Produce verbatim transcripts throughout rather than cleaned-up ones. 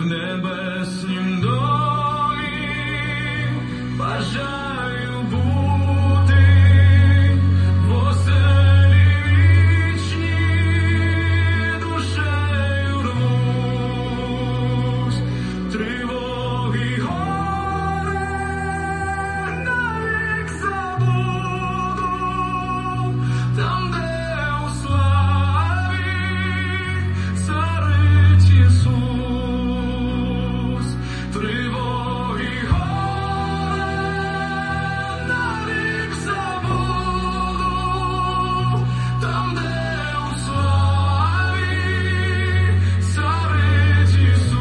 небеснім домі бажаю бути в оселі вічній, душею рвусь, тривоги горе навік забуду, там, де у славі царить Ісус. Тривоги горе навік забуду, там, де у славі царить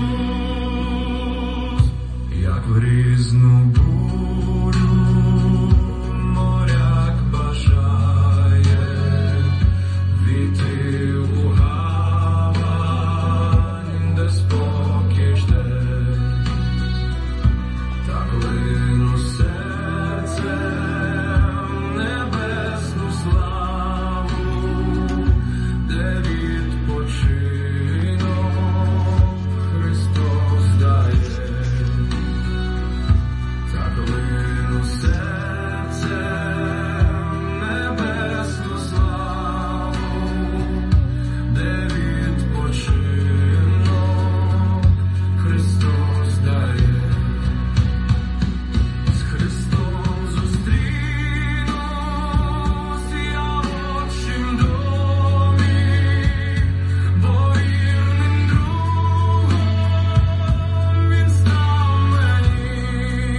Ісус. Як в грізну бурю моряк бажає війти у гавань, де спокій жде, так лину серцем небесну славу, де відпочинок Христос дає. Так лину серцем небесну славу, де відпочинок Христос дає. З Христом зустрінусь я в отчим домі, бо вірним другом він став мені,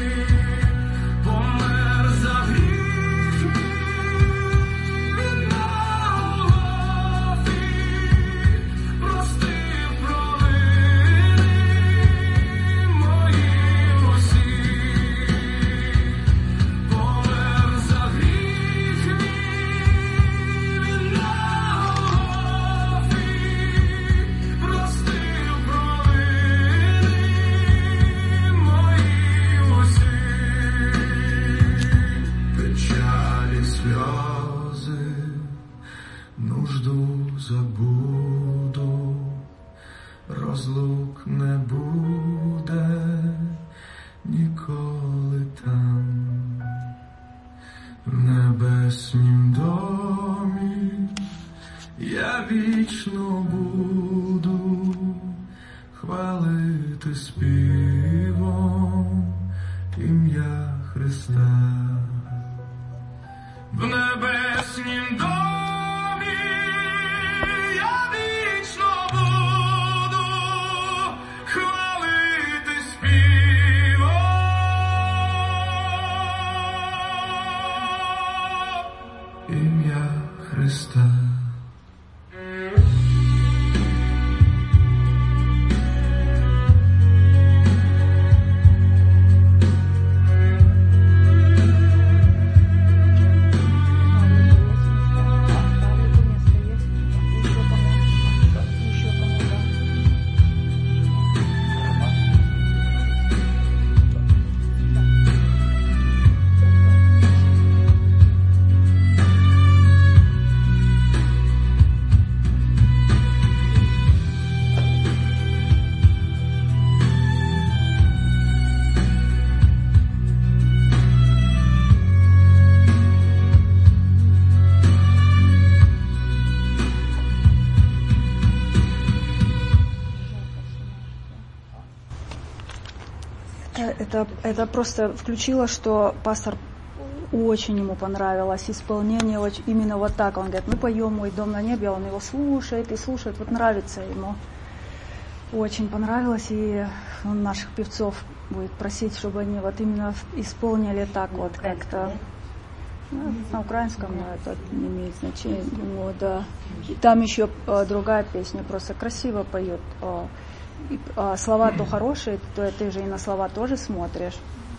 помер за гріх мій на Голгофі, простив провини мої усі. Помер за гріх мій на Голгофі, простив провини мої усі. Печалі, сльози, нужду забуду, розлук не буде ніколи там. В небеснім домі я вічно буду хвалити співом ім'я Христа. В небеснім домі я вічно буду хвалити співом ім'я Христа. Это, это просто включило, что пастор очень ему понравилось исполнение, очень, именно вот так. Он говорит, мы поем «Мой дом на небе», он его слушает и слушает, вот нравится ему. Очень понравилось, и он наших певцов будет просить, чтобы они вот именно исполнили так вот как-то. Ну, на украинском, но это не имеет значения. Вот, да. И там еще а, другая песня, просто красиво поет. А, и, а, слова то хорошие, то ты же и на слова тоже смотришь.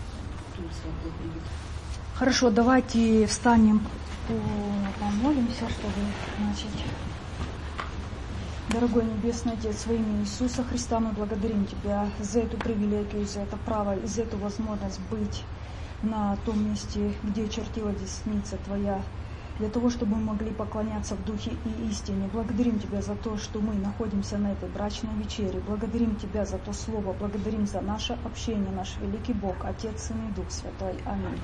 Хорошо, давайте встанем, помолимся, чтобы начать. Дорогой Небесный Отец, во имя Иисуса Христа мы благодарим Тебя за эту привилегию, за это право, за эту возможность быть на том месте, где чертила десница Твоя. для того, чтобы мы могли поклоняться в духе и истине. Благодарим Тебя за то, что мы находимся на этой брачной вечере. Благодарим Тебя за то слово, благодарим за наше общение, наш великий Бог, Отец, Сын и Дух Святой. Аминь.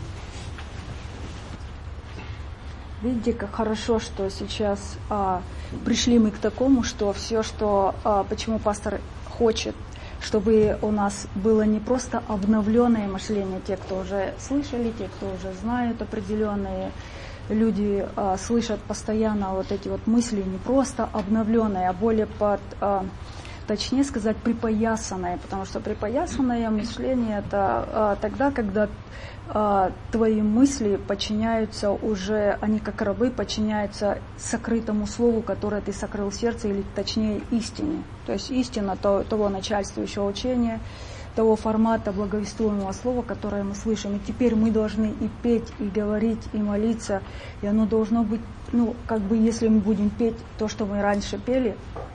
Видите, как хорошо, что сейчас а, пришли мы к такому, что все, что, а, почему пастор хочет, чтобы у нас было не просто обновленное мышление, те, кто уже слышали, те, кто уже знают определенные люди, а, слышат постоянно вот эти вот мысли, не просто обновленные, а более под, а, точнее сказать, припоясанное, потому что припоясанное мышление это а, тогда, когда а, твои мысли подчиняются уже, они как рабы подчиняются сокрытому слову, которое ты сокрыл в сердце, или точнее истине. То есть истина то, того начальствующего учения, того формата благовествуемого слова, которое мы слышим. И теперь мы должны и петь, и говорить, и молиться. И оно должно быть, ну, как бы, если мы будем петь то, что мы раньше пели,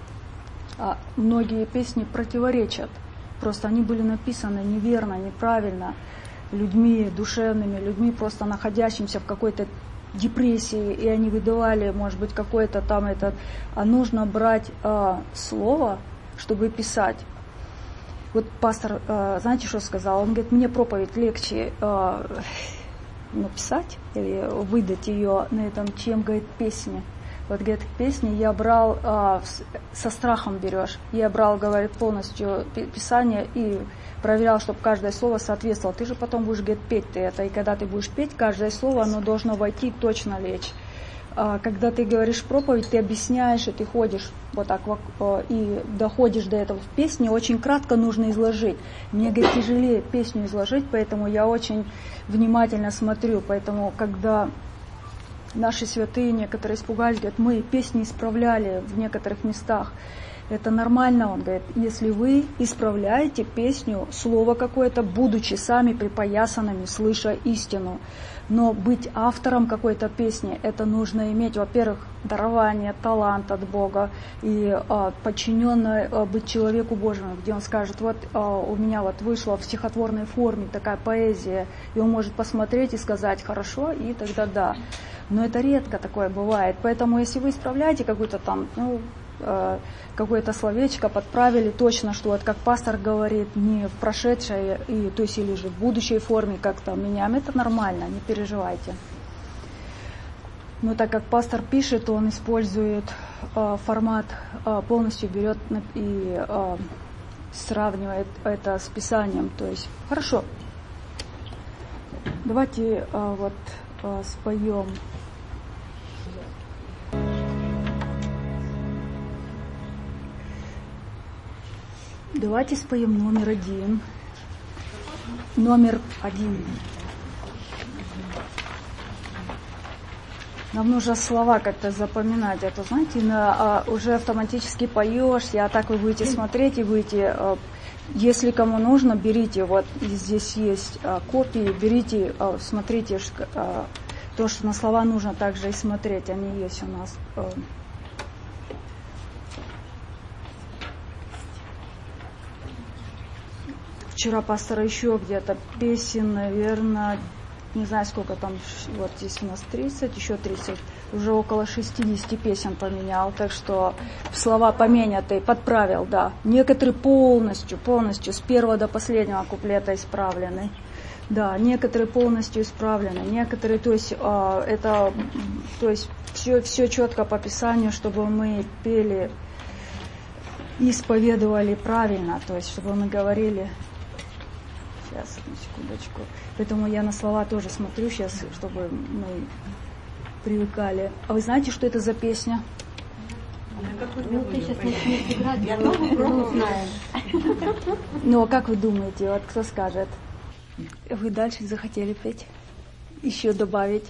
а многие песни противоречат. Просто они были написаны неверно, неправильно, людьми душевными, людьми, просто находящимися в какой-то депрессии, и они выдавали, может быть, какое-то там это... А нужно брать а, слово, чтобы писать. Вот пастор, а, знаете, что сказал? Он говорит, мне проповедь легче а, написать или выдать ее на этом, чем, говорит, песни. Вот, говорит, песни я брал, а, со страхом берешь. Я брал, говорит, полностью Писание и проверял, чтобы каждое слово соответствовало. Ты же потом будешь, говорит, петь ты это. И когда ты будешь петь, каждое слово, оно должно войти, точно лечь. А, когда ты говоришь проповедь, ты объясняешь, и ты ходишь вот так и доходишь до этого в песне, очень кратко нужно изложить. Мне, говорит, тяжелее песню изложить, поэтому я очень внимательно смотрю. Поэтому, когда наши святые некоторые испугались, говорят, мы песни исправляли в некоторых местах. Это нормально, он говорит, если вы исправляете песню, слово какое-то, будучи сами припоясанными, слыша истину. Но быть автором какой-то песни, это нужно иметь, во-первых, дарование, талант от Бога, и а, подчиненно а, быть человеку Божьему, где он скажет, вот а, у меня вот вышла в стихотворной форме такая поэзия, и он может посмотреть и сказать хорошо, и тогда да. Но это редко такое бывает, поэтому если вы исправляете какую-то там, ну, какое-то словечко подправили точно, что вот как пастор говорит, не в прошедшей, и, то есть или же в будущей форме как-то меняем, это нормально, не переживайте. Но так как пастор пишет, он использует э, формат, э, полностью берет и э, сравнивает это с Писанием. То есть, хорошо, давайте э, вот э, споем. Давайте споем номер один. Номер один. Нам нужно слова как-то запоминать. А то, знаете, на, а, уже автоматически поешь, а так вы будете смотреть и будете... А, если кому нужно, берите, вот здесь есть а, копии, берите, а, смотрите, а, то, что на слова нужно также и смотреть, они есть у нас... А, Вчера пастора еще где-то песен, наверное, не знаю сколько там, вот здесь у нас тридцать, еще тридцать, уже около шестьдесят песен поменял, так что слова поменятые, подправил, да. Некоторые полностью, полностью, с первого до последнего куплета исправлены. Да, некоторые полностью исправлены, некоторые, то есть, э, это, то есть, все, все четко по Писанию, чтобы мы пели, исповедовали правильно, то есть, чтобы мы говорили... Сейчас, одну секундочку. Поэтому я на слова тоже смотрю сейчас, чтобы мы привыкали. А вы знаете, что это за песня? Ну, ты сейчас начнешь играть, я тоже знаю. Ну, а как вы думаете, вот кто скажет? Вы дальше захотели петь? Еще добавить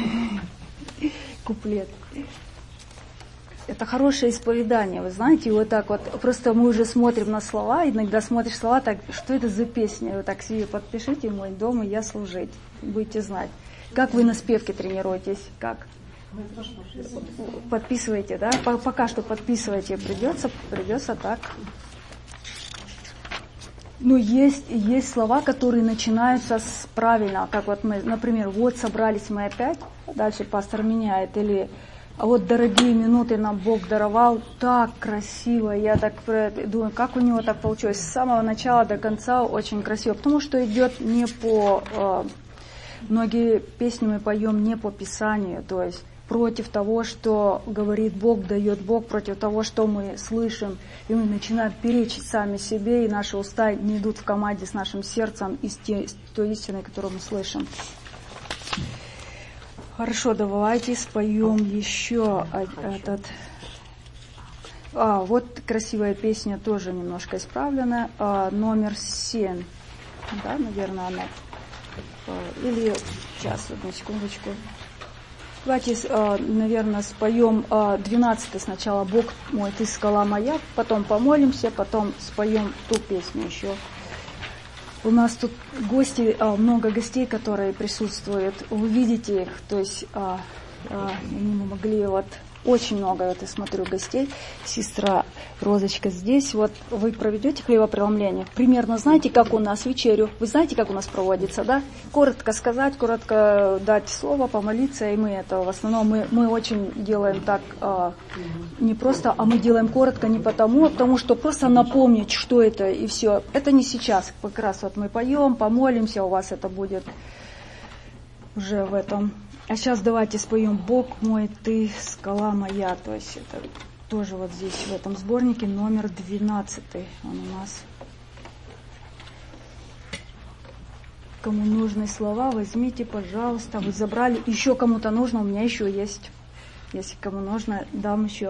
куплет. Это хорошее исповедание, вы знаете, вот так вот, просто мы уже смотрим на слова, иногда смотришь слова, так, что это за песня, вы так себе подпишите, мой дом, и я служить, будете знать. Как вы на спевке тренируетесь, как? Подписываете, да? Пока что подписывайте, придется, придется так. Ну, есть, есть слова, которые начинаются с правильно, как вот мы, например, вот собрались мы опять, дальше пастор меняет, или а вот дорогие минуты нам Бог даровал, так красиво, я так думаю, как у него так получилось, с самого начала до конца очень красиво, потому что идет не по, э, многие песни мы поем не по Писанию, то есть против того, что говорит Бог, дает Бог, против того, что мы слышим, и мы начинаем перечить сами себе, и наши уста не идут в команде с нашим сердцем и с той истиной, которую мы слышим. Хорошо, давайте споем еще этот. А, вот красивая песня, тоже немножко исправленная, а, номер семь. Да, наверное, она. Или сейчас, одну секундочку. Давайте, наверное, споем двенадцатый сначала «Бог мой, ты скала моя», потом помолимся, потом споем ту песню еще. У нас тут гости, много гостей, которые присутствуют. Вы видите их, то есть они могли вот очень много, вот я смотрю, гостей. Сестра Розочка здесь. Вот вы проведете хлебопреломление. Примерно знаете, как у нас вечерю? Вы знаете, как у нас проводится, да? Коротко сказать, коротко дать слово, помолиться, и мы это в основном, мы, мы очень делаем так, а, не просто, а мы делаем коротко не потому, потому что просто напомнить, что это, и все. Это не сейчас. Как раз вот мы поем, помолимся, у вас это будет уже в этом. А сейчас давайте споем «Бог мой, ты скала моя». То есть это тоже вот здесь, в этом сборнике, номер двенадцатый он у нас. Кому нужны слова, возьмите, пожалуйста. Вы забрали. Еще кому-то нужно, у меня еще есть. Если кому нужно, дам еще.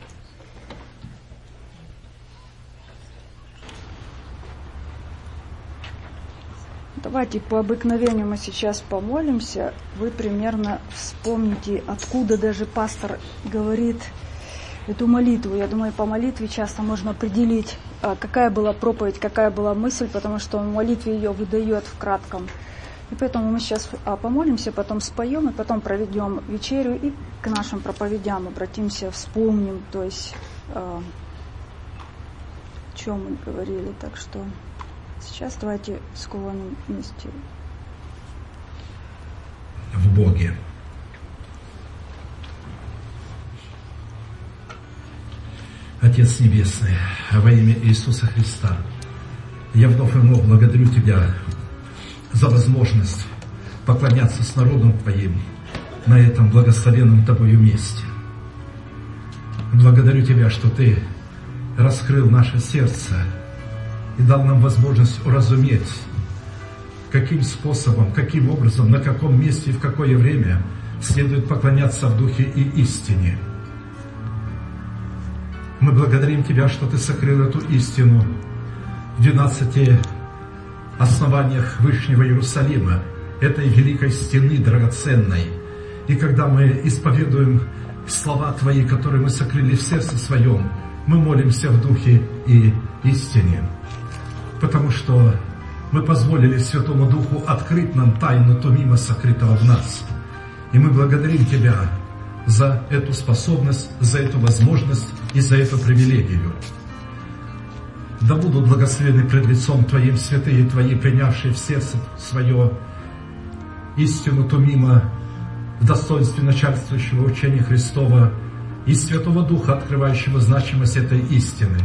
Давайте по обыкновению мы сейчас помолимся. Вы примерно вспомните, откуда даже пастор говорит эту молитву. Я думаю, по молитве часто можно определить, какая была проповедь, какая была мысль, потому что он в молитве ее выдает в кратком. И поэтому мы сейчас помолимся, потом споем, и потом проведем вечерю, и к нашим проповедям обратимся, вспомним, то есть о чем мы говорили. Так что сейчас давайте склоним вместе. В Боге. Отец Небесный, во имя Иисуса Христа, я вновь и вновь благодарю Тебя за возможность поклоняться с народом Твоим на этом благословенном Тобою месте. Благодарю Тебя, что Ты раскрыл наше сердце и дал нам возможность уразуметь, каким способом, каким образом, на каком месте и в какое время следует поклоняться в Духе и истине. Мы благодарим Тебя, что Ты сокрыл эту истину в двенадцати основаниях Вышнего Иерусалима, этой великой стены драгоценной. И когда мы исповедуем слова Твои, которые мы сокрыли в сердце своем, мы молимся в Духе и истине. Потому что мы позволили Святому Духу открыть нам тайну Тумима, сокрытого в нас. И мы благодарим Тебя за эту способность, за эту возможность и за эту привилегию. Да будут благословены пред лицом Твоим святые Твои, принявшие в сердце свое истину Тумима в достоинстве начальствующего учения Христова и Святого Духа, открывающего значимость этой истины.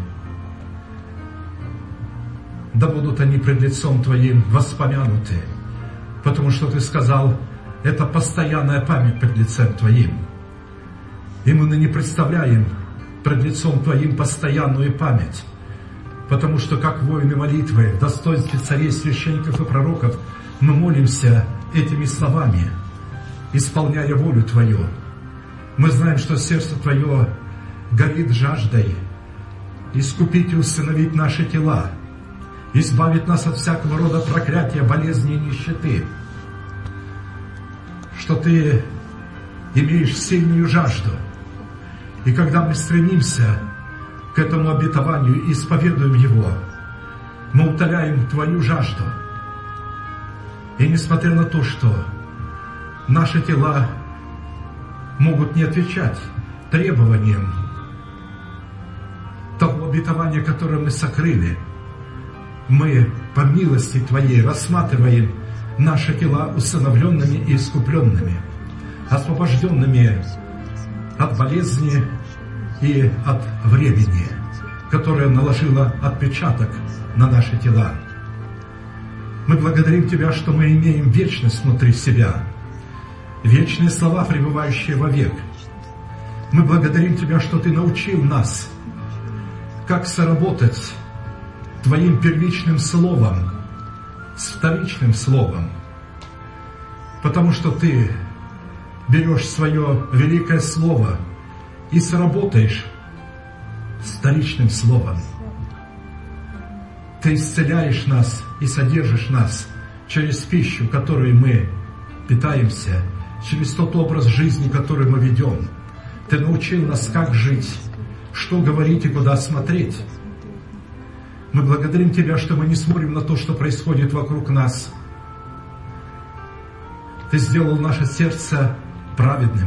Да будут они пред лицом Твоим воспомянуты, потому что Ты сказал, это постоянная память пред лицем Твоим. И мы ныне представляем пред лицом Твоим постоянную память, потому что, как воины молитвы, в достоинстве царей, священников и пророков, мы молимся этими словами, исполняя волю Твою. Мы знаем, что сердце Твое горит жаждой искупить и усыновить наши тела, избавить нас от всякого рода проклятия, болезни и нищеты, что Ты имеешь сильную жажду. И когда мы стремимся к этому обетованию и исповедуем его, мы утоляем Твою жажду. И несмотря на то, что наши тела могут не отвечать требованиям того обетования, которое мы сокрыли, мы по милости Твоей рассматриваем наши тела усыновленными и искупленными, освобожденными от болезни и от времени, которое наложило отпечаток на наши тела. Мы благодарим Тебя, что мы имеем вечность внутри себя, вечные слова, пребывающие вовек. Мы благодарим Тебя, что Ты научил нас, как соработать Твоим первичным словом с вторичным словом, потому что Ты берешь свое великое слово и сработаешь с вторичным словом. Ты исцеляешь нас и содержишь нас через пищу, которой мы питаемся, через тот образ жизни, который мы ведем. Ты научил нас, как жить, что говорить и куда смотреть. Мы благодарим Тебя, что мы не смотрим на то, что происходит вокруг нас. Ты сделал наше сердце праведным,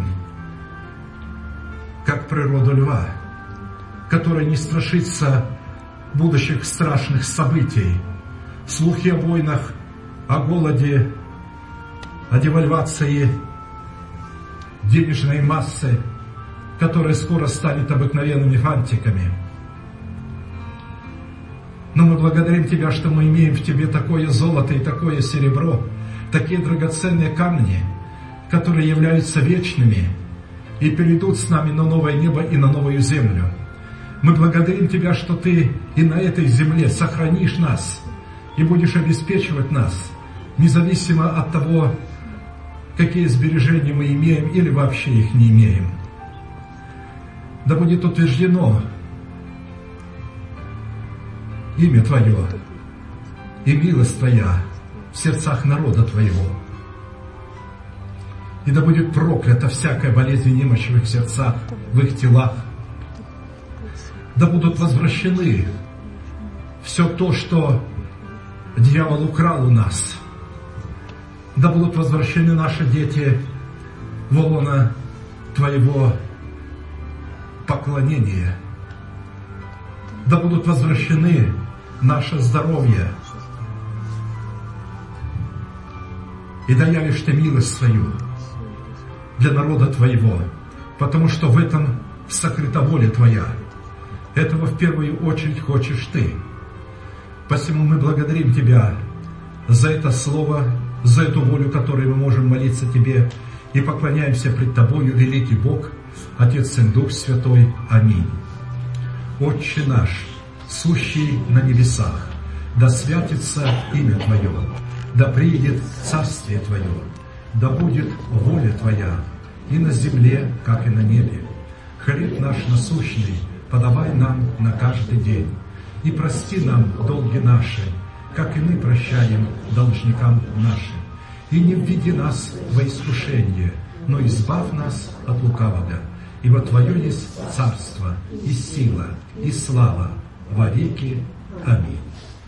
как природу льва, который не страшится будущих страшных событий, слухи о войнах, о голоде, о девальвации денежной массы, которая скоро станет обыкновенными фантиками. Но мы благодарим Тебя, что мы имеем в Тебе такое золото и такое серебро, такие драгоценные камни, которые являются вечными и перейдут с нами на новое небо и на новую землю. Мы благодарим Тебя, что Ты и на этой земле сохранишь нас и будешь обеспечивать нас, независимо от того, какие сбережения мы имеем или вообще их не имеем. Да будет утверждено имя Твое и милость Твоя в сердцах народа Твоего. И да будет проклята всякая болезнь и немощь в их сердцах, в их телах. Да будут возвращены все то, что дьявол украл у нас. Да будут возвращены наши дети в лоно Твоего поклонения. Да будут возвращены наше здоровье. И да явишь Ты милость свою для народа Твоего, потому что в этом сокрыта воля Твоя. Этого в первую очередь хочешь Ты. Посему мы благодарим Тебя за это слово, за эту волю, которой мы можем молиться Тебе, и поклоняемся пред Тобою, великий Бог, Отец, Сын, Дух Святой. Аминь. Отче наш, сущий на небесах, да святится имя Твое, да приидет царствие Твое, да будет воля Твоя и на земле, как и на небе. Хлеб наш насущный подавай нам на каждый день, и прости нам долги наши, как и мы прощаем должникам нашим. И не введи нас во искушение, но избавь нас от лукавого. Ибо Твое есть царство, и сила, и слава во веки. Аминь.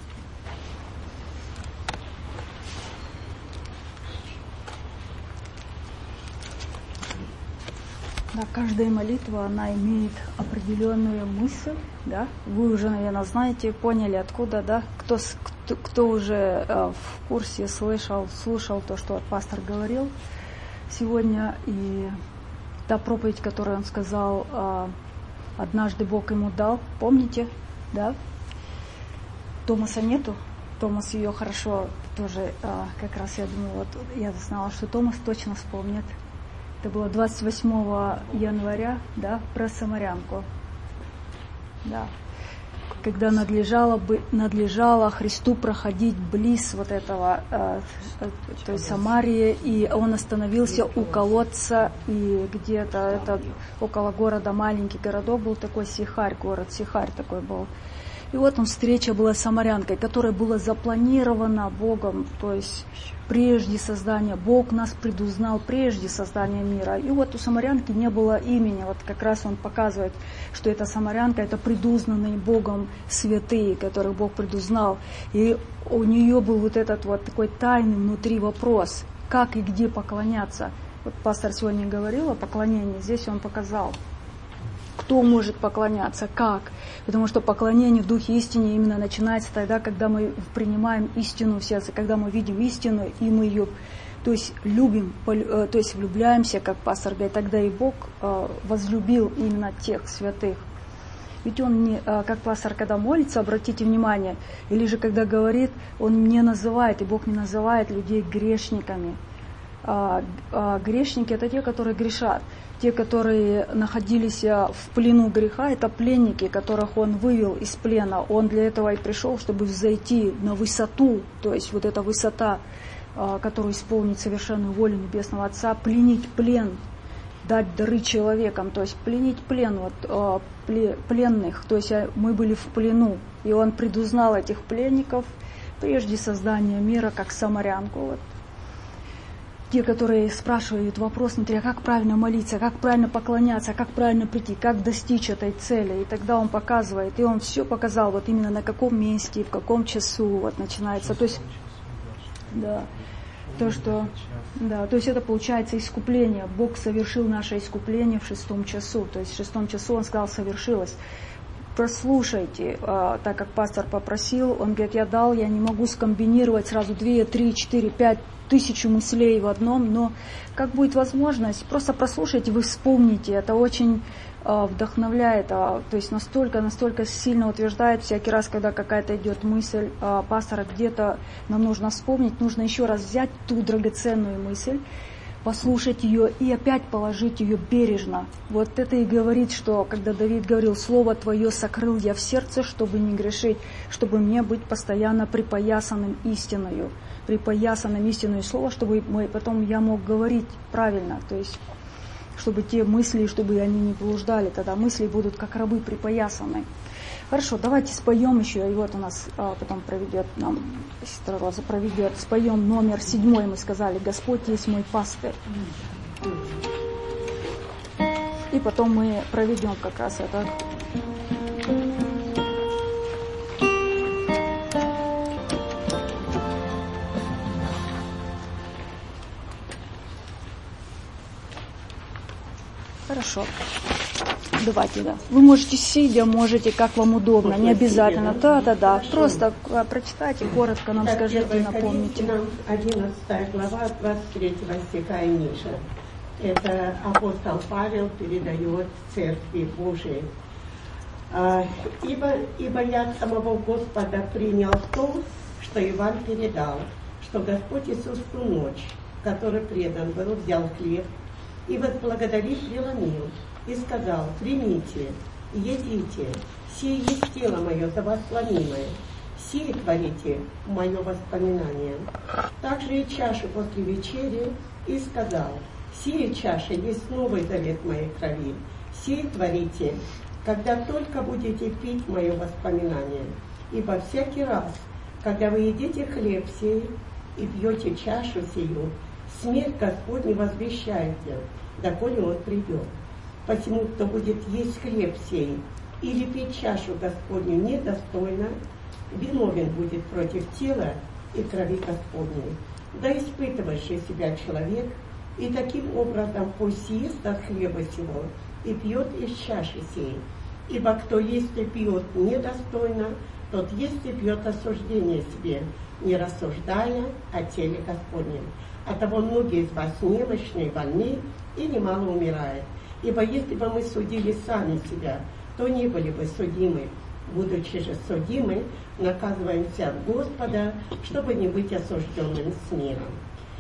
Да, каждая молитва, она имеет определенную мысль, да. Вы уже, наверное, знаете, поняли, откуда, да, кто, кто, кто уже э, в курсе, слышал, слушал то, что пастор говорил сегодня, и та проповедь, которую он сказал, э, однажды Бог ему дал, помните, да? Томаса нету, Томас ее хорошо тоже, э, как раз я думаю, вот я знала, что Томас точно вспомнит. Это было двадцать восьмого января, да, про самарянку, да, когда надлежало, бы, надлежало Христу проходить близ вот этого, э, э, то есть Самарии, и он остановился у колодца, и где-то это около города, маленький городок был такой, Сихарь, город Сихарь такой был. И вот там встреча была с самарянкой, которая была запланирована Богом, то есть прежде создания, Бог нас предузнал прежде создания мира. И вот у самарянки не было имени, вот как раз он показывает, что эта самарянка, это предузнанные Богом святые, которых Бог предузнал. И у нее был вот этот вот такой тайный внутри вопрос, как и где поклоняться. Вот пастор сегодня говорил о поклонении, здесь он показал. кто может поклоняться, как. Потому что поклонение в Духе истине именно начинается тогда, когда мы принимаем истину в сердце, когда мы видим истину, и мы ее, то есть, любим, то есть, влюбляемся, как пастор говорит, тогда и Бог возлюбил именно тех святых. Ведь он, не, как пастор, когда молится, обратите внимание, или же когда говорит, он не называет, и Бог не называет людей грешниками. А, а, грешники — это те, которые грешат. Те, которые находились в плену греха, это пленники, которых он вывел из плена. Он для этого и пришел, чтобы взойти на высоту, то есть вот эта высота, а, которую исполнит совершенную волю Небесного Отца, пленить плен, дать дары человекам, то есть пленить плен, вот, пленных, то есть мы были в плену, и он предузнал этих пленников прежде создания мира, как самарянку. Вот. Те, которые спрашивают вопрос внутри, а как правильно молиться, как правильно поклоняться, как правильно прийти, как достичь этой цели, и тогда он показывает, и он все показал, вот именно на каком месте, в каком часу вот начинается, то есть, да, то, что... Да, то есть это получается искупление. Бог совершил наше искупление в шестом часу. То есть в шестом часу Он сказал, совершилось. Прослушайте, э, так как пастор попросил, он говорит, я дал, я не могу скомбинировать сразу две, три, четыре, пять тысячу мыслей в одном, но как будет возможность, просто прослушайте, вы вспомните. Это очень э, вдохновляет, э, то есть настолько, настолько сильно утверждает всякий раз, когда какая-то идет мысль э, пастора, где-то нам нужно вспомнить, нужно еще раз взять ту драгоценную мысль, послушать ее и опять положить ее бережно. Вот это и говорит, что когда Давид говорил, «Слово Твое сокрыл я в сердце, чтобы не грешить, чтобы мне быть постоянно припоясанным истиною». Припоясанным истинное слово, чтобы мы, потом я мог говорить правильно, то есть чтобы те мысли, чтобы они не блуждали, тогда мысли будут как рабы припоясаны. Хорошо, давайте споем еще, и вот у нас а, потом проведет нам, сестра Роза проведет, споем номер седьмой, мы сказали, «Господь есть мой пастырь». И потом мы проведем как раз это. Хорошо. Давайте, да. Вы можете сидя, можете, как вам удобно, не обязательно. Да, да, да. Просто прочитайте, коротко нам скажите, напомните. одиннадцатая глава, двадцать третьего стиха и ниже. Это апостол Павел передает Церкви Божией. Ибо, ибо я от самого Господа принял то, что и вам передал, что Господь Иисус в ту ночь, в которой предан был, взял хлеб, и возблагодарив, преломил, и сказал, примите, едите, сие есть тело мое за вас ломимое, сие творите мое воспоминание. Также и чашу после вечери, и сказал, сие чаша есть новый завет моей крови, сие творите, когда только будете пить мое воспоминание. Ибо всякий раз, когда вы едите хлеб сей и пьете чашу сию, смерть Господню возвещаете, доколе Он придет. Посему, кто будет есть хлеб сей или пить чашу Господню недостойно, виновен будет против тела и крови Господней. Да испытывающий себя человек, и таким образом пусть ест от хлеба сего и пьет из чаши сей. Ибо кто есть и пьет недостойно, тот есть и пьет осуждение себе, не рассуждая о теле Господнем. Оттого многие из вас немощны и больны, и немало умирает. Ибо если бы мы судили сами себя, то не были бы судимы. Будучи же судимы, наказываемся от Господа, чтобы не быть осужденными с миром.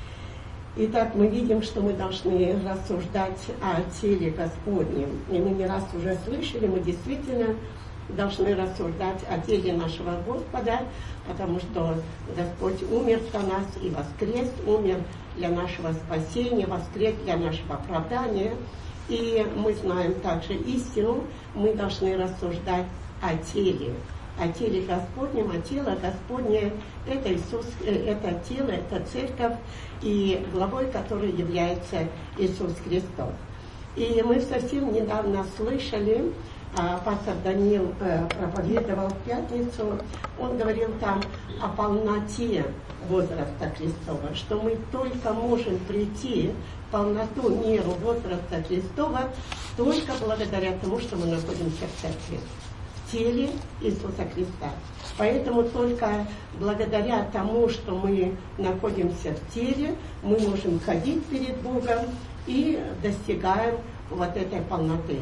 Итак, мы видим, что мы должны рассуждать о теле Господнем. И мы не раз уже слышали, мы действительно должны рассуждать о теле нашего Господа, потому что Господь умер за нас и воскрес, умер для нашего спасения, воскрес для нашего оправдания. И мы знаем также истину, мы должны рассуждать о теле, о теле Господнем, а тело Господне – это Иисус, это тело, это церковь, и главой которой является Иисус Христос. И мы совсем недавно слышали, а, пастор Даниил э, проповедовал в пятницу, он говорил там о полноте возраста Христова, что мы только можем прийти в полноту, меру возраста Христова только благодаря тому, что мы находимся в церкви, в теле Иисуса Христа. Поэтому только благодаря тому, что мы находимся в теле, мы можем ходить перед Богом и достигаем вот этой полноты.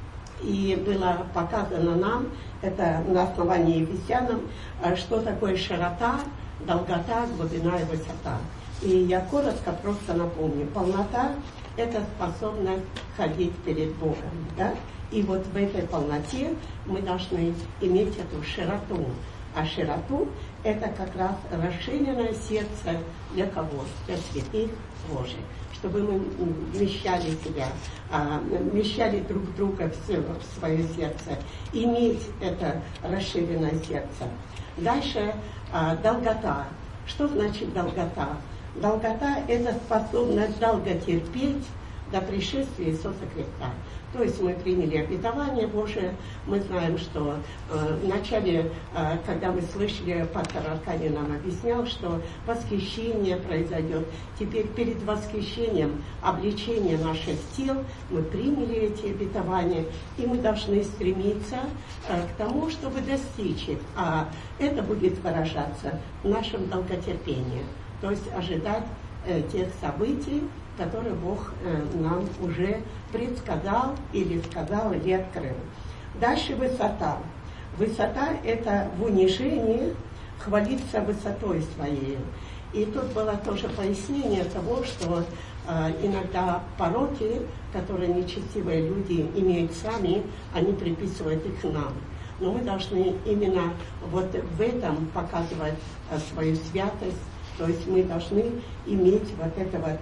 И было показано нам, это на основании Ефесянам, что такое широта, долгота, глубина и высота. И я коротко просто напомню. Полнота – это способность ходить перед Богом. Да? И вот в этой полноте мы должны иметь эту широту. А широту – это как раз расширенное сердце для кого? Для святых Божьих. Чтобы мы вмещали себя, вмещали друг друга в свое сердце, иметь это расширенное сердце. Дальше долгота. Что значит долгота? Долгота – это способность долго терпеть до пришествия Иисуса Христа. То есть мы приняли обетование Божие, мы знаем, что э, вначале, э, когда мы слышали, пастор Аркадий нам объяснял, что восхищение произойдет. Теперь перед восхищением обличения наших тел мы приняли эти обетования, и мы должны стремиться э, к тому, чтобы достичь их. А это будет выражаться в нашем долготерпении, то есть ожидать э, тех событий, который Бог э, нам уже предсказал или сказал, или открыл. Дальше высота. Высота – это в унижении хвалиться высотой своей. И тут было тоже пояснение того, что э, иногда пороки, которые нечестивые люди имеют сами, они приписывают их нам. Но мы должны именно вот в этом показывать э, свою святость. То есть мы должны иметь вот это вот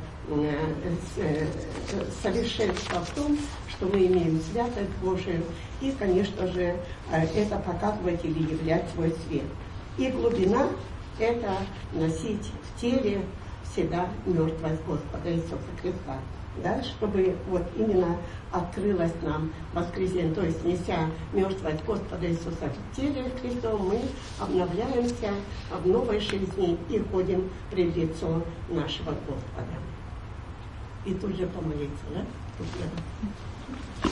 совершенство в том, что мы имеем святость Божию, и, конечно же, это показывать или являть свой свет. И глубина – это носить в теле всегда мертвость Господа Иисуса Христа, да, чтобы вот именно открылось нам воскресенье, то есть неся мертвость Господа Иисуса в теле Христовом, мы обновляемся в новой жизни и ходим пред лицо нашего Господа. И тут же помолиться, да? Тут же.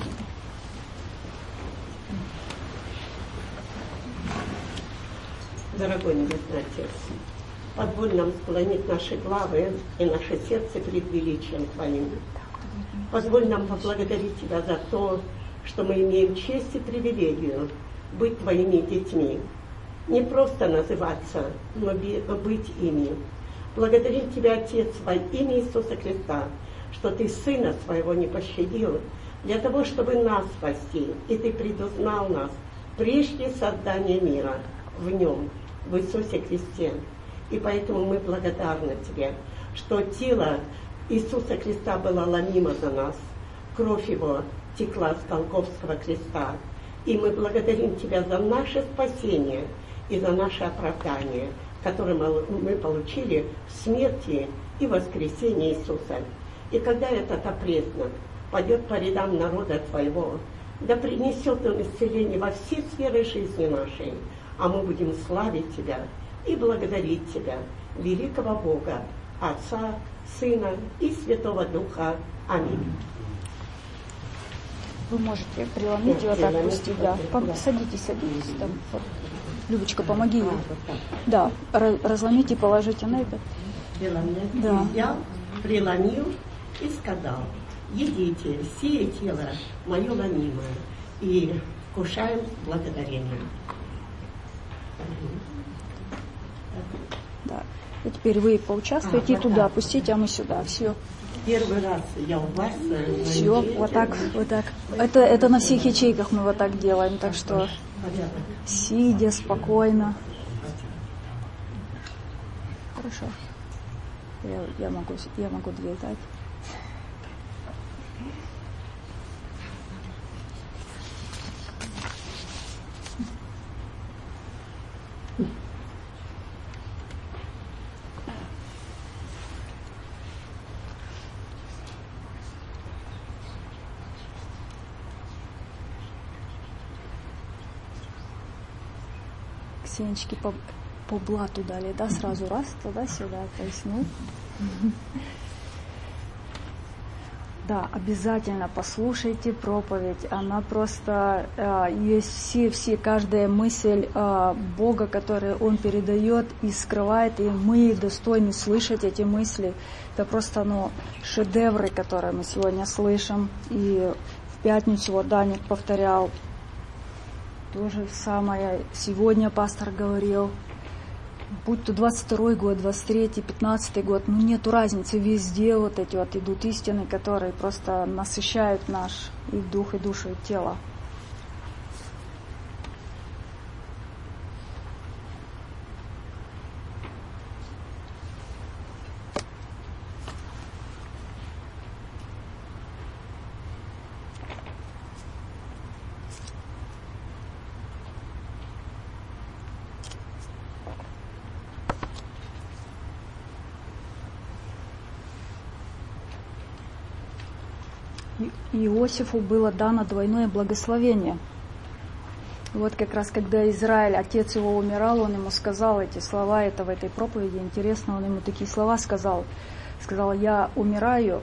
Дорогой Небесный Отец, позволь нам склонить наши главы и наше сердце пред величием Твоим. Позволь нам поблагодарить Тебя за то, что мы имеем честь и привилегию быть Твоими детьми. Не просто называться, но быть ими. Благодарим Тебя, Отец, во имя Иисуса Христа, что Ты Сына Своего не пощадил для того, чтобы нас спасти. И Ты предузнал нас прежде создания мира в Нем, в Иисусе Христе. И поэтому мы благодарны Тебе, что тело Иисуса Христа было ломимо за нас, кровь Его текла с Голгофского креста. И мы благодарим Тебя за наше спасение и за наше оправдание, которое мы получили в смерти и воскресении Иисуса. И когда этот опреснок пойдет по рядам народа Твоего, да принесет он исцеление во все сферы жизни нашей, а мы будем славить Тебя и благодарить Тебя, великого Бога, Отца, Сына и Святого Духа. Аминь. Вы можете преломить и вот так пустить, да. Садитесь, садитесь. Там. Любочка, помоги ей. Да, разломите и положите на это. Да. Взял, преломил и сказал: едите, сие тело мое ломимое, и вкушаем благодарением. Да. И теперь вы поучаствуете, а, вот туда так. Пустите, а мы сюда. Все. Первый раз я у вас. Все, вот так, вот так. Это, это на всех ячейках мы вот так делаем, так что сидя спокойно. Хорошо. Я, я могу, я могу дверь дать. семечки по, по блату дали, да, сразу раз туда-сюда, то есть, ну... Да, обязательно послушайте проповедь. Она просто э, есть все, все, каждая мысль э, Бога, которую Он передает и скрывает, и мы достойны слышать эти мысли. Это просто, ну, шедевры, которые мы сегодня слышим. И в пятницу вот Даник повторял то же самое. Сегодня пастор говорил. Будь то двадцать второй год, двадцать третий, пятнадцатый год, ну нету разницы, везде вот эти вот идут истины, которые просто насыщают наш и дух, и душу, и тело. Иосифу было дано двойное благословение. И вот как раз когда Израиль, отец его умирал, он ему сказал эти слова, это в этой проповеди, интересно, он ему такие слова сказал. Сказал: я умираю,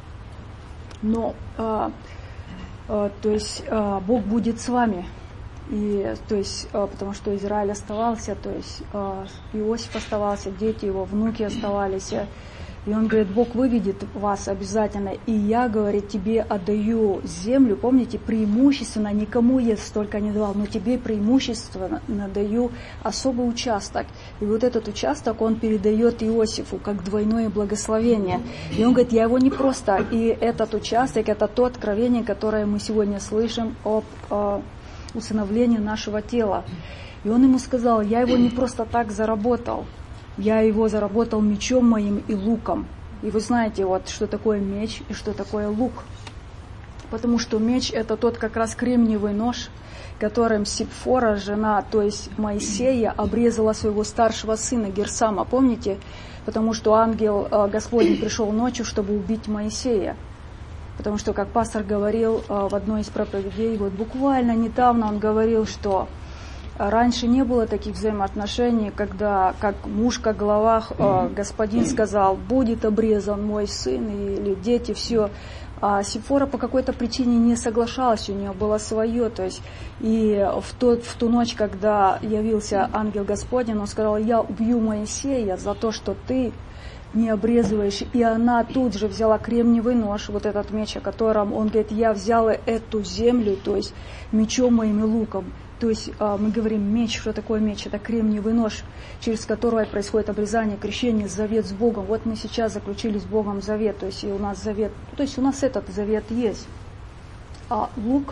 но а, а, то есть а, Бог будет с вами. И, то есть, а, потому что Израиль оставался, то есть а, Иосиф оставался, дети его, внуки оставались. И он говорит: Бог выведет вас обязательно, и я, говорит, тебе отдаю землю, помните, преимущественно, никому я столько не давал, но тебе преимущественно даю особый участок. И вот этот участок он передает Иосифу как двойное благословение. И он говорит: я его не просто, и этот участок, это то откровение, которое мы сегодня слышим об о усыновлении нашего тела. И он ему сказал: я его не просто так заработал. Я его заработал мечом моим и луком. И вы знаете, вот, что такое меч и что такое лук. Потому что меч — это тот как раз кремниевый нож, которым Сипфора, жена, то есть Моисея, обрезала своего старшего сына Герсама. Помните? Потому что ангел э, Господень пришел ночью, чтобы убить Моисея. Потому что, как пастор говорил э, в одной из проповедей, вот буквально недавно он говорил, что раньше не было таких взаимоотношений, когда, как муж, как глава, э, господин сказал: будет обрезан мой сын или дети, все. А Сипфора по какой-то причине не соглашалась, у нее было свое. То есть, и в, тот, в ту ночь, когда явился ангел Господень, он сказал: я убью Моисея за то, что ты не обрезываешь. И она тут же взяла кремниевый нож, вот этот меч, о котором он говорит: я взяла эту землю, то есть мечом моим и луком. То есть мы говорим меч, что такое меч? Это кремниевый нож, через который происходит обрезание, крещение, завет с Богом. Вот мы сейчас заключили с Богом завет, то есть и у нас завет, то есть у нас этот завет есть. А лук,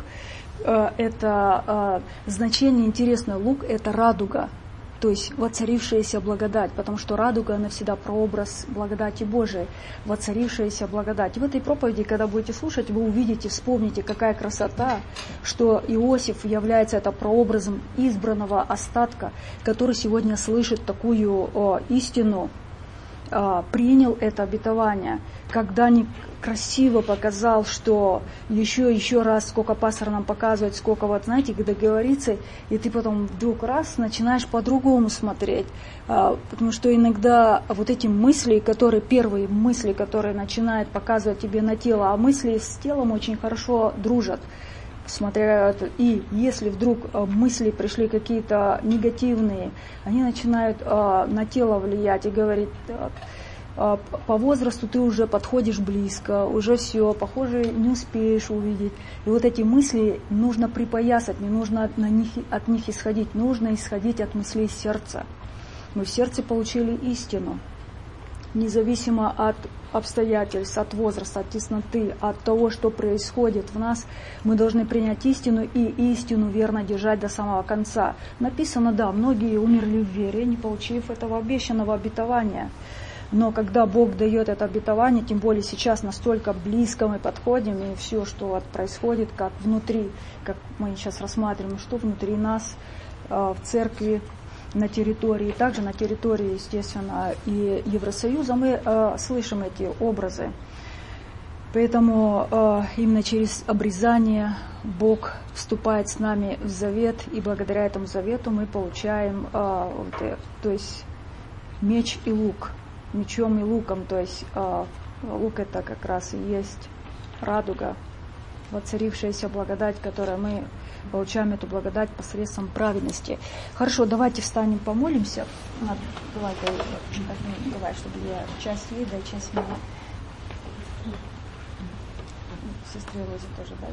это значение интересное, лук — это радуга, то есть воцарившаяся благодать, потому что радуга, она всегда прообраз благодати Божией, воцарившаяся благодать. И в этой проповеди, когда будете слушать, вы увидите, вспомните, какая красота, что Иосиф является это прообразом избранного остатка, который сегодня слышит такую о, истину, о, принял это обетование, когда не красиво показал, что еще, еще раз, сколько пастор нам показывает, сколько, вот знаете, когда говорится, и ты потом вдруг раз начинаешь по-другому смотреть, потому что иногда вот эти мысли, которые, первые мысли, которые начинают показывать тебе на тело, а мысли с телом очень хорошо дружат, смотря, и если вдруг мысли пришли какие-то негативные, они начинают на тело влиять и говорить: по возрасту ты уже подходишь близко, уже все, похоже, не успеешь увидеть. И вот эти мысли нужно припоясать, не нужно от них, от них исходить, нужно исходить от мыслей сердца. Мы в сердце получили истину, независимо от обстоятельств, от возраста, от тесноты, от того, что происходит в нас, мы должны принять истину и истину верно держать до самого конца. Написано, да, многие умерли в вере, не получив этого обещанного обетования. Но когда Бог дает это обетование, тем более сейчас настолько близко мы подходим, и все, что вот происходит, как внутри, как мы сейчас рассматриваем, что внутри нас, в церкви, на территории, также на территории, естественно, и Евросоюза, мы слышим эти образы. Поэтому э, именно через обрезание Бог вступает с нами в завет, и благодаря этому завету мы получаем, э, вот, э, то есть меч и лук, мечом и луком, то есть э, лук это как раз и есть радуга, воцарившаяся благодать, которую мы получаем эту благодать посредством праведности. Хорошо, давайте встанем, помолимся. Надо, давай, давай, давай, чтобы я часть вида и часть меня. Сестре Розе тоже, да?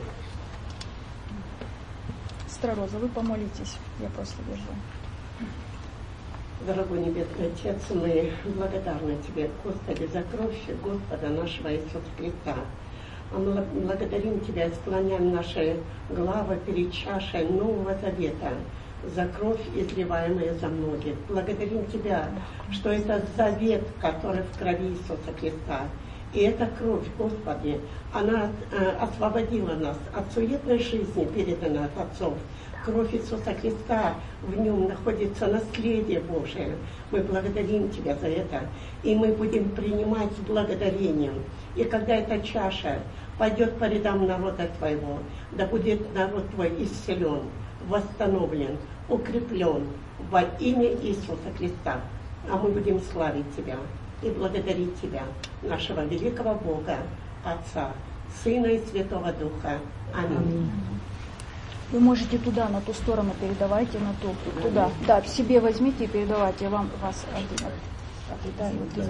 Сестра Роза, вы помолитесь, я просто держу. Дорогой Небесный Отец, мы благодарны Тебе, Господи, за кровь Господа нашего Иисуса Христа. Мы благодарим Тебя и склоняем наши главы перед чашей Нового Завета за кровь, изливаемую за многих. Благодарим Тебя, что это завет, который в крови Иисуса Христа. И эта кровь, Господи, она э, освободила нас от суетной жизни, переданной от отцов. Кровь Иисуса Христа, в нем находится наследие Божие. Мы благодарим Тебя за это. И мы будем принимать с благодарением. И когда эта чаша пойдет по рядам народа Твоего, да будет народ Твой исцелен, восстановлен, укреплен во имя Иисуса Христа. А мы будем славить Тебя и благодарить Тебя, нашего великого Бога, Отца, Сына и Святого Духа. Аминь. Вы можете туда, на ту сторону передавайте, на ту, туда. Да, себе возьмите и передавайте, я вам вас отдаю. Вот,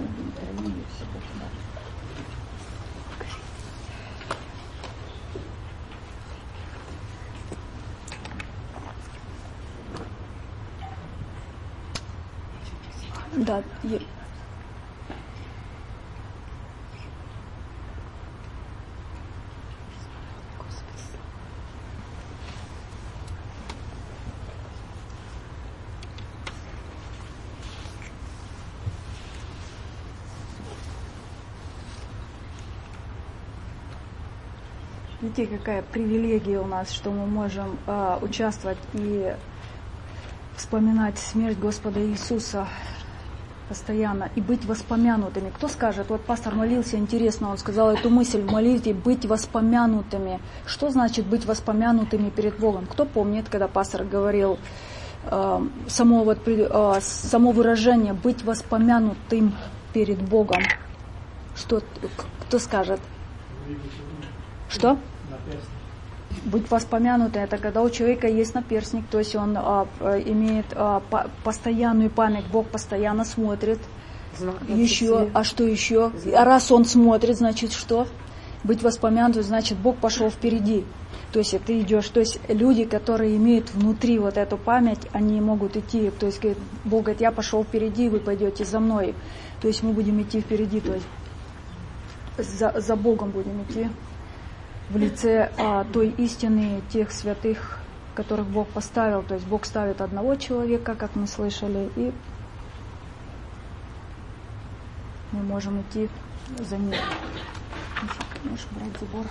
да, я... Видите, какая привилегия у нас, что мы можем э, участвовать и вспоминать смерть Господа Иисуса постоянно и быть воспомянутыми. Кто скажет, вот пастор молился, интересно, он сказал эту мысль в молитве, быть воспомянутыми. Что значит быть воспомянутыми перед Богом? Кто помнит, когда пастор говорил э, само, вот, э, само выражение быть воспомянутым перед Богом? Что, кто скажет? Что? Быть воспомянутым, это когда у человека есть наперстник, то есть он а, имеет а, по, постоянную память, Бог постоянно смотрит. Знак еще, а что еще? А раз он смотрит, значит что? Быть воспомянутым, значит Бог пошел впереди. То есть ты идешь, то есть люди, которые имеют внутри вот эту память, они могут идти, то есть Бог говорит, я пошел впереди, вы пойдете за мной. То есть мы будем идти впереди, то есть за, за Богом будем идти. В лице а, той истины, тех святых, которых Бог поставил. То есть Бог ставит одного человека, как мы слышали, и мы можем идти за ним. Можешь брать забор.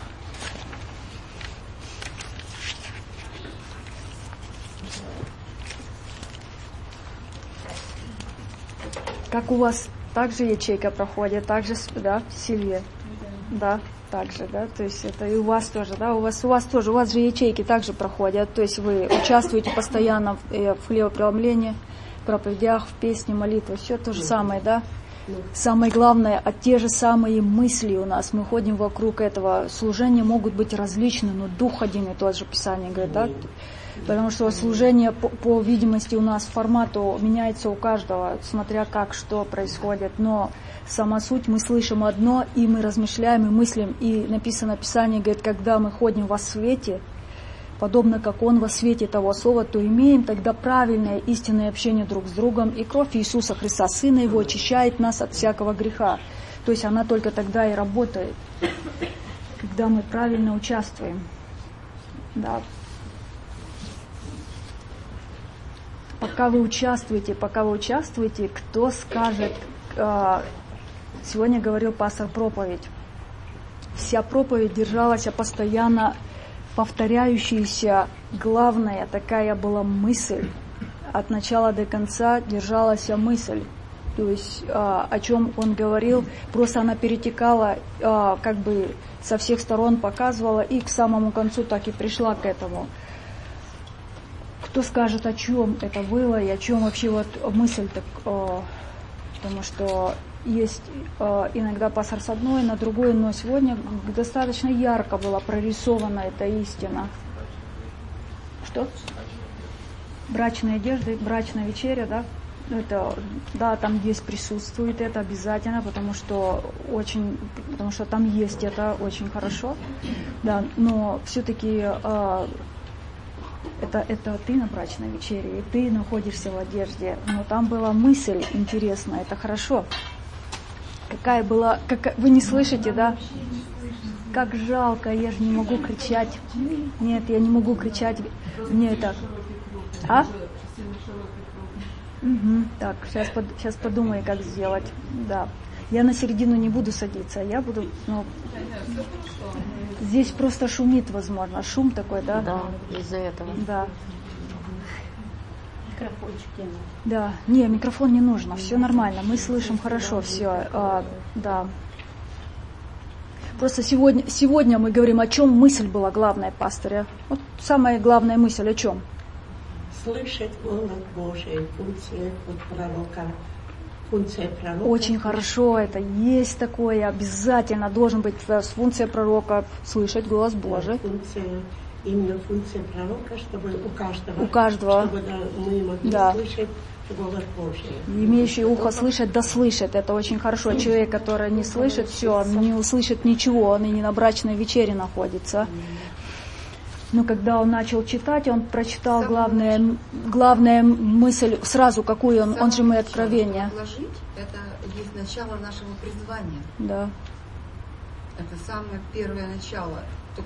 Как у вас также ячейка проходит, также, да, Сильвия? Да. Также, да, то есть это и у вас тоже, да, у вас, у вас тоже, у вас же ячейки также проходят, то есть вы участвуете постоянно в, в хлебопреломлении, в проповедях, в песне, молитве, все то же самое, да. Самое главное, а те же самые мысли у нас, мы ходим вокруг этого, служения могут быть различны, но дух один и тот же, Писание говорит, да, потому что служение по, по видимости у нас формату меняется у каждого, смотря как, что происходит, но сама суть, мы слышим одно, и мы размышляем, и мыслим, и написано в Писании, говорит, когда мы ходим во свете, подобно как Он во свете того слова, то имеем тогда правильное истинное общение друг с другом, и кровь Иисуса Христа, Сына Его, очищает нас от всякого греха. То есть она только тогда и работает, когда мы правильно участвуем. Да. Пока вы участвуете, пока вы участвуете, кто скажет... Сегодня говорил пастор проповедь. Вся проповедь держалась о постоянно повторяющейся, главная такая была мысль. От начала до конца держалась мысль. То есть а, о чем он говорил, просто она перетекала, а, как бы со всех сторон показывала, и к самому концу так и пришла к этому. Кто скажет, о чем это было и о чем вообще вот мысль, так, а, потому что есть а, иногда пастор с одной, на другой, но сегодня достаточно ярко была прорисована эта истина. Что? Брачные одежды, брачная вечеря, да? Это, да, там есть, присутствует это обязательно, потому что очень, потому что там есть это очень хорошо, да, но все-таки э, это, это ты на брачной вечере, и ты находишься в одежде, но там была мысль интересная, это хорошо. Какая была, как, вы не слышите, да? Как жалко, я же не могу кричать. Нет, я не могу кричать, мне это... А? Угу. Так, сейчас, под, сейчас подумаю, как сделать. Да. Я на середину не буду садиться, я буду... Ну, здесь просто шумит, возможно. Шум такой, да? Да, из-за этого. Да. Микрофончик не нужно. Да. Не, микрофон не нужно, все нормально, мы слышим хорошо все. А, да. Просто сегодня, сегодня мы говорим, о чем мысль была главная, пастыря. Вот самая главная мысль, о чем? Слышать голос Божий, функция пророка, функция пророка. Очень хорошо, это есть такое, обязательно должен быть функция пророка, слышать голос Божий. Функция, именно функция пророка, чтобы у каждого, у каждого. чтобы мы могли да. слышать голос Божий. Имеющий ухо слышать, да слышит, это очень хорошо. Человек, который не слышит, все, не услышит ничего, он и не на брачной вечере находится. Но когда он начал читать, он прочитал главная, главная мысль сразу, какую он, он же мы откровение. Вложить, это есть начало нашего призвания. Да. Это самое первое начало.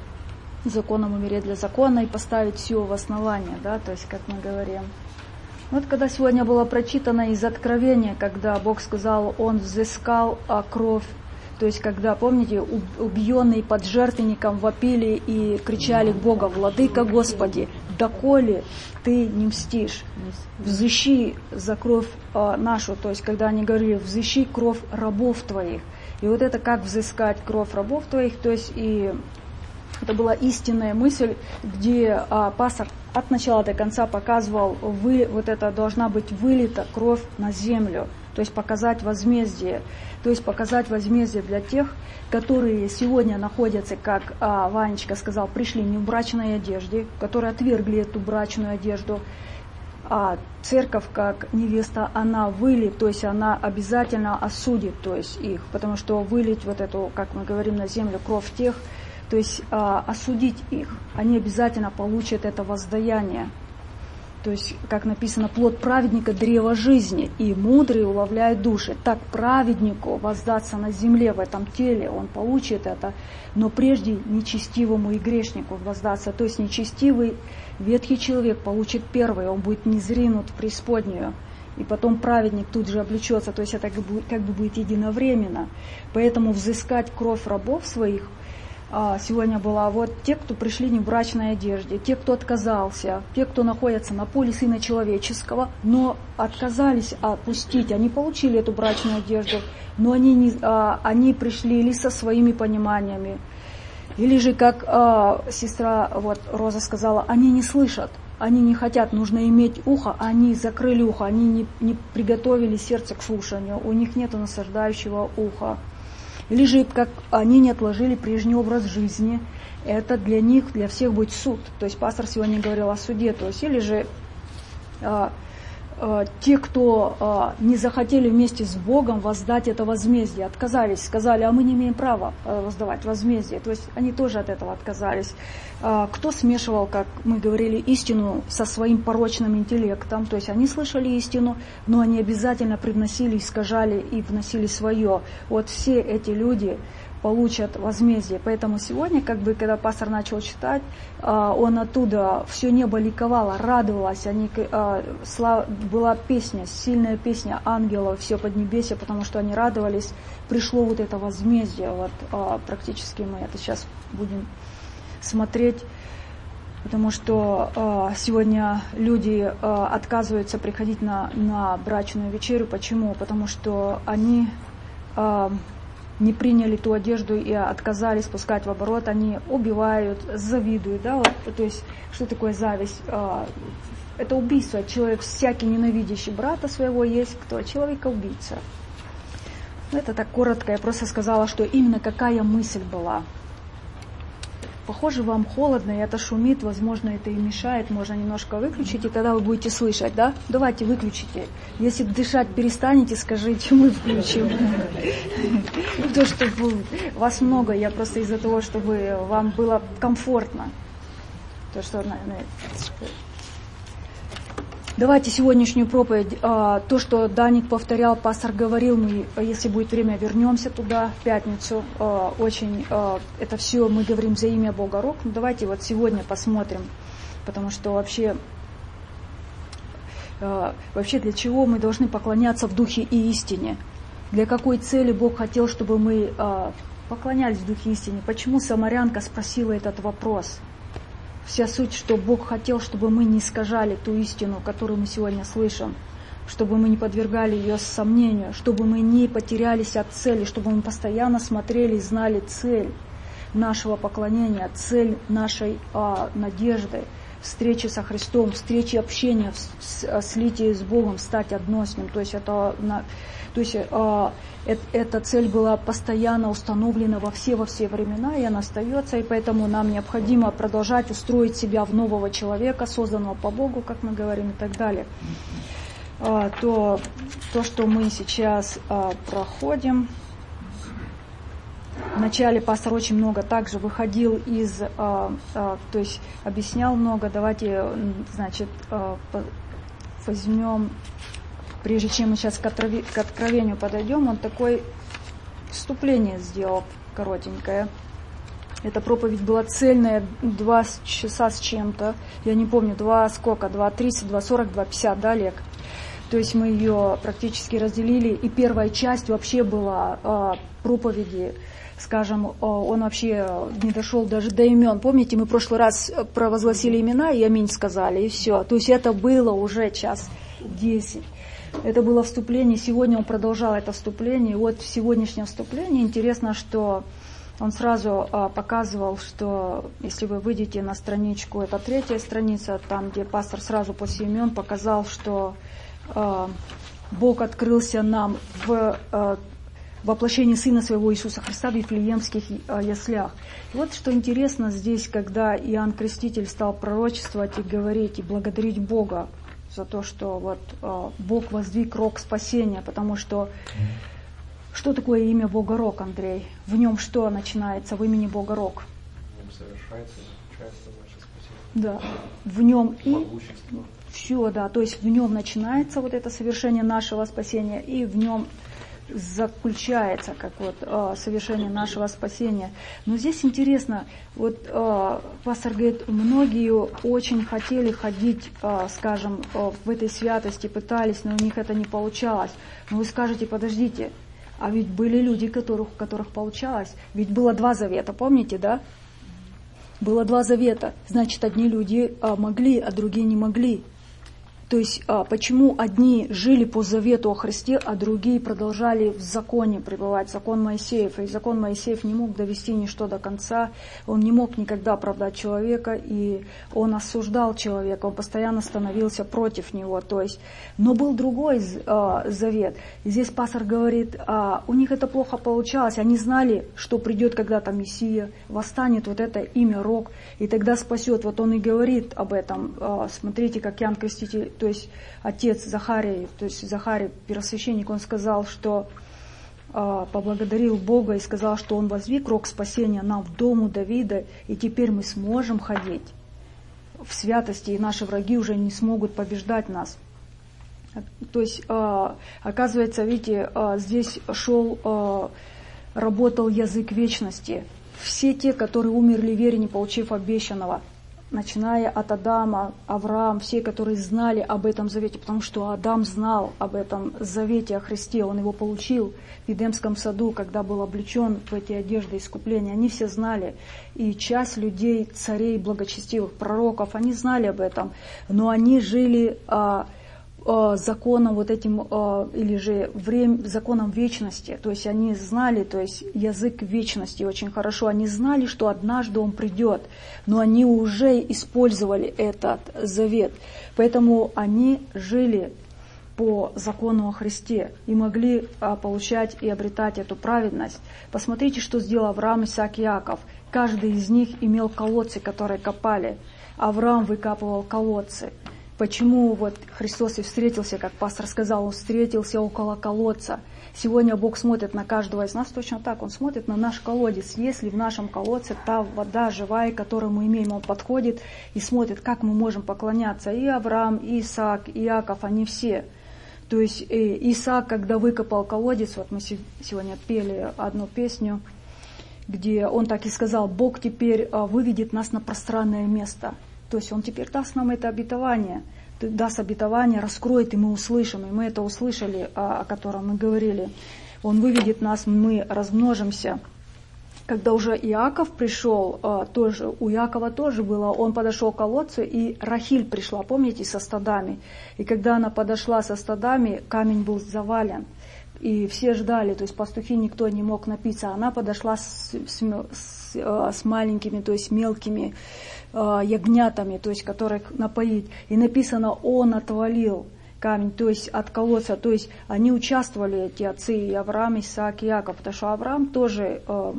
Законом умереть для закона и поставить все в основание, да, то есть, как мы говорим. Вот когда сегодня было прочитано из Откровения, когда Бог сказал, Он взыскал кровь, то есть, когда, помните, убиенные под жертвенником вопили и кричали к Богу: «Владыка Господи, доколе Ты не мстишь? Взыщи за кровь а, нашу». То есть, когда они говорили: «Взыщи кровь рабов Твоих». И вот это как взыскать кровь рабов Твоих, то есть, и это была истинная мысль, где а, пастор от начала до конца показывал, вы, вот это должна быть вылита кровь на землю, то есть показать возмездие, то есть показать возмездие для тех, которые сегодня находятся, как а, Ванечка сказал, пришли не в брачной одежде, которые отвергли эту брачную одежду, а церковь, как невеста, она вылит, то есть она обязательно осудит, то есть их, потому что вылить вот эту, как мы говорим, на землю кровь тех, то есть а, осудить их, они обязательно получат это воздаяние. То есть, как написано, плод праведника – древо жизни, и мудрый уловляет души. Так праведнику воздаться на земле, в этом теле, он получит это, но прежде нечестивому и грешнику воздаться. То есть нечестивый ветхий человек получит первый, он будет низвергнут в преисподнюю. И потом праведник тут же облечется, то есть это как бы, как бы будет единовременно. Поэтому взыскать кровь рабов своих сегодня была вот те, кто пришли не в брачной одежде, те, кто отказался, те, кто находится на поле Сына Человеческого, но отказались отпустить, они получили эту брачную одежду, но они, не, они пришли или со своими пониманиями, или же, как а, сестра вот, Роза сказала, они не слышат, они не хотят, нужно иметь ухо, они закрыли ухо, они не, не приготовили сердце к слушанию, у них нет насаждающего уха. Или же, как они не отложили прежний образ жизни, это для них, для всех будет суд. То есть пастор сегодня говорил о суде. То есть, или же а, а, те, кто а, не захотели вместе с Богом воздать это возмездие, отказались, сказали, а мы не имеем права воздавать возмездие. То есть они тоже от этого отказались. А, кто смешивал, как мы говорили, истину со своим порочным интеллектом, то есть они слышали истину, но они обязательно привносили, искажали и вносили свое. Вот все эти люди получат возмездие. Поэтому сегодня, как бы, когда пастор начал читать, он оттуда все небо ликовало, радовалось. Они, была песня, сильная песня ангелов, все поднебесье, потому что они радовались. Пришло вот это возмездие. Вот, практически мы это сейчас будем смотреть. потому что э, сегодня люди э, отказываются приходить на, на брачную вечерю. Почему? Потому что они э, не приняли ту одежду и отказались пускать в оборот. Они убивают, завидуют. Да? Вот, то есть, что такое зависть? Э, это убийство. Человек всякий ненавидящий брата своего есть кто? Человека-убийца. Это так коротко. Я просто сказала, что именно какая мысль была. Похоже, вам холодно, и это шумит, возможно, это и мешает, можно немножко выключить, и тогда вы будете слышать, да? Давайте выключите. Если дышать перестанете, скажите, мы включим. То, что вас много, я просто из-за того, чтобы вам было комфортно. То, что... Давайте сегодняшнюю проповедь, то, что Даник повторял, пастор говорил, мы, если будет время, вернемся туда в пятницу. Очень это все мы говорим за имя Бога Рок. Ну, давайте вот сегодня посмотрим, потому что вообще, вообще для чего мы должны поклоняться в духе и истине? Для какой цели Бог хотел, чтобы мы поклонялись в духе и истине? Почему самарянка спросила этот вопрос? Вся суть, что Бог хотел, чтобы мы не искажали ту истину, которую мы сегодня слышим, чтобы мы не подвергали ее сомнению, чтобы мы не потерялись от цели, чтобы мы постоянно смотрели и знали цель нашего поклонения, цель нашей а, надежды, встречи со Христом, встречи общения, с, слития с Богом, стать одно с Ним. То есть это... То есть э, э, эта цель была постоянно установлена во все, во все времена, и она остается, и поэтому нам необходимо продолжать устроить себя в нового человека, созданного по Богу, как мы говорим, и так далее. Э, то, то, что мы сейчас э, проходим. Вначале пастор очень много также выходил из, э, э, то есть объяснял много. Давайте, значит, э, возьмем... Прежде чем мы сейчас к откровению подойдем, он такое вступление сделал коротенькое. Эта проповедь была цельная, два часа с чем-то. Я не помню, два сколько, два тридцать, два сорок, два пятьдесят, да, Олег? То есть мы ее практически разделили. И первая часть вообще была э, проповеди, скажем, э, он вообще не дошел даже до имен. Помните, мы в прошлый раз провозгласили имена и аминь сказали, и все. То есть это было уже час десять. Это было вступление, сегодня он продолжал это вступление. И вот в сегодняшнем вступлении интересно, что он сразу а, показывал, что если вы выйдете на страничку, это третья страница, там, где пастор сразу после имен показал, что а, Бог открылся нам в а, воплощении Сына Своего Иисуса Христа в Вифлеемских а, яслях. И вот что интересно здесь, когда Иоанн Креститель стал пророчествовать и говорить, и благодарить Бога за то, что вот э, Бог воздвиг рог спасения, потому что что такое имя Бога Рог, Андрей? В нем что начинается в имени Бога Рог? В нем совершается и заключается наше спасение. Да, в нем и Могущество. все, да, то есть в нем начинается вот это совершение нашего спасения, и в нем заключается как вот э, совершение нашего спасения. Но здесь интересно, вот э, пастор говорит, многие очень хотели ходить, э, скажем, э, в этой святости, пытались, но у них это не получалось. Но вы скажете, подождите, а ведь были люди, которых, у которых получалось. Ведь было два завета, помните, да? Было два завета. Значит, одни люди э, могли, а другие не могли. То есть, а, почему одни жили по завету о Христе, а другие продолжали в законе пребывать, закон Моисеев. И закон Моисеев не мог довести ничто до конца, он не мог никогда оправдать человека, и он осуждал человека, он постоянно становился против него. То есть, но был другой а, завет. И здесь пастор говорит, а, у них это плохо получалось, они знали, что придет когда-то Мессия, восстанет вот это имя Рог, и тогда спасет. Вот он и говорит об этом. А, смотрите, как Иоанн Креститель, то есть отец Захарий, то есть Захарий, первосвященник, он сказал, что э, поблагодарил Бога и сказал, что он воздвиг рог спасения нам в дому Давида, и теперь мы сможем ходить в святости, и наши враги уже не смогут побеждать нас. То есть, э, оказывается, видите, э, здесь шел, э, работал язык вечности. Все те, которые умерли в вере, не получив обещанного. начиная от Адама, Авраам, все, которые знали об этом завете, потому что Адам знал об этом завете о Христе, он его получил в Эдемском саду, когда был облечен в эти одежды искупления, они все знали, и часть людей, царей, благочестивых, пророков, они знали об этом, но они жили а, а, законом вот этим, а, или же время, законом вечности, то есть они знали, то есть язык вечности очень хорошо, они знали, что однажды он придет, но они уже использовали этот завет, поэтому они жили по закону о Христе и могли а, получать и обретать эту праведность. Посмотрите, что сделал Авраам, Исаак и Иаков. Каждый из них имел колодцы, которые копали. Авраам выкапывал колодцы. Почему вот Христос и встретился, как пастор сказал, он встретился около колодца. Сегодня Бог смотрит на каждого из нас точно так. Он смотрит на наш колодец. Если в нашем колодце та вода живая, которую мы имеем, он подходит и смотрит, как мы можем поклоняться. И Авраам, и Исаак, и Иаков, они все. То есть Исаак, когда выкопал колодец, вот мы сегодня пели одну песню, где он так и сказал: Бог теперь выведет нас на пространное место. То есть он теперь даст нам это обетование, даст обетование, раскроет, и мы услышим. И мы это услышали, о котором мы говорили. Он выведет нас, мы размножимся. Когда уже Иаков пришел, тоже, у Иакова тоже было, он подошел к колодцу, и Рахиль пришла, помните, со стадами. И когда она подошла со стадами, камень был завален, и все ждали, то есть пастухи, никто не мог напиться. Она подошла с, с, с, с маленькими, то есть мелкими ягнятами, то есть которых напоить. И написано, он отвалил камень, то есть от колодца, то есть они участвовали, эти отцы, и Авраам, Исаак, и Иаков, потому что Авраам тоже...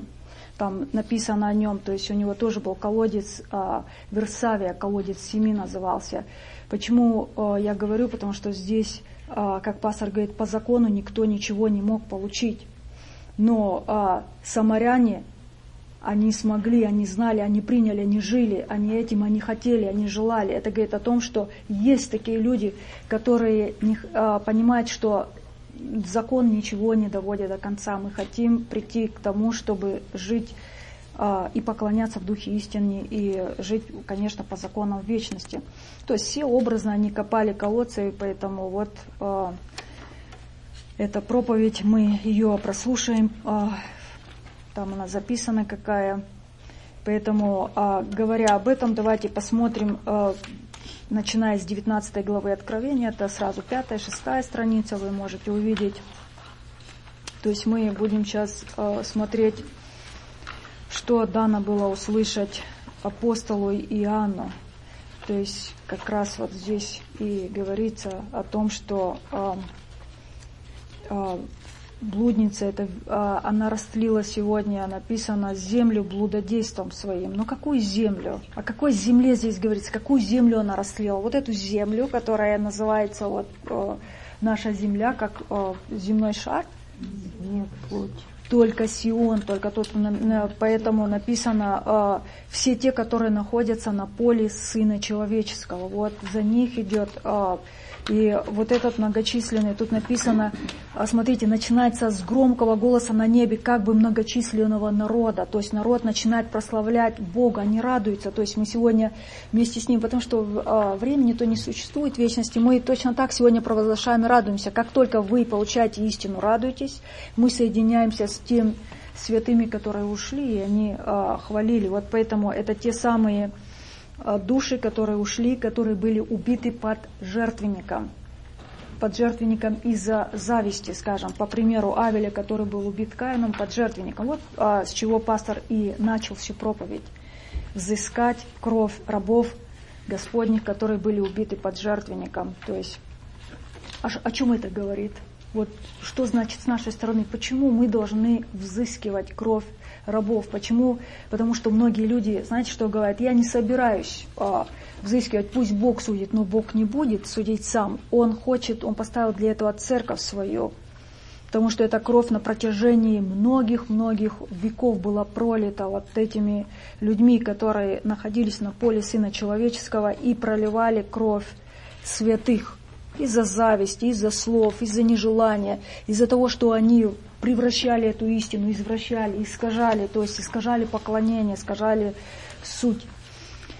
Там написано о нем, то есть у него тоже был колодец а, Версавия, колодец Семи назывался. Почему а, я говорю? Потому что здесь, а, как пастор говорит, по закону никто ничего не мог получить. Но а, самаряне, они смогли, они знали, они приняли, они жили, они этим, они хотели, они желали. Это говорит о том, что есть такие люди, которые не, а, понимают, что закон ничего не доводит до конца. Мы хотим прийти к тому, чтобы жить а, и поклоняться в духе истине, и жить, конечно, по законам вечности. То есть все образно они копали колодцы, и поэтому вот а, эта проповедь, мы ее прослушаем, а, там она записана какая. Поэтому, а, говоря об этом, давайте посмотрим, а, начиная с девятнадцатой главы Откровения, это сразу пятая, шестая страница, вы можете увидеть. То есть мы будем сейчас э, смотреть, что дано было услышать апостолу Иоанну. То есть как раз вот здесь и говорится о том, что э, э, блудница, это, э, она растлила сегодня, написано, землю блудодейством своим. Но какую землю? О какой земле здесь говорится? Какую землю она растлила? Вот эту землю, которая называется вот, э, наша земля, как э, земной шар? Нет, плоть. Только Сион, только тот, поэтому написано, э, все те, которые находятся на поле Сына Человеческого. Вот за них идет... Э, И вот этот многочисленный, тут написано, смотрите, начинается с громкого голоса на небе, как бы многочисленного народа. То есть народ начинает прославлять Бога, они радуются. То есть мы сегодня вместе с Ним, потому что времени-то не существует, вечности. Мы точно так сегодня провозглашаем и радуемся. Как только вы получаете истину, радуйтесь. Мы соединяемся с тем святыми, которые ушли, и они хвалили. Вот поэтому это те самые... души, которые ушли, которые были убиты под жертвенником, под жертвенником из-за зависти, скажем, по примеру Авеля, который был убит Каином под жертвенником. Вот а, с чего пастор и начал всю проповедь. Взыскать кровь рабов Господних, которые были убиты под жертвенником. То есть, о, о чем это говорит? Вот что значит с нашей стороны? Почему мы должны взыскивать кровь рабов? Почему? Потому что многие люди, знаете, что говорят? Я не собираюсь а, взыскивать, пусть Бог судит, но Бог не будет судить сам. Он хочет, Он поставил для этого церковь свою, потому что эта кровь на протяжении многих-многих веков была пролита вот этими людьми, которые находились на поле Сына Человеческого и проливали кровь святых. Из-за зависти, из-за слов, из-за нежелания, из-за того, что они превращали эту истину, извращали, искажали, то есть искажали поклонение, искажали суть.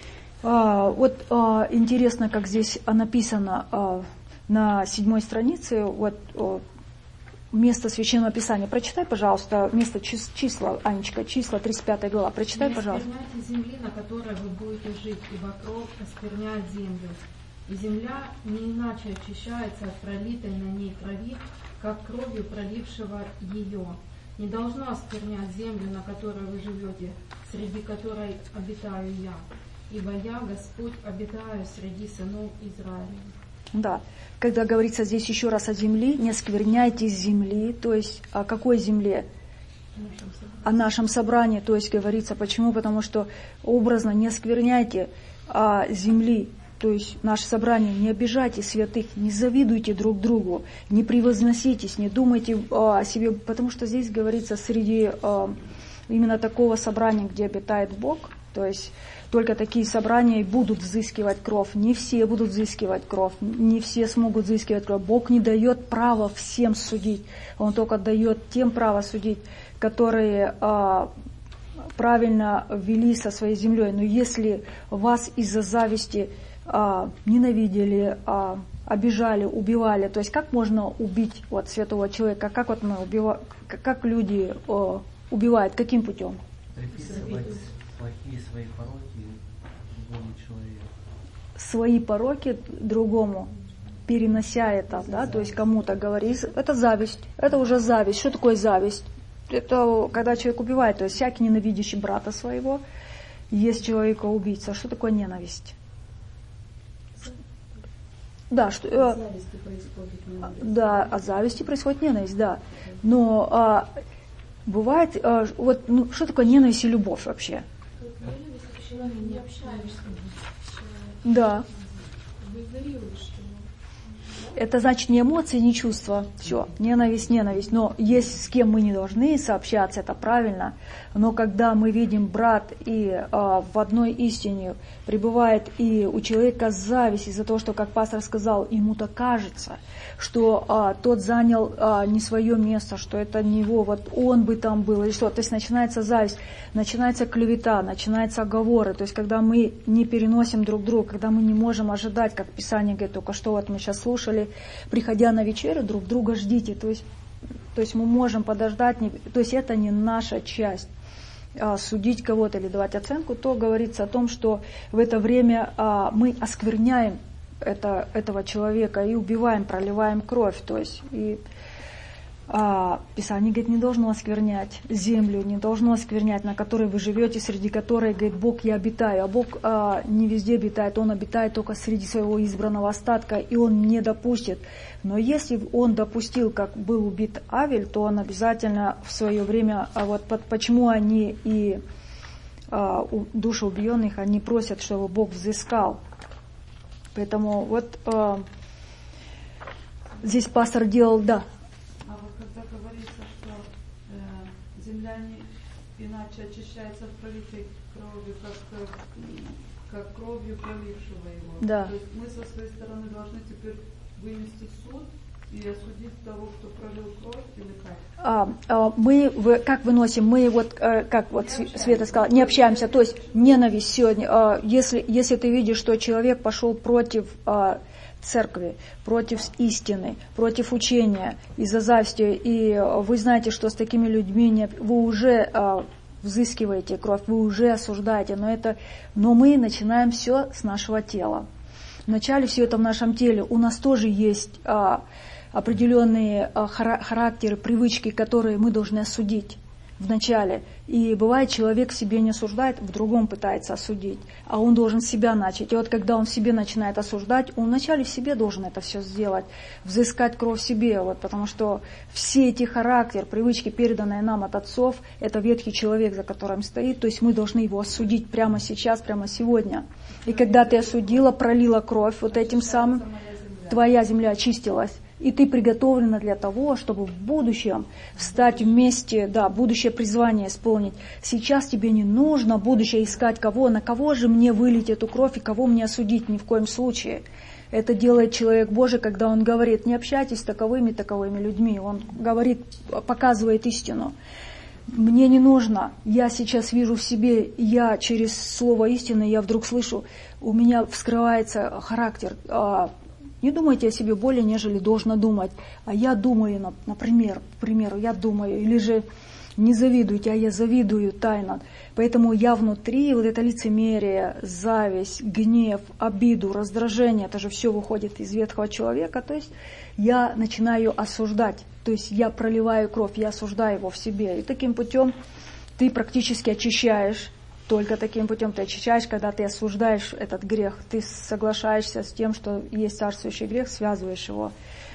А, вот а, интересно, как здесь написано а, на седьмой странице, вот а, место Священного Писания. Прочитай, пожалуйста, место числа, Анечка, числа тридцать пятая глава. Прочитай, не пожалуйста. Не оскверняйте земли, на которой вы будете жить, ибо кровь оскверняет землю. И земля не иначе очищается от пролитой на ней крови, как кровью пролившего ее. Не должно осквернять землю, на которой вы живете, среди которой обитаю я. Ибо я, Господь, обитаю среди сынов Израиля. Да, когда говорится здесь еще раз о земле, не оскверняйте земли, то есть о какой земле? О нашем собрании, то есть говорится, почему? Потому что образно не оскверняйте а, земли, то есть наше собрание, не обижайте святых, не завидуйте друг другу, не превозноситесь, не думайте а, о себе, потому что здесь говорится среди а, именно такого собрания, где обитает Бог, то есть только такие собрания и будут взыскивать кровь. Не все будут взыскивать кровь, не все смогут взыскивать кровь. Бог не дает права всем судить. Он только дает тем право судить, которые а, правильно вели со своей землей. Но если вас из-за зависти а, ненавидели, а, обижали, убивали, то есть как можно убить вот, святого человека, как, вот мы убива... как люди а, убивают, каким путем? Приписывать плохие свои пороки другому человеку. Свои пороки другому, перенося это, да, то есть кому-то говорить, это зависть, это уже зависть. Что такое зависть? Это когда человек убивает, то есть всякий ненавидящий брата своего, есть человека-убийца. Что такое ненависть? Да, что, э, да, от зависти происходит ненависть, да. Но а, бывает, а, вот, ну, что такое ненависть и любовь вообще? Не общаешься. Да. Это значит не эмоции, не чувства. Все, ненависть, ненависть. Но есть с кем мы не должны сообщаться, это правильно. Но когда мы видим брат и а, в одной истине пребывает и у человека зависть из-за того, что, как пастор сказал, ему-то кажется, что а, тот занял а, не свое место, что это не его, вот он бы там был или что. То есть начинается зависть, начинается клевета, начинаются оговоры. То есть когда мы не переносим друг друга, когда мы не можем ожидать, как Писание говорит, только что вот мы сейчас слушали, приходя на вечерю, друг друга ждите. То есть, то есть мы можем подождать, не, то есть это не наша часть. А, судить кого-то или давать оценку, то говорится о том, что в это время а, мы оскверняем это, этого человека и убиваем, проливаем кровь. То есть и а, Писание говорит, не должно осквернять землю, не должно осквернять, на которой вы живете, среди которой, говорит, Бог я обитаю. А Бог а, не везде обитает, Он обитает только среди своего избранного остатка, и Он не допустит. Но если Он допустил, как был убит Авель, то Он обязательно в свое время, а вот под, почему они и а, у души убиенных, они просят, чтобы Бог взыскал. Поэтому вот а, здесь пастор делал, да. Земля не иначе очищается от пролитой крови, как, как кровью пролившего его. Да. То есть мы со своей стороны должны теперь вынести суд и осудить того, кто пролил кровь, или как? А, а, мы в, как выносим? Мы вот, а, как вот Света сказала, не общаемся. То есть ненависть сегодня. А, если, если ты видишь, что человек пошел против а, церкви, против истины, против учения из-за зависти, и вы знаете, что с такими людьми вы уже а, взыскиваете кровь, вы уже осуждаете, но, это, но мы начинаем все с нашего тела. Вначале все это в нашем теле. У нас тоже есть а, определенные а, характеры, привычки, которые мы должны осудить вначале. И бывает, человек в себе не осуждает, в другом пытается осудить, а он должен себя начать. И вот когда он в себе начинает осуждать, он вначале в себе должен это все сделать, взыскать кровь в себе, вот, потому что все эти характеры, привычки, переданные нам от отцов, это ветхий человек, за которым стоит, то есть мы должны его осудить прямо сейчас, прямо сегодня. И когда ты осудила, пролила кровь вот этим самым, твоя земля очистилась. И ты приготовлена для того, чтобы в будущем встать вместе, да, будущее призвание исполнить. Сейчас тебе не нужно будущее искать кого, на кого же мне вылить эту кровь и кого мне осудить, ни в коем случае. Это делает человек Божий, когда он говорит, не общайтесь с таковыми, таковыми людьми. Он говорит, показывает истину. мне не нужно, я сейчас вижу в себе, я через слово истины, я вдруг слышу, у меня вскрывается характер. Не думайте о себе более, нежели должно думать. А я думаю, например, к примеру, я думаю, или же не завидуйте, а я завидую тайно. Поэтому я внутри, вот это лицемерие, зависть, гнев, обиду, раздражение, это же все выходит из ветхого человека, то есть я начинаю осуждать, то есть я проливаю кровь, я осуждаю его в себе. И таким путем ты практически очищаешь, только таким путем ты очищаешь, когда ты осуждаешь этот грех, ты соглашаешься с тем, что есть царствующий грех, связываешь его.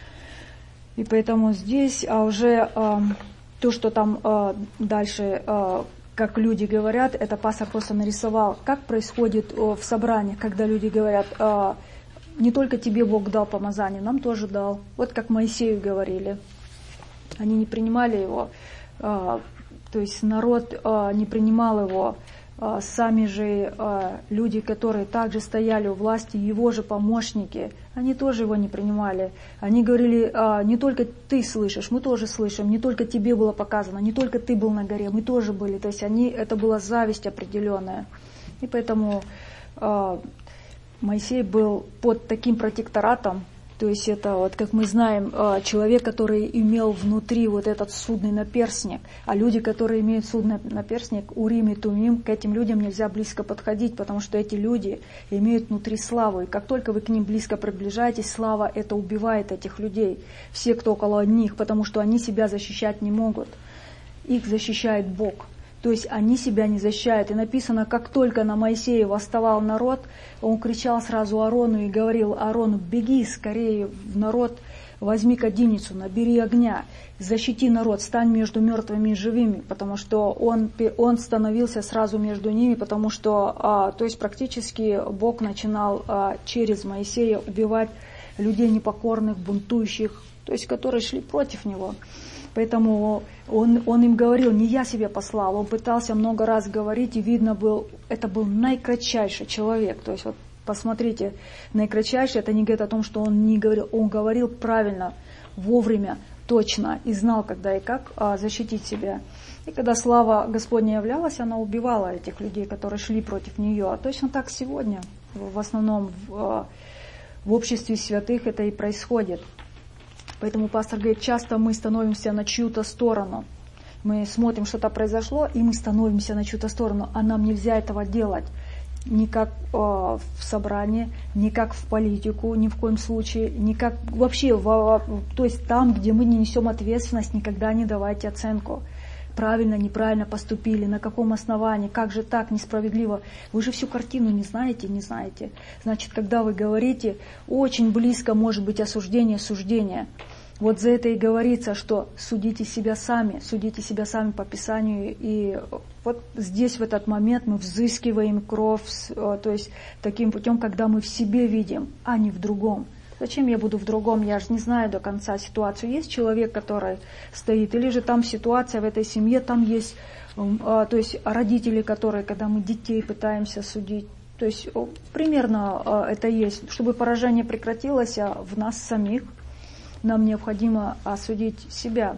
И поэтому здесь а уже э, то, что там э, дальше, э, как люди говорят, это пастор просто нарисовал, как происходит э, в собраниях, когда люди говорят, э, не только тебе Бог дал помазание, нам тоже дал. Вот как Моисею говорили. Они не принимали его, э, то есть народ э, не принимал его. Сами же люди, которые также стояли у власти, его же помощники, они тоже его не принимали. Они говорили, не только ты слышишь, мы тоже слышим, не только тебе было показано, не только ты был на горе, мы тоже были. То есть они, это была зависть определенная. И поэтому Моисей был под таким протекторатом. То есть это, вот как мы знаем, человек, который имел внутри вот этот судный наперстник. А люди, которые имеют судный наперстник, Урим и Тумим, к этим людям нельзя близко подходить, потому что эти люди имеют внутри славу. И как только вы к ним близко приближаетесь, слава это убивает этих людей. Все, кто около них, потому что они себя защищать не могут. Их защищает Бог. То есть они себя не защищают. И написано, как только на Моисея восставал народ, он кричал сразу Аарону и говорил: Аарону, беги скорее в народ, возьми кадильницу, набери огня, защити народ, стань между мертвыми и живыми, потому что он, он становился сразу между ними, потому что, а, то есть практически Бог начинал а, через Моисея убивать людей непокорных, бунтующих, то есть которые шли против него. Поэтому он, он им говорил, не я себе послал, он пытался много раз говорить, и видно был, это был наикратчайший человек. То есть вот посмотрите, наикратчайший, это не говорит о том, что он не говорил, он говорил правильно, вовремя, точно, и знал, когда и как а, защитить себя. И когда слава Господня являлась, она убивала этих людей, которые шли против нее. А точно так сегодня, в основном в, в обществе святых это и происходит. Поэтому пастор говорит, часто мы становимся на чью-то сторону. Мы смотрим, что-то произошло, и мы становимся на чью-то сторону. А нам нельзя этого делать. Ни как э, в собрании, ни как в политику, ни в коем случае, ни как вообще, в, то есть там, где мы не несем ответственность, никогда не давайте оценку. Правильно, неправильно поступили, на каком основании, как же так, несправедливо. Вы же всю картину не знаете, не знаете. Значит, когда вы говорите, очень близко может быть осуждение, суждение. Вот за это и говорится, что судите себя сами, судите себя сами по Писанию. И вот здесь в этот момент мы взыскиваем кровь, то есть таким путем, когда мы в себе видим, а не в другом. Зачем я буду в другом? Я же не знаю до конца ситуацию. Есть человек, который стоит, или же там ситуация в этой семье, там есть, то есть родители, которые, когда мы детей пытаемся судить, то есть примерно это есть. Чтобы поражение прекратилось в нас самих, нам необходимо осудить себя.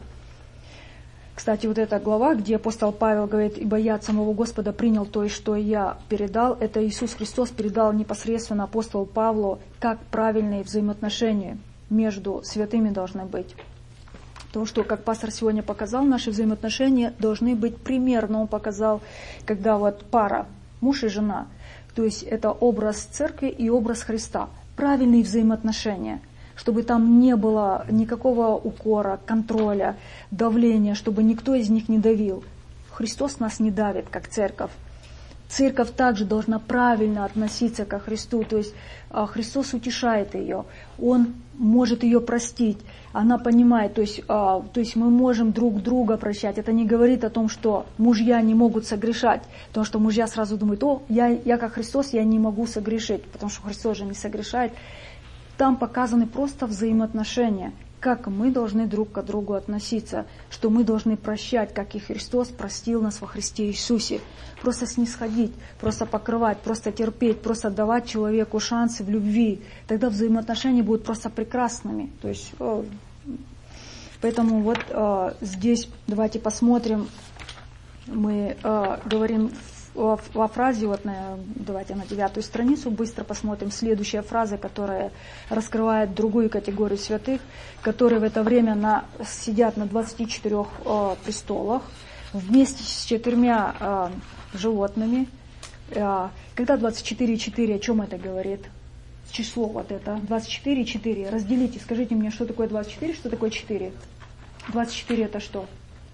Кстати, вот эта глава, где апостол Павел говорит, «Ибо я от самого Господа принял то, что я передал», это Иисус Христос передал непосредственно апостолу Павлу, как правильные взаимоотношения между святыми должны быть. То, что, как пастор сегодня показал, наши взаимоотношения должны быть примерно. Он показал, когда вот пара, муж и жена, то есть это образ церкви и образ Христа, правильные взаимоотношения, чтобы там не было никакого укора, контроля, давления, чтобы никто из них не давил. Христос нас не давит, как церковь. Церковь также должна правильно относиться ко Христу, то есть Христос утешает ее, Он может ее простить, она понимает, то есть, то есть мы можем друг друга прощать. Это не говорит о том, что мужья не могут согрешать, потому что мужья сразу думают, о, я, я как Христос, я не могу согрешить, потому что Христос же не согрешает. Там показаны просто взаимоотношения, как мы должны друг к другу относиться, что мы должны прощать, как и Христос простил нас во Христе Иисусе. Просто снисходить, просто покрывать, просто терпеть, просто давать человеку шансы в любви. Тогда взаимоотношения будут просто прекрасными. То есть, поэтому вот здесь давайте посмотрим, мы э, говорим во, во фразе, вот на, давайте на девятую страницу быстро посмотрим, следующая фраза, которая раскрывает другую категорию святых, которые в это время на, сидят на двадцати четырёх э, престолах вместе с четырьмя э, животными. Э, когда двадцать четыре и четыре, о чем это говорит? Число вот это, двадцать четыре и четыре. Разделите, скажите мне, что такое двадцать четыре, что такое четыре? двадцать четыре это что?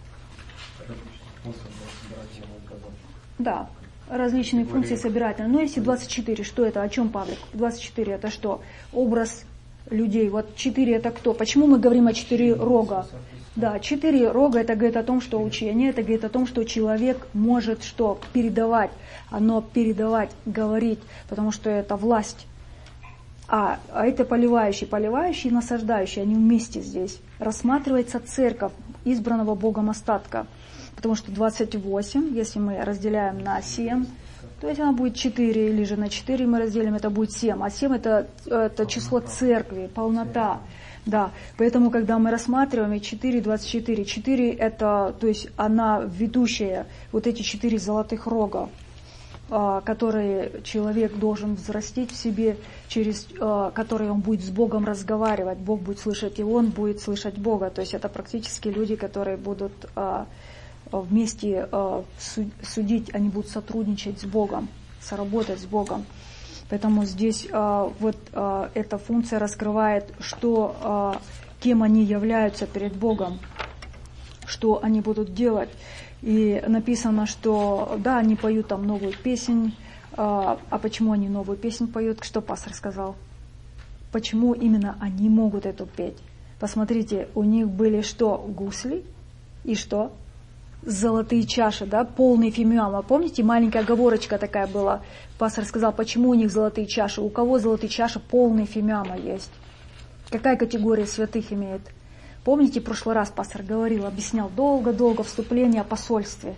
Да, различные функции собирательные. Но если двадцать четыре, что это? О чем, Павлик? двадцать четыре это что? Образ людей. Вот четыре это кто? Почему мы говорим о четыре рога? Да, четыре рога это говорит о том, что учение, это говорит о том, что человек может что? Передавать. Оно передавать, говорить, потому что это власть. А, а это поливающий, поливающий и насаждающий, они вместе здесь. Рассматривается церковь избранного Богом остатка. Потому что двадцать восемь, если мы разделяем на семь, то есть она будет четыре, или же на четыре мы разделим, это будет семь. А семь это, это число церкви, полнота. Да, поэтому, когда мы рассматриваем четыре, двадцать четыре, четыре это, то есть она ведущая, вот эти четыре золотых рога, которые человек должен взрастить в себе, через которые он будет с Богом разговаривать, Бог будет слышать, и он будет слышать Бога. То есть это практически люди, которые будут вместе судить, они будут сотрудничать с Богом, соработать с Богом. Поэтому здесь вот эта функция раскрывает, что, кем они являются перед Богом, что они будут делать. И написано, что да, они поют там новую песнь. А, а почему они новую песнь поют? Что пастор сказал? Почему именно они могут эту петь? Посмотрите, у них были что? Гусли и что? Золотые чаши, да, полные фимиама. Помните, маленькая оговорочка такая была? Пастор сказал, почему у них золотые чаши? У кого золотые чаши полные фимиама есть? Какая категория святых имеет? Помните, в прошлый раз пастор говорил, объяснял долго-долго вступление о посольстве.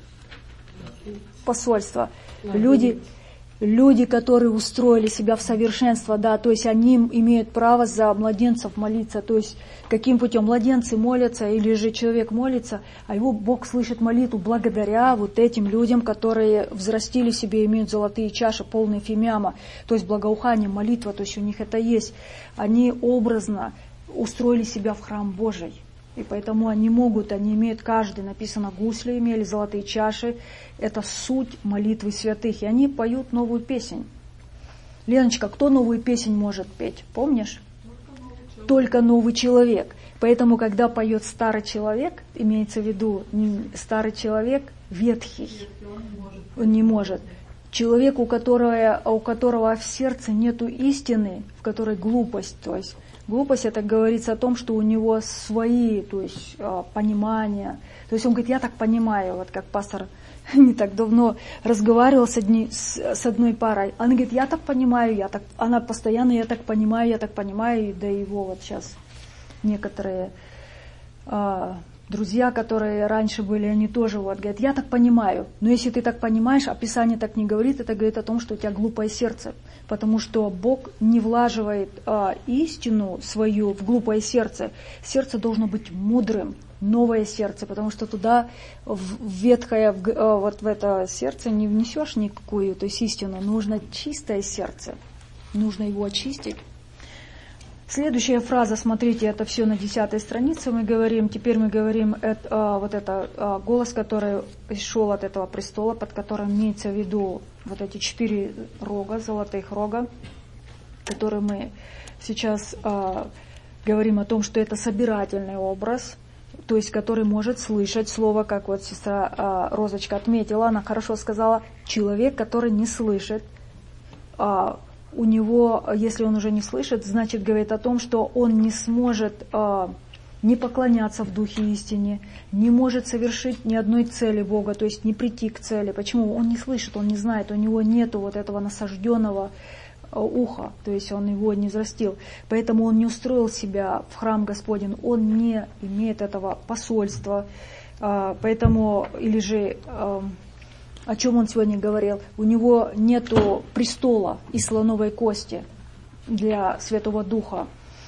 Посольство. Люди, люди, которые устроили себя в совершенство, да, то есть они имеют право за младенцев молиться. То есть каким путем младенцы молятся, или же человек молится, а его Бог слышит молитву благодаря вот этим людям, которые взрастили себе, имеют золотые чаши, полные фимиама. То есть благоухание, молитва, то есть у них это есть. Они образно устроили себя в храм Божий. И поэтому они могут, они имеют, каждый, написано, гусли имели, золотые чаши. Это суть молитвы святых. И они поют новую песнь. Леночка, кто новую песнь может петь? Помнишь? Только новый человек. Поэтому, когда поет старый человек, имеется в виду старый человек ветхий, он не может. Человек, у которого, у которого в сердце нету истины, в которой глупость, то есть глупость, это говорится о том, что у него свои, то есть понимания. То есть он говорит, я так понимаю, вот как пастор не так давно разговаривал с, одни, с, с одной парой. Она говорит, я так понимаю, я так, она постоянно, я так понимаю, я так понимаю, и да его вот сейчас некоторые а, друзья, которые раньше были, они тоже вот говорят, я так понимаю. Но если ты так понимаешь, а Писание так не говорит, это говорит о том, что у тебя глупое сердце. Потому что Бог не влаживает а, истину свою в глупое сердце. Сердце должно быть мудрым, новое сердце, потому что туда в ветхое, в, а, вот в это сердце не внесешь никакую, то есть истину. Нужно чистое сердце, нужно его очистить. Следующая фраза, смотрите, это все на десятой странице мы говорим. Теперь мы говорим, это, а, вот это а, голос, который шел от этого престола, под которым имеется в виду вот эти четыре рога, золотых рога, которые мы сейчас а, говорим о том, что это собирательный образ, то есть который может слышать слово, как вот сестра а, Розочка отметила, она хорошо сказала, человек, который не слышит, а, у него, если он уже не слышит, значит, говорит о том, что он не сможет э, не поклоняться в духе истине, не может совершить ни одной цели Бога, то есть не прийти к цели. Почему? Он не слышит, он не знает, у него нету вот этого насажденного э, уха, то есть он его не взрастил. Поэтому он не устроил себя в храм Господень, он не имеет этого посольства. Э, поэтому, или же... Э, о чем он сегодня говорил, у него нету престола и слоновой кости для Святого Духа.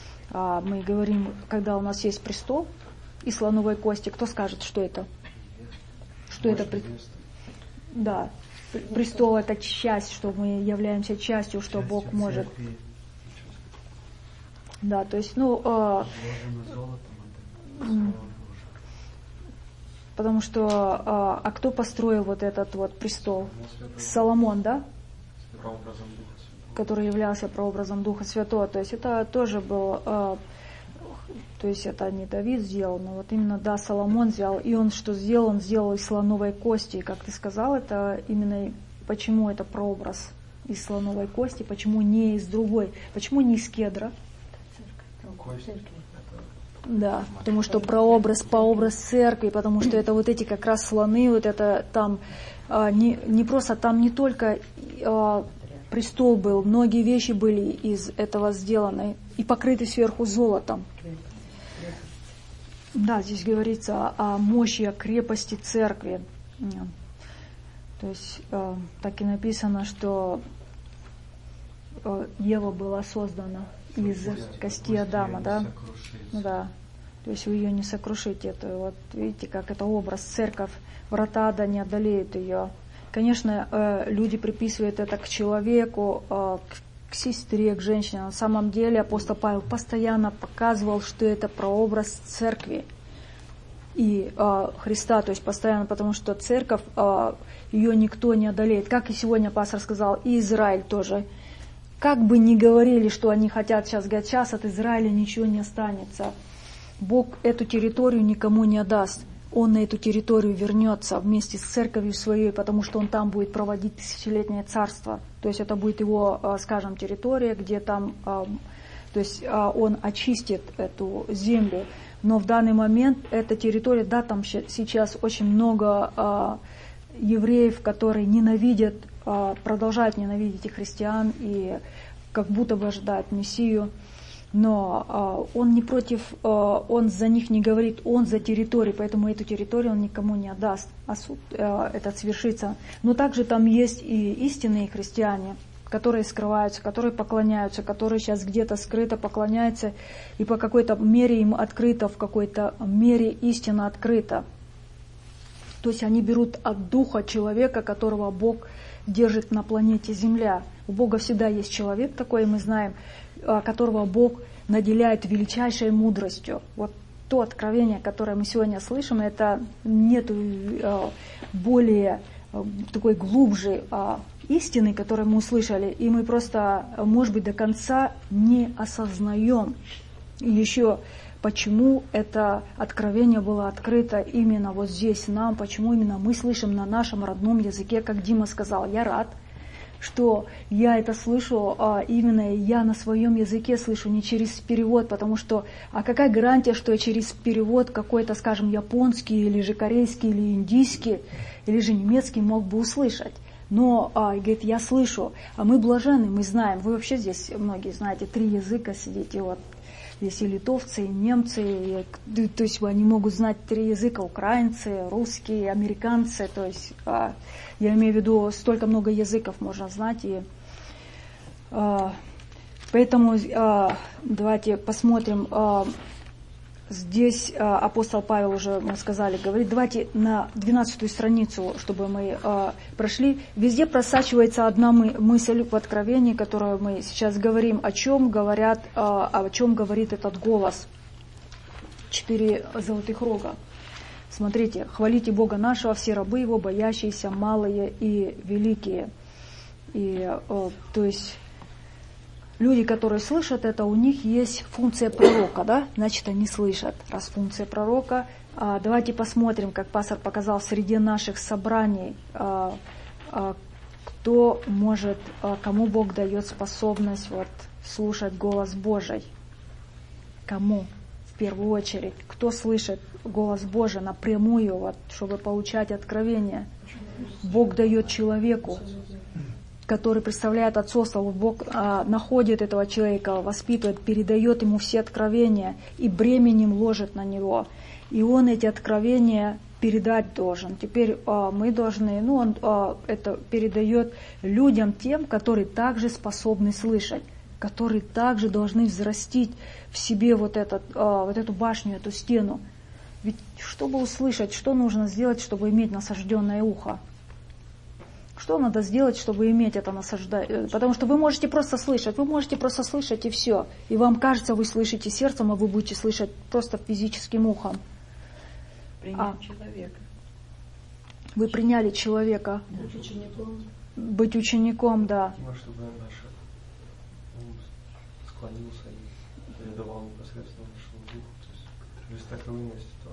А мы говорим, когда у нас есть престол и слоновой кости, кто скажет, что это? Что это? Да, престол это часть, что мы являемся частью, что Частью Бог может. церкви. Да, то есть, ну, э, Вложено золотом, это слово Божие. потому что, э, а кто построил вот этот вот престол? Соломон, да? Прообразом Духа Святого. Который являлся прообразом Духа Святого. То есть это тоже был, э, то есть это не Давид сделал, но вот именно, да, Соломон взял. И он что сделал? Он сделал из слоновой кости. И, как ты сказал, это именно, почему это прообраз из слоновой кости, почему не из другой, почему не из кедра? Да, потому что прообраз, прообраз церкви, потому что это вот эти как раз слоны, вот это там а, не, не просто, там не только а, престол был, многие вещи были из этого сделаны и покрыты сверху золотом. Да, здесь говорится о мощи, о крепости церкви. То есть а, так и написано, что а, Ева была создана из кости Адама, да? Да. То есть вы ее не сокрушите. Это вот видите, как это образ. Церковь, врата ада не одолеют ее. Конечно, люди приписывают это к человеку, к сестре, к женщине. На самом деле апостол Павел постоянно показывал, что это прообраз церкви и Христа, то есть постоянно, потому что церковь, ее никто не одолеет. Как и сегодня пастор сказал, и Израиль тоже. Как бы ни говорили, что они хотят сейчас, говорят, сейчас от Израиля ничего не останется. Бог эту территорию никому не отдаст. Он на эту территорию вернется вместе с церковью своей, потому что он там будет проводить тысячелетнее царство. То есть это будет его, скажем, территория, где там, то есть он очистит эту землю. Но в данный момент эта территория, да, там сейчас очень много евреев, которые ненавидят, продолжают ненавидеть и христиан, и как будто бы ожидают Мессию, но он не против, он за них не говорит, он за территорию, поэтому эту территорию он никому не отдаст, а суд этот свершится. Но также там есть и истинные христиане, которые скрываются, которые поклоняются, которые сейчас где-то скрыто поклоняются, и по какой-то мере им открыто, в какой-то мере истина открыта. То есть они берут от духа человека, которого Бог держит на планете Земля. У Бога всегда есть человек такой, мы знаем, которого Бог наделяет величайшей мудростью. Вот то откровение, которое мы сегодня слышим, это нет более такой глубже истины, которую мы услышали, и мы просто, может быть, до конца не осознаем еще, почему это откровение было открыто именно вот здесь нам, почему именно мы слышим на нашем родном языке, как Дима сказал. Я рад, что я это слышу, а именно я на своем языке слышу, не через перевод, потому что, а какая гарантия, что я через перевод какой-то, скажем, японский, или же корейский, или индийский, или же немецкий мог бы услышать. Но, а, говорит, я слышу, а мы блаженны, мы знаем, вы вообще здесь, многие знаете, три языка сидите, вот, здесь и литовцы, и немцы, и, то есть они могут знать три языка, украинцы, русские, американцы, то есть а, я имею в виду, столько много языков можно знать, и а, поэтому а, давайте посмотрим, а, здесь а, апостол Павел уже, мы сказали, говорит, давайте на двенадцатую страницу, чтобы мы а, прошли, везде просачивается одна мы, мысль в Откровении, которую мы сейчас говорим, о чем говорят, а, о чем говорит этот голос. Четыре золотых рога. Смотрите, хвалите Бога нашего, все рабы Его, боящиеся, малые и великие. И, а, то есть люди, которые слышат это, у них есть функция пророка, да? Значит, они слышат. Раз функция пророка, а, давайте посмотрим, как пастор показал в среде наших собраний, а, а, кто может, а, кому Бог дает способность вот, слушать голос Божий. Кому? В первую очередь. Кто слышит голос Божий напрямую, вот, чтобы получать откровение? Бог дает человеку, который представляет отцовство. Вот Бог а, находит этого человека, воспитывает, передает ему все откровения и бременем ложит на него. И он эти откровения передать должен. Теперь а, мы должны, ну он а, это передает людям тем, которые также способны слышать, которые также должны взрастить в себе вот, этот, а, вот эту башню, эту стену. Ведь чтобы услышать, что нужно сделать, чтобы иметь насажденное ухо? что надо сделать, чтобы иметь это наслаждение. Потому что вы можете просто слышать, вы можете просто слышать и все. И вам кажется, вы слышите сердцем, а вы будете слышать просто физическим ухом. Принять а, человека. Вы приняли человека. Быть учеником. Быть учеником, да. Чтобы наш ум склонился и передавал непосредственно нашему духу. То есть жестоковыность, то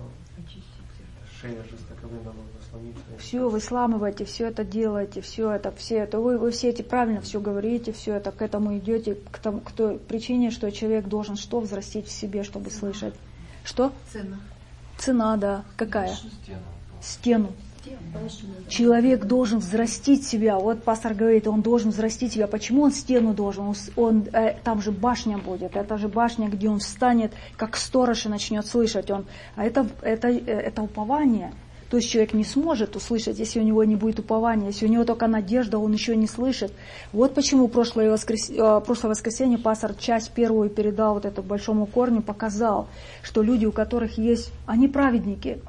шея жестоковыйно можно сломиться. Все, вы сламываете, все это делаете, все это, все это. Вы, вы все эти правильно все говорите, все это, к этому идете, к, тому, к той причине, что человек должен что взрастить в себе, чтобы Цена. Слышать. Что? Цена. Цена, да. Какая? Стену. Стену. Человек должен взрастить себя. Вот пастор говорит, он должен взрастить себя. Почему он стену должен? Он, он, э, там же башня будет. Это же башня, где он встанет, как сторож, и начнет слышать. Он, а это, это, это упование. То есть человек не сможет услышать, если у него не будет упования. Если у него только надежда, он еще не слышит. Вот почему прошлое, воскрес... прошлое воскресенье пастор часть первую передал вот этому большому корню, показал, что люди, у которых есть, они праведники.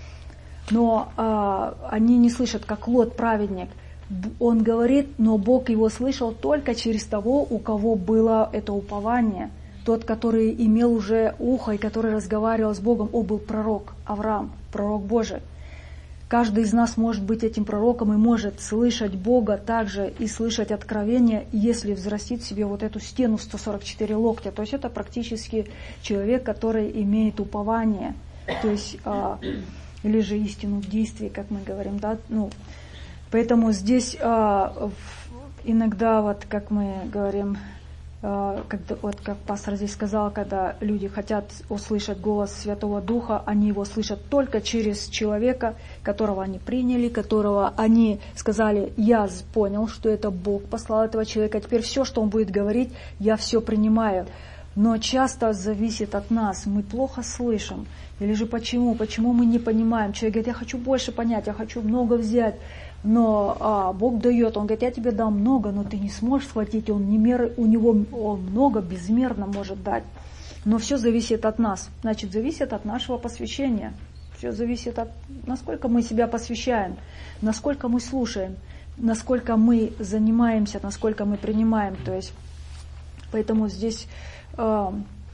Но а, они не слышат, как Лот праведник. Он говорит, но Бог его слышал только через того, у кого было это упование. Тот, который имел уже ухо и который разговаривал с Богом, он был пророк Авраам, пророк Божий. Каждый из нас может быть этим пророком и может слышать Бога также и слышать откровения, если взрастит в себе вот эту стену сто сорок четыре локтя. То есть это практически человек, который имеет упование. То есть... А, или же истину в действии, как мы говорим, да, ну, поэтому здесь а, иногда, вот как мы говорим, а, когда, вот как пастор здесь сказал, когда люди хотят услышать голос Святого Духа, они его слышат только через человека, которого они приняли, которого они сказали, я понял, что это Бог послал этого человека, теперь все, что он будет говорить, я все принимаю. Но часто зависит от нас, мы плохо слышим. Или же почему? Почему мы не понимаем? Человек говорит, я хочу больше понять, я хочу много взять, но а, Бог дает. Он говорит, я тебе дам много, но ты не сможешь схватить. Он не мер, у него он много, безмерно может дать. Но все зависит от нас. Значит, зависит от нашего посвящения. Все зависит от, насколько мы себя посвящаем, насколько мы слушаем, насколько мы занимаемся, насколько мы принимаем. То есть, поэтому здесь... Э,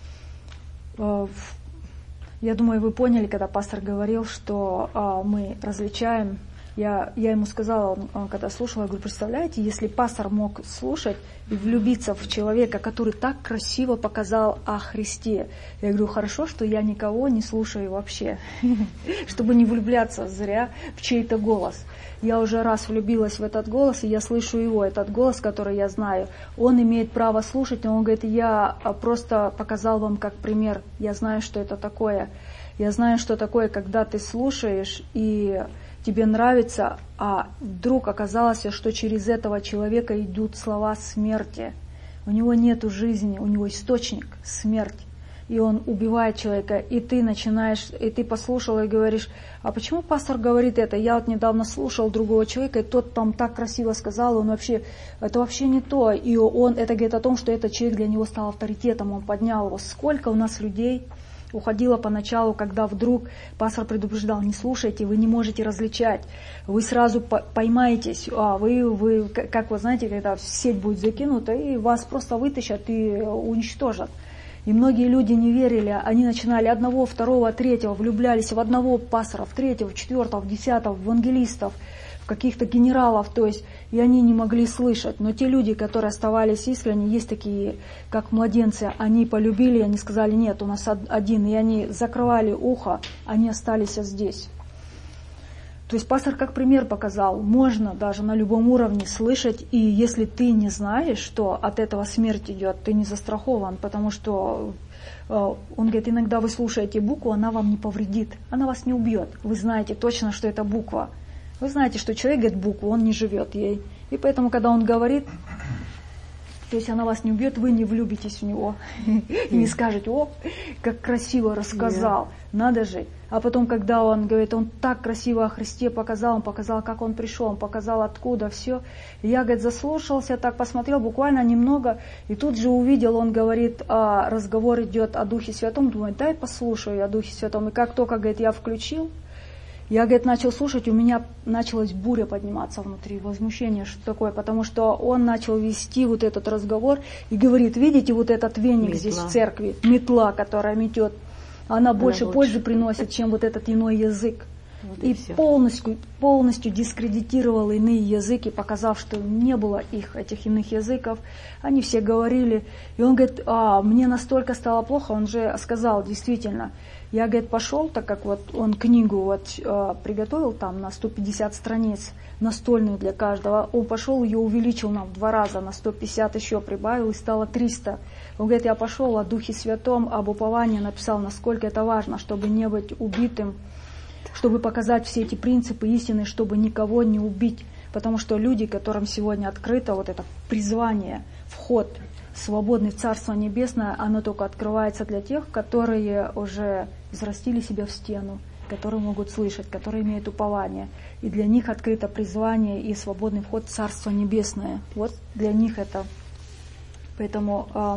э, Я думаю, вы поняли, когда пастор говорил, что а, мы различаем. Я, я ему сказала, он, когда слушала, я говорю, представляете, если пастор мог слушать и влюбиться в человека, который так красиво показал о Христе. Я говорю, хорошо, что я никого не слушаю вообще, чтобы не влюбляться зря в чей-то голос. Я уже раз влюбилась в этот голос, и я слышу его, этот голос, который я знаю. Он имеет право слушать, но он говорит, я просто показал вам как пример. Я знаю, что это такое. Я знаю, что такое, когда ты слушаешь, и тебе нравится, а вдруг оказалось, что через этого человека идут слова смерти. У него нету жизни, у него источник – смерть. И он убивает человека, и ты начинаешь, и ты послушал и говоришь, а почему пастор говорит это? Я вот недавно слушал другого человека, и тот там так красиво сказал, он вообще, это вообще не то. И он, это говорит о том, что этот человек для него стал авторитетом, он поднял его. Сколько у нас людей уходило поначалу, когда вдруг пастор предупреждал, не слушайте, вы не можете различать, вы сразу поймаетесь, а вы, вы, как вы знаете, когда сеть будет закинута, и вас просто вытащат и уничтожат. И многие люди не верили, они начинали одного, второго, третьего, влюблялись в одного пастора, в третьего, в четвертого, в десятого, в евангелистов, в каких-то генералов, то есть, и они не могли слышать. Но те люди, которые оставались искренне, есть такие, как младенцы, они полюбили, они сказали, нет, у нас один, и они закрывали ухо, они остались здесь. То есть пастор как пример показал, можно даже на любом уровне слышать, и если ты не знаешь, что от этого смерть идет, ты не застрахован, потому что он говорит, иногда вы слушаете букву, она вам не повредит, она вас не убьет, вы знаете точно, что это буква. Вы знаете, что человек говорит букву, он не живет ей. И поэтому, когда он говорит, то есть она вас не убьет, вы не влюбитесь в него. И не скажете, о, как красиво рассказал, надо же. А потом, когда он говорит, он так красиво о Христе показал, он показал, как он пришел, он показал, откуда, все. И я, говорит, заслушался, так посмотрел буквально немного, и тут же увидел, он говорит, а, разговор идет о Духе Святом, думаю, дай послушаю о Духе Святом. И как только, говорит, я включил, Я, говорит, начал слушать, у меня началась буря подниматься внутри, возмущение, что такое, потому что он начал вести вот этот разговор и говорит, видите, вот этот веник метла. Здесь в церкви, метла, которая метет, она, она больше пользы приносит, чем вот этот иной язык. Вот и и полностью, полностью дискредитировал иные языки, показав, что не было их, этих иных языков. Они все говорили. И он говорит, а, мне настолько стало плохо, он же сказал, действительно. Я, говорит, пошел, так как вот он книгу вот, э, приготовил там на сто пятьдесят страниц, настольную для каждого. Он пошел, ее увеличил нам в два раза, на сто пятьдесят еще прибавил, и стало триста. Он говорит, я пошел о Духе Святом, об уповании, написал, насколько это важно, чтобы не быть убитым, чтобы показать все эти принципы истины, чтобы никого не убить. Потому что люди, которым сегодня открыто вот это призвание, вход свободный в Царство Небесное, оно только открывается для тех, которые уже взрастили себя в стену, которые могут слышать, которые имеют упование. И для них открыто призвание и свободный вход в Царство Небесное. Вот для них это. Поэтому, э,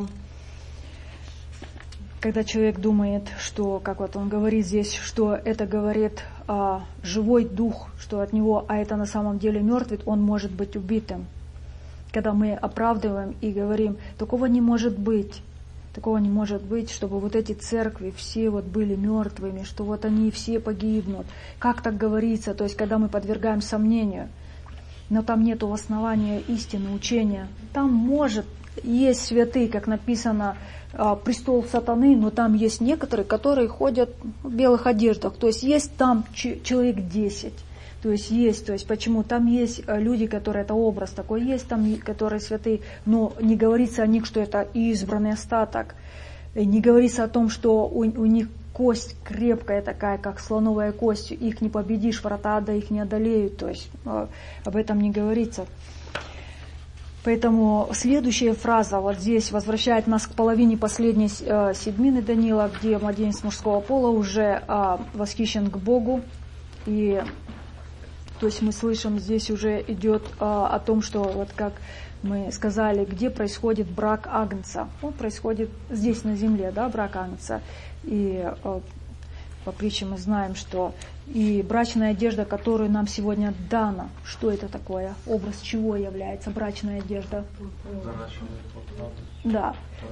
когда человек думает, что, как вот он говорит здесь, что это говорит э, живой дух, что от него, а это на самом деле мертвый, он может быть убитым. Когда мы оправдываем и говорим, такого не может быть, такого не может быть, чтобы вот эти церкви все вот были мертвыми, что вот они все погибнут. Как так говорится? То есть, когда мы подвергаем сомнению, но там нету основания истины, учения. Там может, есть святые, как написано, престол сатаны, но там есть некоторые, которые ходят в белых одеждах. То есть, есть там человек десять. То есть есть, то есть почему? Там есть люди, которые, это образ такой, есть там, которые святые, но не говорится о них, что это избранный остаток. Не говорится о том, что у, у них кость крепкая такая, как слоновая кость, их не победишь, врата ада их не одолеют, то есть об этом не говорится. Поэтому следующая фраза вот здесь возвращает нас к половине последней э, седьмины Даниила, где младенец мужского пола уже э, восхищен к Богу. И то есть мы слышим, здесь уже идет э, о том, что вот как мы сказали, где происходит брак агнца. Он происходит здесь на земле, да, брак агнца. И э, по притче мы знаем, что и брачная одежда, которую нам сегодня дана, что это такое? Образ чего является брачная одежда? Да.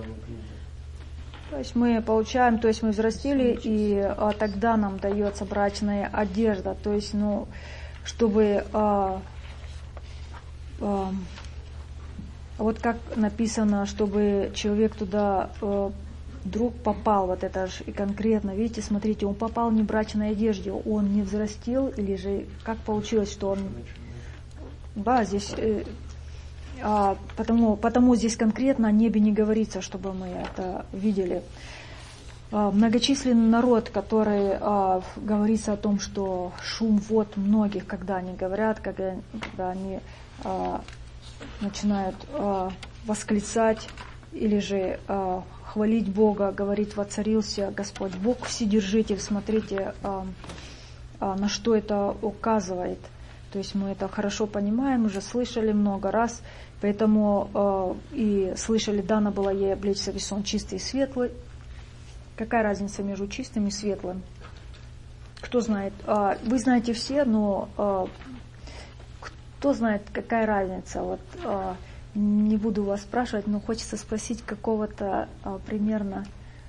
То есть мы получаем, то есть мы взрастили, и а, тогда нам дается брачная одежда. То есть, ну, чтобы а, а, вот как написано, чтобы человек туда а, вдруг попал, вот это же и конкретно, видите, смотрите, он попал не в брачной одежде, он не взрастил, или же как получилось, что он, да, здесь, э, а, потому, потому здесь конкретно о небе не говорится, чтобы мы это видели. А, многочисленный народ, который, а, говорится о том, что шум вод многих, когда они говорят, когда, когда они а, начинают а, восклицать, или же а, хвалить Бога, говорить, воцарился Господь Бог, Вседержитель, смотрите, а, а, на что это указывает. То есть мы это хорошо понимаем, уже слышали много раз, поэтому а, и слышали, дано было ей облечься в весон чистый и светлый. Какая разница между чистым и светлым? Кто знает? А, вы знаете все, но а, кто знает, какая разница? Вот, а, не буду вас спрашивать, но хочется спросить какого-то а, примерно.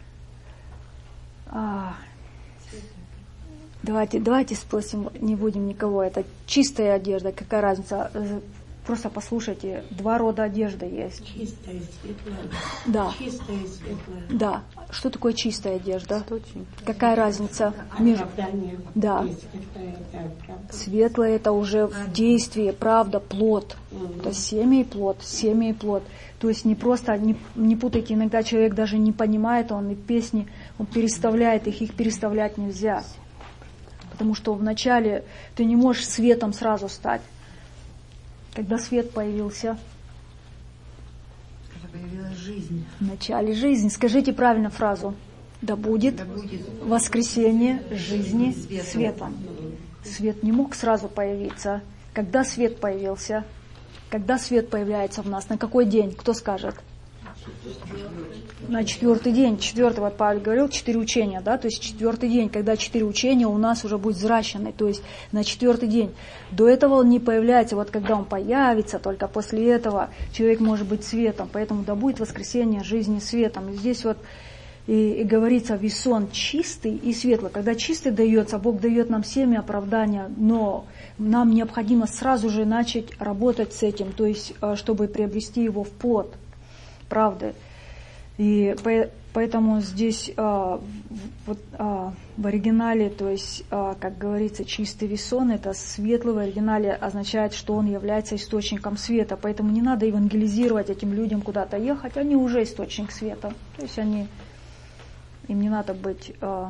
А, давайте, давайте спросим, не будем никого. Это чистая одежда, какая разница? Просто послушайте, два рода одежды есть. Чистая, светлая. Да. Чистая, светлая. Да. Что такое чистая одежда? Какая разница между? Да. Светлая — это уже в действии, правда, плод. Mm-hmm. То есть семя и плод, семя и плод. То есть не просто, не, не путайте, иногда человек даже не понимает, он и песни, он переставляет их, их переставлять нельзя. Потому что вначале ты не можешь светом сразу стать. Когда свет появился? Когда появилась жизнь. В начале жизни. Скажите правильно фразу. Да будет, да будет воскресение жизни светом. светом. Свет не мог сразу появиться. Когда свет появился? Когда свет появляется в нас? На какой день? Кто скажет? на четвертый день, четвертый, вот Павел говорил, четыре учения, да, то есть четвертый день, когда четыре учения у нас уже будет взращены, то есть на четвертый день. До этого он не появляется, вот когда он появится, только после этого человек может быть светом, поэтому да будет воскресение жизни светом. И здесь вот и, и говорится, весон чистый и светлый. Когда чистый дается, Бог дает нам семя оправдания, но нам необходимо сразу же начать работать с этим, то есть чтобы приобрести его в плод правды. И поэтому здесь а, вот, а, в оригинале, то есть, а, как говорится, чистый весон, это светлый в оригинале означает, что он является источником света. Поэтому не надо евангелизировать этим людям куда-то ехать, они уже источник света. То есть они, им не надо быть а,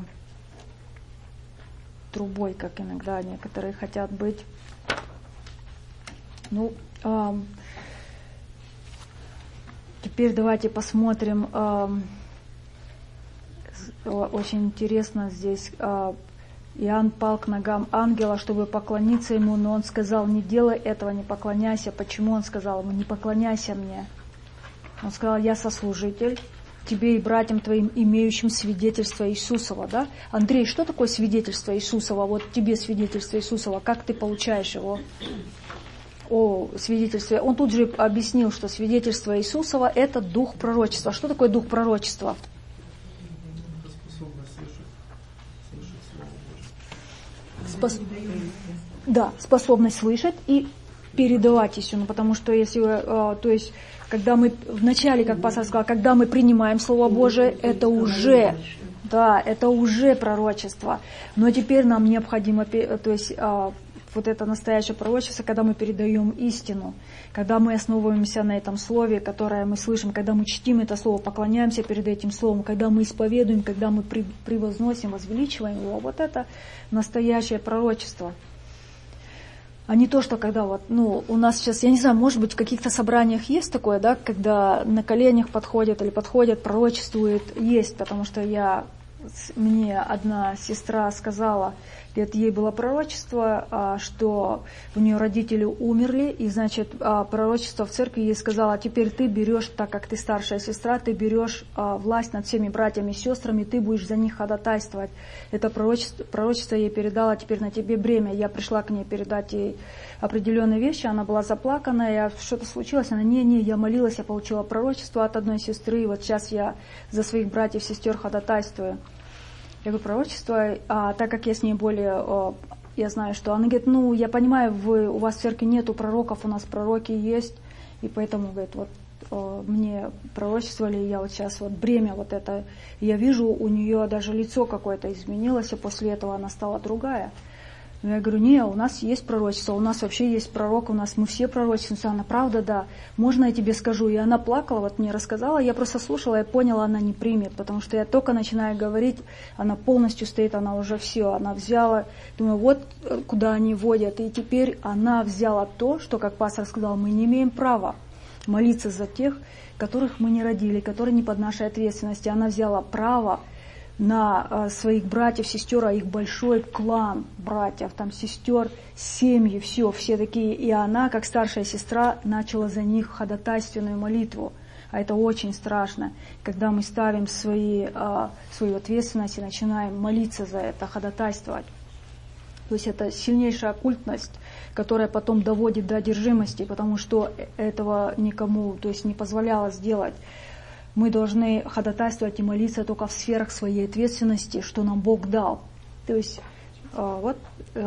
трубой, как иногда некоторые хотят быть. Ну, а, теперь давайте посмотрим, э, очень интересно здесь, э, Иоанн пал к ногам ангела, чтобы поклониться ему, но он сказал, не делай этого, не поклоняйся. Почему он сказал ему, не поклоняйся мне? Он сказал, я сослужитель тебе и братьям твоим, имеющим свидетельство Иисусова, да? Андрей, что такое свидетельство Иисусова? Вот тебе свидетельство Иисусова, как ты получаешь его? О свидетельстве. Он тут же объяснил, что свидетельство Иисусова – это дух пророчества. Что такое дух пророчества? Спос... Да, способность слышать и передавать истину, потому что если, э, то есть, когда мы вначале, как пастор сказал, когда мы принимаем Слово Божие, это уже, да, это уже пророчество. Но теперь нам необходимо, то есть, э, вот это настоящее пророчество, когда мы передаем истину, когда мы основываемся на этом слове, которое мы слышим, когда мы чтим это слово, поклоняемся перед этим словом, когда мы исповедуем, когда мы превозносим, возвеличиваем его, вот это настоящее пророчество. А не то, что когда вот, ну, у нас сейчас, я не знаю, может быть, в каких-то собраниях есть такое, да, когда на коленях подходят или подходят, пророчествует, есть, потому что я, мне одна сестра сказала, это ей было пророчество, что у нее родители умерли, и, значит, пророчество в церкви ей сказала, теперь ты берешь, так как ты старшая сестра, ты берешь власть над всеми братьями и сестрами, ты будешь за них ходатайствовать. Это пророчество, пророчество ей передала, теперь на тебе бремя. Я пришла к ней передать ей определенные вещи, она была заплакана, я, что-то случилось, она, не-не, я молилась, я получила пророчество от одной сестры, и вот сейчас я за своих братьев и сестер ходатайствую. Я говорю, пророчество, а так как я с ней более, о, я знаю, что она говорит, ну, я понимаю, вы, у вас в церкви нету пророков, у нас пророки есть, и поэтому, говорит, вот о, мне пророчествовали, я вот сейчас вот бремя вот это, я вижу, у нее даже лицо какое-то изменилось, и после этого она стала другая. Я говорю, не, у нас есть пророчество, у нас вообще есть пророк, у нас мы все пророчества. Она, правда, да, можно я тебе скажу? И она плакала, вот мне рассказала, я просто слушала, я поняла, она не примет, потому что я только начинаю говорить, она полностью стоит, она уже все, она взяла, думаю, вот куда они водят, и теперь она взяла то, что, как пастор сказал, мы не имеем права молиться за тех, которых мы не родили, которые не под нашей ответственностью. Она взяла право на своих братьев, сестер, а их большой клан братьев, там сестер, семьи, все, все такие. И она, как старшая сестра, начала за них ходатайственную молитву. А это очень страшно, когда мы ставим свои, свою ответственность и начинаем молиться за это, ходатайствовать. То есть это сильнейшая оккультность, которая потом доводит до одержимости, потому что этого никому, то есть, не позволяло сделать. Мы должны ходатайствовать и молиться только в сферах своей ответственности, что нам Бог дал. То есть вот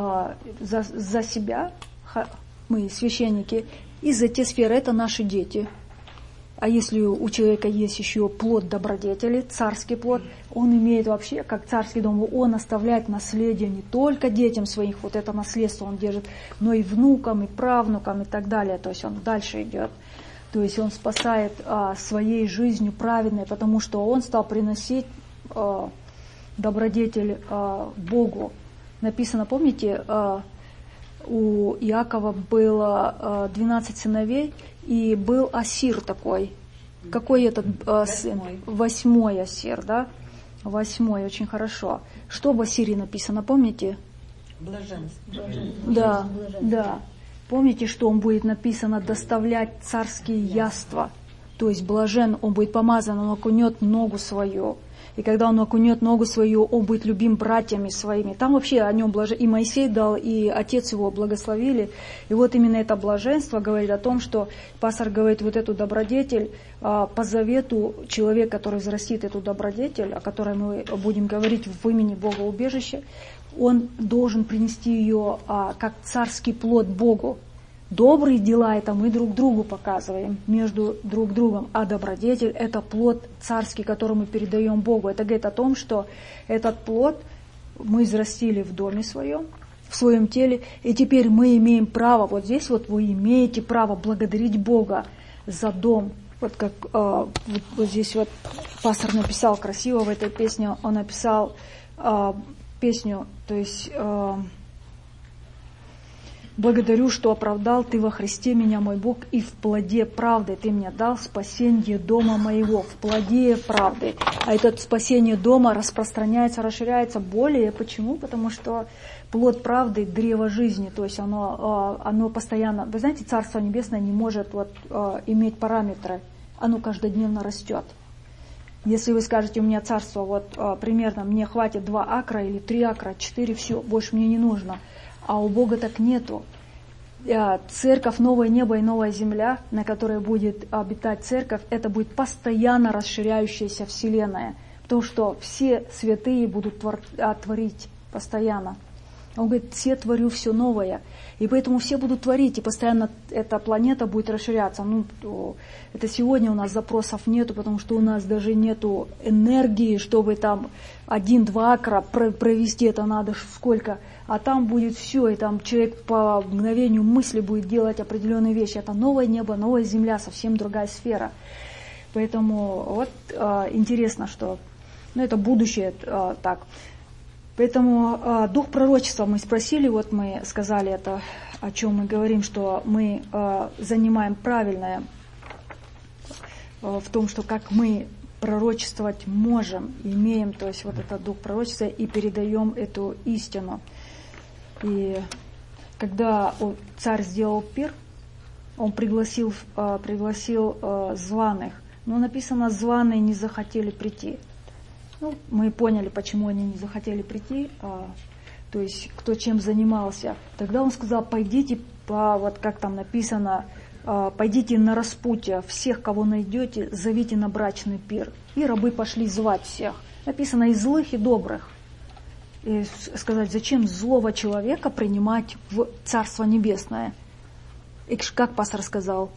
за, за себя мы, священники, и за те сферы, это наши дети. А если у человека есть еще плод добродетели, царский плод, он имеет вообще, как царский дом, он оставляет наследие не только детям своих, вот это наследство он держит, но и внукам, и правнукам, и так далее. То есть он дальше идет. То есть он спасает а, своей жизнью праведной, потому что он стал приносить а, добродетель а, Богу. Написано, помните, а, у Иакова было а, двенадцать сыновей, и был Асир такой. Какой этот а, сын? Восьмой Асир, да? Восьмой, очень хорошо. Что в Асире написано, помните? Блаженство. Да, да. Помните, что он будет написано доставлять царские яства? То есть блажен, он будет помазан, он окунет ногу свою. И когда он окунет ногу свою, он будет любим братьями своими. Там вообще о нем блажен... И Моисей дал, и отец его благословили. И вот именно это блаженство говорит о том, что пастор говорит, вот эту добродетель, по завету человек, который взрастит эту добродетель, о которой мы будем говорить в имени Бога убежища, он должен принести ее как царский плод Богу. Добрые дела это мы друг другу показываем, между друг другом, а добродетель это плод царский, который мы передаем Богу. Это говорит о том, что этот плод мы взрастили в доме своем, в своем теле, и теперь мы имеем право, вот здесь вот вы имеете право благодарить Бога за дом. Вот как э, вот, вот здесь вот пастор написал красиво в этой песне, он написал э, песню, то есть... Э, «Благодарю, что оправдал Ты во Христе меня, мой Бог, и в плоде правды Ты мне дал спасение дома моего». В плоде правды. А это спасение дома распространяется, расширяется более. Почему? Потому что плод правды – древо жизни. То есть оно, оно постоянно... Вы знаете, Царство Небесное не может вот, иметь параметры. Оно каждодневно растет. Если вы скажете, у меня царство, вот примерно, мне хватит два акра или три акра, четыре, все, больше мне не нужно. А у Бога так нету. Церковь, новое небо и новая земля, на которой будет обитать церковь, это будет постоянно расширяющаяся вселенная. Потому что все святые будут твор- творить постоянно. Он говорит, все творю все новое. И поэтому все будут творить, и постоянно эта планета будет расширяться. Ну, это сегодня у нас запросов нету, потому что у нас даже нету энергии, чтобы там один-два акра провести, это надо сколько. А там будет все, и там человек по мгновению мысли будет делать определенные вещи. Это новое небо, новая земля, совсем другая сфера. Поэтому вот э, интересно, что ну, это будущее э, так. Поэтому э, дух пророчества мы спросили, вот мы сказали это, о чем мы говорим, что мы э, занимаем правильное э, в том, что как мы пророчествовать можем, имеем, то есть вот этот дух пророчества и передаем эту истину. И когда царь сделал пир, он пригласил, э, пригласил э, званых, но написано, званые не захотели прийти. Ну, мы поняли, почему они не захотели прийти, а, то есть кто чем занимался. Тогда он сказал, пойдите, по, вот как там написано, а, пойдите на распутье, всех, кого найдете, зовите на брачный пир. И рабы пошли звать всех. Написано и злых, и добрых. И сказать, зачем злого человека принимать в Царство Небесное? И как пастор сказал?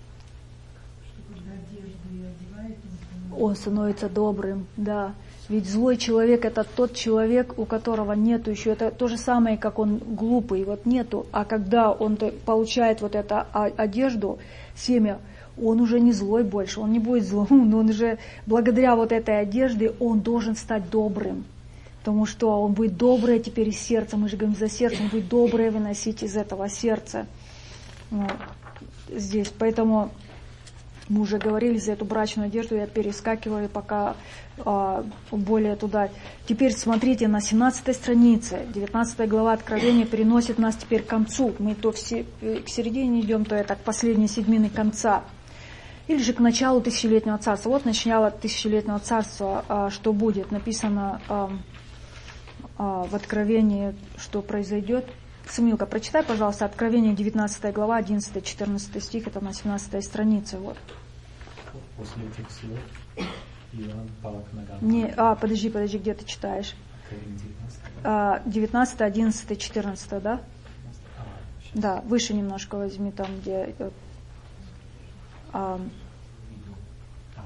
Он становится добрым, да. Ведь злой человек это тот человек, у которого нету еще, это то же самое, как он глупый, вот нету. А когда он получает вот эту одежду, семя, он уже не злой больше, он не будет злым, но он уже благодаря вот этой одежде он должен стать добрым. Потому что он будет доброе теперь из сердца, мы же говорим за сердце, он будет доброе выносить из этого сердца. Вот. Здесь, поэтому... Мы уже говорили за эту брачную одежду, я перескакиваю пока э, более туда. Теперь смотрите на семнадцатой странице, девятнадцатая глава Откровения переносит нас теперь к концу. Мы то все, к середине идем, то это к последней седьмине конца. Или же к началу тысячелетнего царства. Вот начало тысячелетнего царства, э, что будет, написано э, э, в Откровении, что произойдет. Самилка, прочитай, пожалуйста, Откровение девятнадцатая глава, одиннадцатый-четырнадцатый стих, это на семнадцатой странице. Вот. После этих слов Иоанн пал к ногам. Не, а, подожди, подожди, где ты читаешь? девятнадцатый, одиннадцатый, четырнадцатый, да? А, да, выше немножко возьми, там, где... А, а,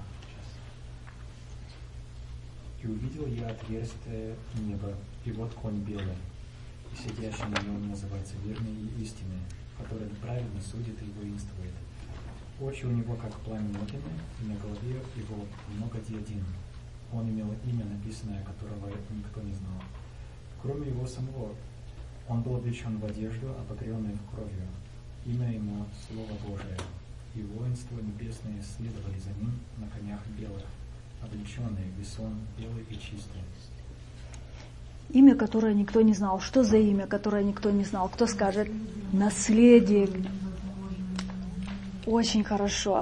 и увидел я отверстие неба, и вот конь белый, и сидящий на нем называется верный и истинный, который правильно судит и воинствует. Очи у него как пламя огненное, и на голове его много диадим. Он имел имя, написанное, которого никто не знал. Кроме его самого, он был облечен в одежду, обогренную кровью. Имя ему Слово Божие, и воинство небесное следовали за ним на конях белых, облеченные в весон белый и чистый. Имя, которое никто не знал. Что за имя, которое никто не знал? Кто скажет? Наследие. Очень хорошо.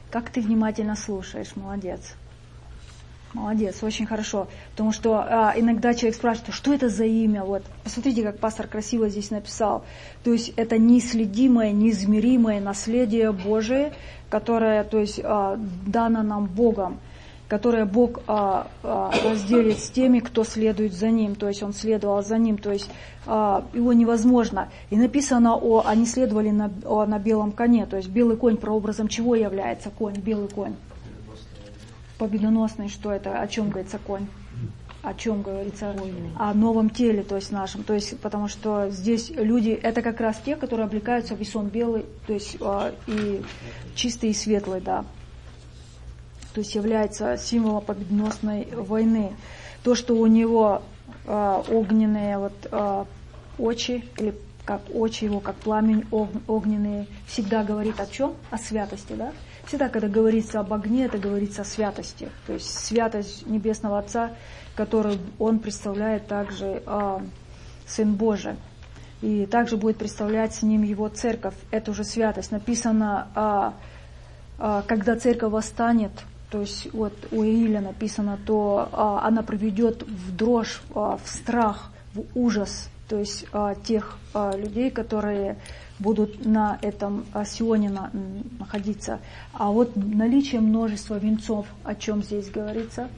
Как ты внимательно слушаешь, молодец. Молодец, очень хорошо. Потому что а, иногда человек спрашивает, что это за имя? Вот, посмотрите, как пастор красиво здесь написал. То есть это неисследимое, неизмеримое наследие Божие, которое, то есть, а, дано нам Богом, которое Бог а, а, разделит с теми, кто следует за Ним. То есть Он следовал за Ним, то есть а, его невозможно. И написано, о, они следовали на, о, на белом коне. То есть белый конь прообразом чего является конь, белый конь? Победоносный, что это? О чем говорится конь? О чем говорится? О новом теле, то есть нашем. То есть, потому что здесь люди, это как раз те, которые облекаются в весон белый, то есть э, и чистый, и светлый, да. То есть является символом победоносной войны. То, что у него э, огненные вот, э, очи, или как очи его, как пламень огненные, всегда говорит о чем? О святости, да? Всегда, когда говорится об огне, это говорится о святости. То есть святость Небесного Отца, которую Он представляет также э, Сын Божий. И также будет представлять с Ним Его Церковь. Это уже святость. Написано, э, э, когда Церковь восстанет, то есть вот у Ииля написано, то э, она приведет в дрожь, э, в страх, в ужас, то есть э, тех э, людей, которые будут на этом Сионе на, находиться. А вот наличие множества венцов, о чем здесь говорится?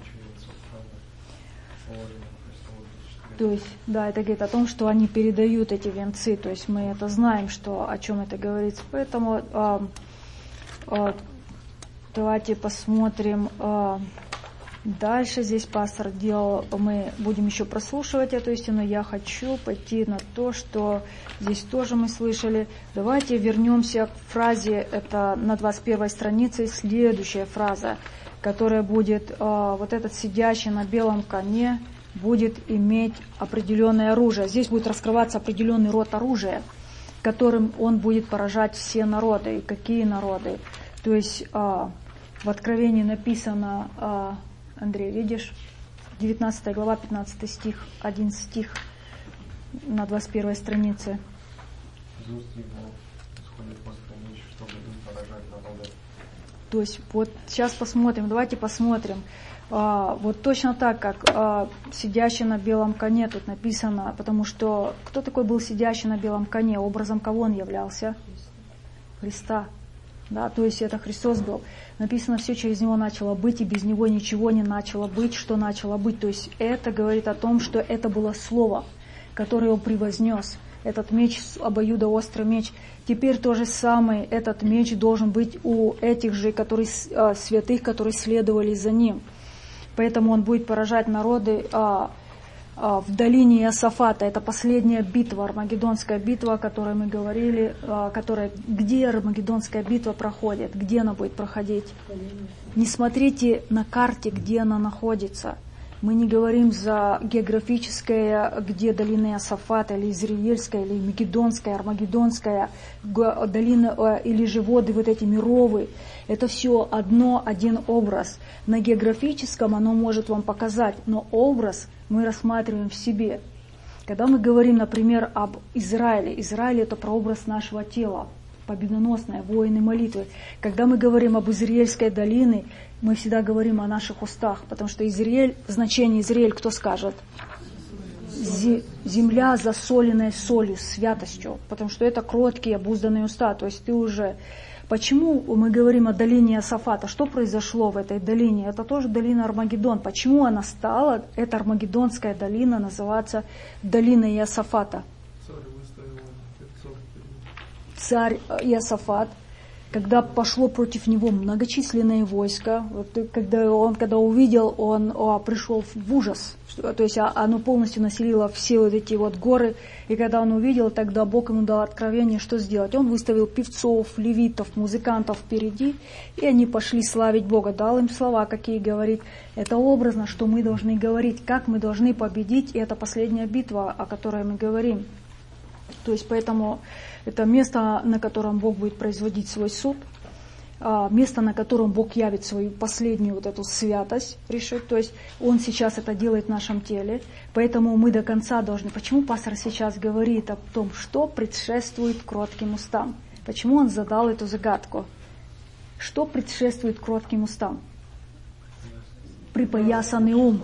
То есть, да, это говорит о том, что они передают эти венцы, то есть мы это знаем, что, о чем это говорится. Поэтому э, э, давайте посмотрим. Э, Дальше здесь пастор делал, мы будем еще прослушивать эту истину. Я хочу пойти на то, что здесь тоже мы слышали. Давайте вернемся к фразе, это на двадцать первой странице, следующая фраза, которая будет, э, вот этот сидящий на белом коне будет иметь определенное оружие. Здесь будет раскрываться определенный род оружия, которым он будет поражать все народы. И какие народы? То есть э, в Откровении написано... Э, Андрей, видишь? девятнадцатая глава, пятнадцатый стих, один стих на двадцать первой странице. То есть вот сейчас посмотрим, давайте посмотрим. А, вот точно так, как а, сидящий на белом коне тут написано, потому что кто такой был сидящий на белом коне? Образом кого он являлся? Христа. Да, то есть это Христос был. Написано, все через Него начало быть, и без Него ничего не начало быть, что начало быть. То есть это говорит о том, что это было Слово, которое Он превознес. Этот меч, обоюдоострый меч. Теперь то же самое, этот меч должен быть у этих же которые, а, святых, которые следовали за Ним. Поэтому Он будет поражать народы а, а, в долине Иосафата. Это последняя битва, Армагеддонская битва, о которой мы говорили, а, которая, где Армагеддонская битва проходит, где она будет проходить. Не смотрите на карте, где она находится. Мы не говорим за географическое, где долина Иосафата, или Израильская, или Мегидонская, Армагеддонская, долина, или же воды вот эти мировые. Это все одно, один образ. На географическом оно может вам показать, но образ мы рассматриваем в себе. Когда мы говорим, например, об Израиле, Израиль — это прообраз нашего тела, победоносное, воины молитвы. Когда мы говорим об Израильской долине, мы всегда говорим о наших устах, потому что Израиль, значение Израиль, кто скажет? Земля, засоленная солью, святостью, потому что это кроткие, обузданные уста. То есть ты уже... Почему мы говорим о долине Иосафата? Что произошло в этой долине? Это тоже долина Армагеддон. Почему она стала, эта Армагеддонская долина, называться долиной Иосафата? Царь Иосафат, когда пошло против него многочисленное войско, вот, когда он когда увидел, он о, пришел в ужас, что, то есть оно полностью населило все вот эти вот горы, и когда он увидел, тогда Бог ему дал откровение, что сделать. Он выставил певцов, левитов, музыкантов впереди, и они пошли славить Бога, дал им слова, какие говорить. Это образно, что мы должны говорить, как мы должны победить, и это последняя битва, о которой мы говорим. То есть поэтому это место, на котором Бог будет производить свой суд, место, на котором Бог явит свою последнюю вот эту святость, решит. То есть Он сейчас это делает в нашем теле, поэтому мы до конца должны. Почему пастор сейчас говорит о том, что предшествует кротким устам? Почему он задал эту загадку? Что предшествует кротким устам? Припоясанный ум.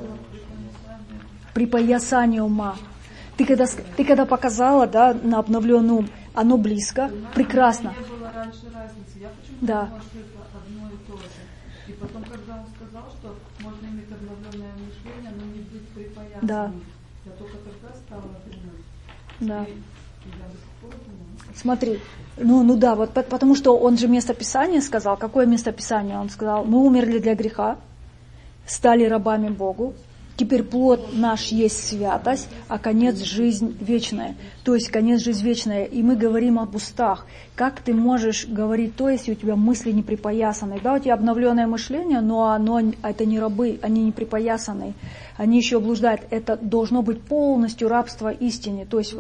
Припоясание ума. Ты когда, ты когда показала, да, на обновленный ум, оно близко, прекрасно. Не было раньше разницы. Я почему-то да. думала, что это одно и то же. И потом, когда он сказал, что можно иметь обновленное мышление, но не быть припоясанным, да. я только тогда стала думать. Да. И, и я до сих пор думаю. Смотри, ну, ну да, вот потому что он же местописание сказал. Какое местописание? Он сказал, мы умерли для греха, стали рабами Богу. Теперь плод наш есть святость, а конец жизнь вечная. То есть конец жизнь вечная. И мы говорим об устах. Как ты можешь говорить то, если у тебя мысли не припоясаны? Да, у тебя обновленное мышление, но оно, это не рабы, они не припоясаны. Они еще блуждают. Это должно быть полностью рабство истине. То есть,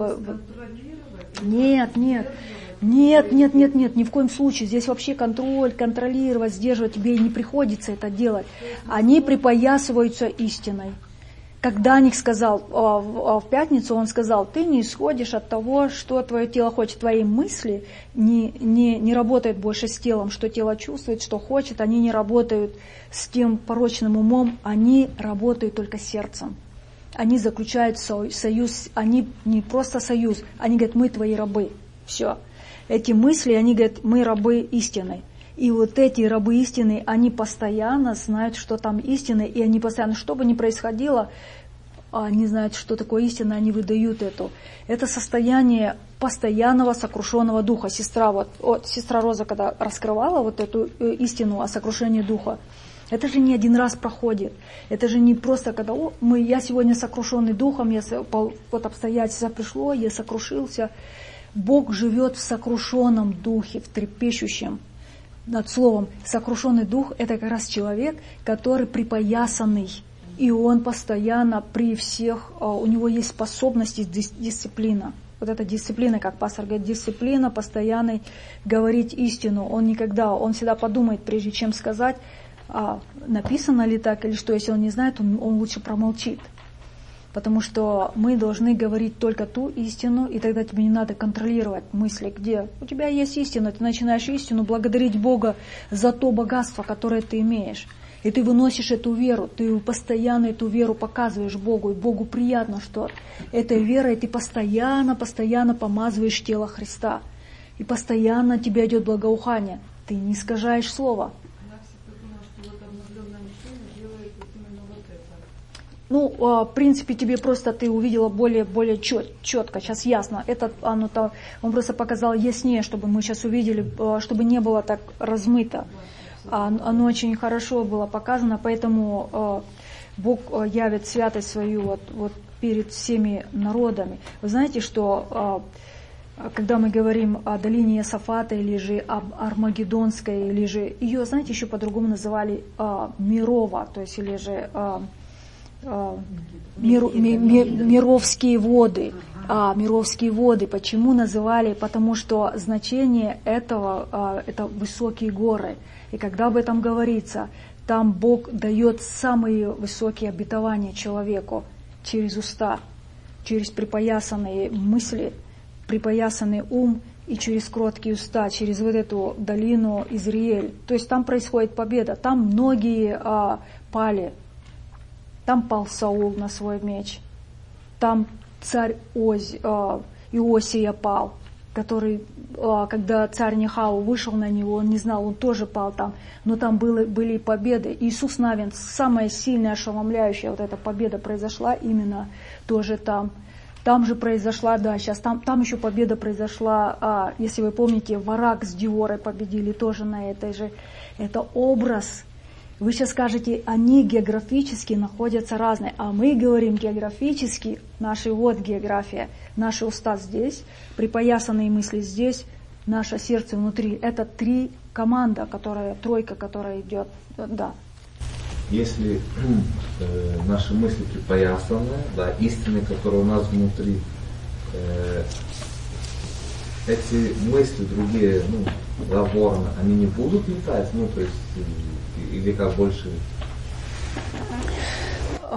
нет, нет. Нет, нет, нет, нет, ни в коем случае. Здесь вообще контроль, контролировать, сдерживать тебе не приходится это делать. Они припоясываются истиной. Когда Ник сказал в пятницу, он сказал, ты не исходишь от того, что твое тело хочет. Твои мысли не, не, не работают больше с телом, что тело чувствует, что хочет. Они не работают с тем порочным умом, они работают только сердцем. Они заключают союз, они не просто союз, они говорят, мы твои рабы. Все. Эти мысли, они говорят, мы рабы истины. И вот эти рабы истины, они постоянно знают, что там истина, и они постоянно, что бы ни происходило, они знают, что такое истина, они выдают эту. Это состояние постоянного сокрушенного духа. Сестра, вот, вот, сестра Роза, когда раскрывала вот эту истину о сокрушении духа, это же не один раз проходит. Это же не просто, когда о, мы, я сегодня сокрушенный духом, я, вот обстоятельство пришло, я сокрушился. Бог живет в сокрушенном духе, в трепещущем. Над словом, сокрушенный дух – это как раз человек, который припоясанный. И он постоянно при всех, у него есть способность и дисциплина. Вот эта дисциплина, как пастор говорит, дисциплина постоянной говорить истину. Он никогда, он всегда подумает, прежде чем сказать, а, написано ли так или что. Если он не знает, он, он лучше промолчит. Потому что мы должны говорить только ту истину, и тогда тебе не надо контролировать мысли, где у тебя есть истина, ты начинаешь истину благодарить Бога за то богатство, которое ты имеешь. И ты выносишь эту веру, ты постоянно эту веру показываешь Богу, и Богу приятно, что этой верой ты постоянно, постоянно помазываешь тело Христа. И постоянно от тебя идет благоухание. Ты не искажаешь слова. Ну, в принципе, тебе просто ты увидела более, более чет, четко, сейчас ясно. Это, оно, то, он просто показал яснее, чтобы мы сейчас увидели, чтобы не было так размыто. Оно очень хорошо было показано, поэтому Бог явит святость свою вот, вот перед всеми народами. Вы знаете, что когда мы говорим о долине Иосафата или же об Армагеддонской, или же ее, знаете, еще по-другому называли Мирова, то есть или же Мир, ми, ми, Мировские воды. А, Мировские воды. Почему называли? Потому что значение этого а, это высокие горы. И когда об этом говорится, там Бог дает самые высокие обетования человеку через уста, через припоясанные мысли, припоясанный ум и через кроткие уста, через вот эту долину Израиль. То есть там происходит победа. Там многие а, пали. Там пал Саул на свой меч. Там царь Ози, э, Иосия пал, который, э, когда царь Нехау вышел на него, он не знал, он тоже пал там. Но там было, были победы. Иисус Навин, самая сильная, ошеломляющая вот эта победа произошла именно тоже там. Там же произошла, да, сейчас там, там еще победа произошла, а, если вы помните, Варак с Диворой победили тоже на этой же. Это образ. Вы сейчас скажете, они географически находятся разные, а мы говорим географически, наша вот география, наши уста здесь, припоясанные мысли здесь, наше сердце внутри. Это три команда, которая, тройка, которая идет, да. Если э, наши мысли припоясаны, да, истины, которые у нас внутри, э, эти мысли другие, ну, да, ворона, они не будут летать, ну, то есть, или как больше?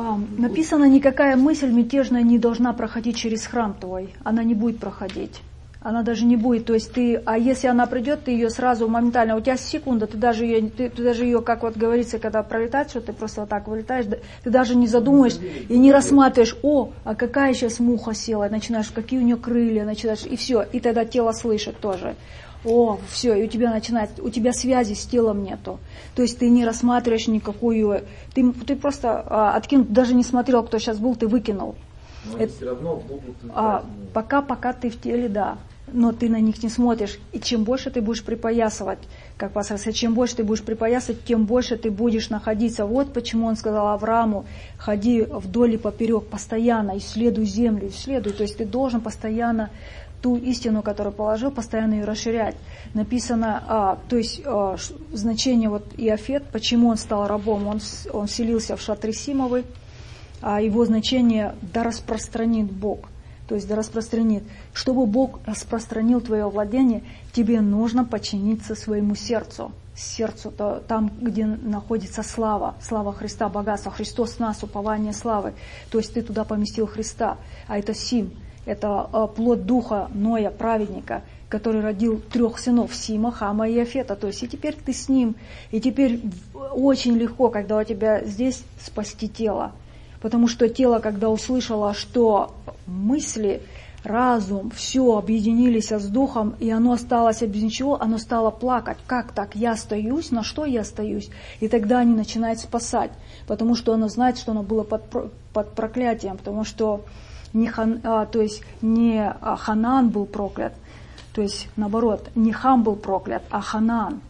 Написано, никакая мысль мятежная не должна проходить через храм твой. Она не будет проходить. Она даже не будет, то есть ты, а если она придет, ты ее сразу моментально, у тебя секунда, ты даже ее, ты, ты даже ее, как вот говорится, когда пролетает, что ты просто вот так вылетаешь, ты даже не задумаешь и не рассматриваешь, о, а какая сейчас муха села, начинаешь, какие у нее крылья, начинаешь, и все, и тогда тело слышит тоже. О, все, и у тебя начинает, у тебя связи с телом нету. То есть ты не рассматриваешь никакую, ты, ты просто а, откинул, даже не смотрел, кто сейчас был, ты выкинул. Но Это, все равно будут а, пока, пока ты в теле, да, но ты на них не смотришь. И чем больше ты будешь припоясывать, как пастор сказал, чем больше ты будешь припоясывать, тем больше ты будешь находиться. Вот почему он сказал Аврааму, ходи вдоль и поперек, постоянно, исследуй землю, исследуй. То есть ты должен постоянно ту истину, которую положил, постоянно ее расширять. Написано, а, то есть а, значение вот Иофет, почему он стал рабом, он, он селился в шатре Симовой, а его значение «да распространит Бог». То есть да распространит. Чтобы Бог распространил твое владение, тебе нужно подчиниться своему сердцу. Сердцу, то, там, где находится слава, слава Христа, богатство. Христос в нас, упование славы. То есть ты туда поместил Христа. А это Сим, это а, плод духа Ноя, праведника, который родил трех сынов, Сима, Хама и Иофета. То есть и теперь ты с ним. И теперь очень легко, когда у тебя здесь, спасти тело. Потому что тело, когда услышало, что мысли, разум, все объединились с духом, и оно осталось без ничего, оно стало плакать. Как так? Я остаюсь? На что я остаюсь? И тогда они начинают спасать, потому что оно знает, что оно было под, под проклятием, потому что не, хан, а, то есть не а, Ханаан был проклят, то есть наоборот, не Хам был проклят, а Ханаан.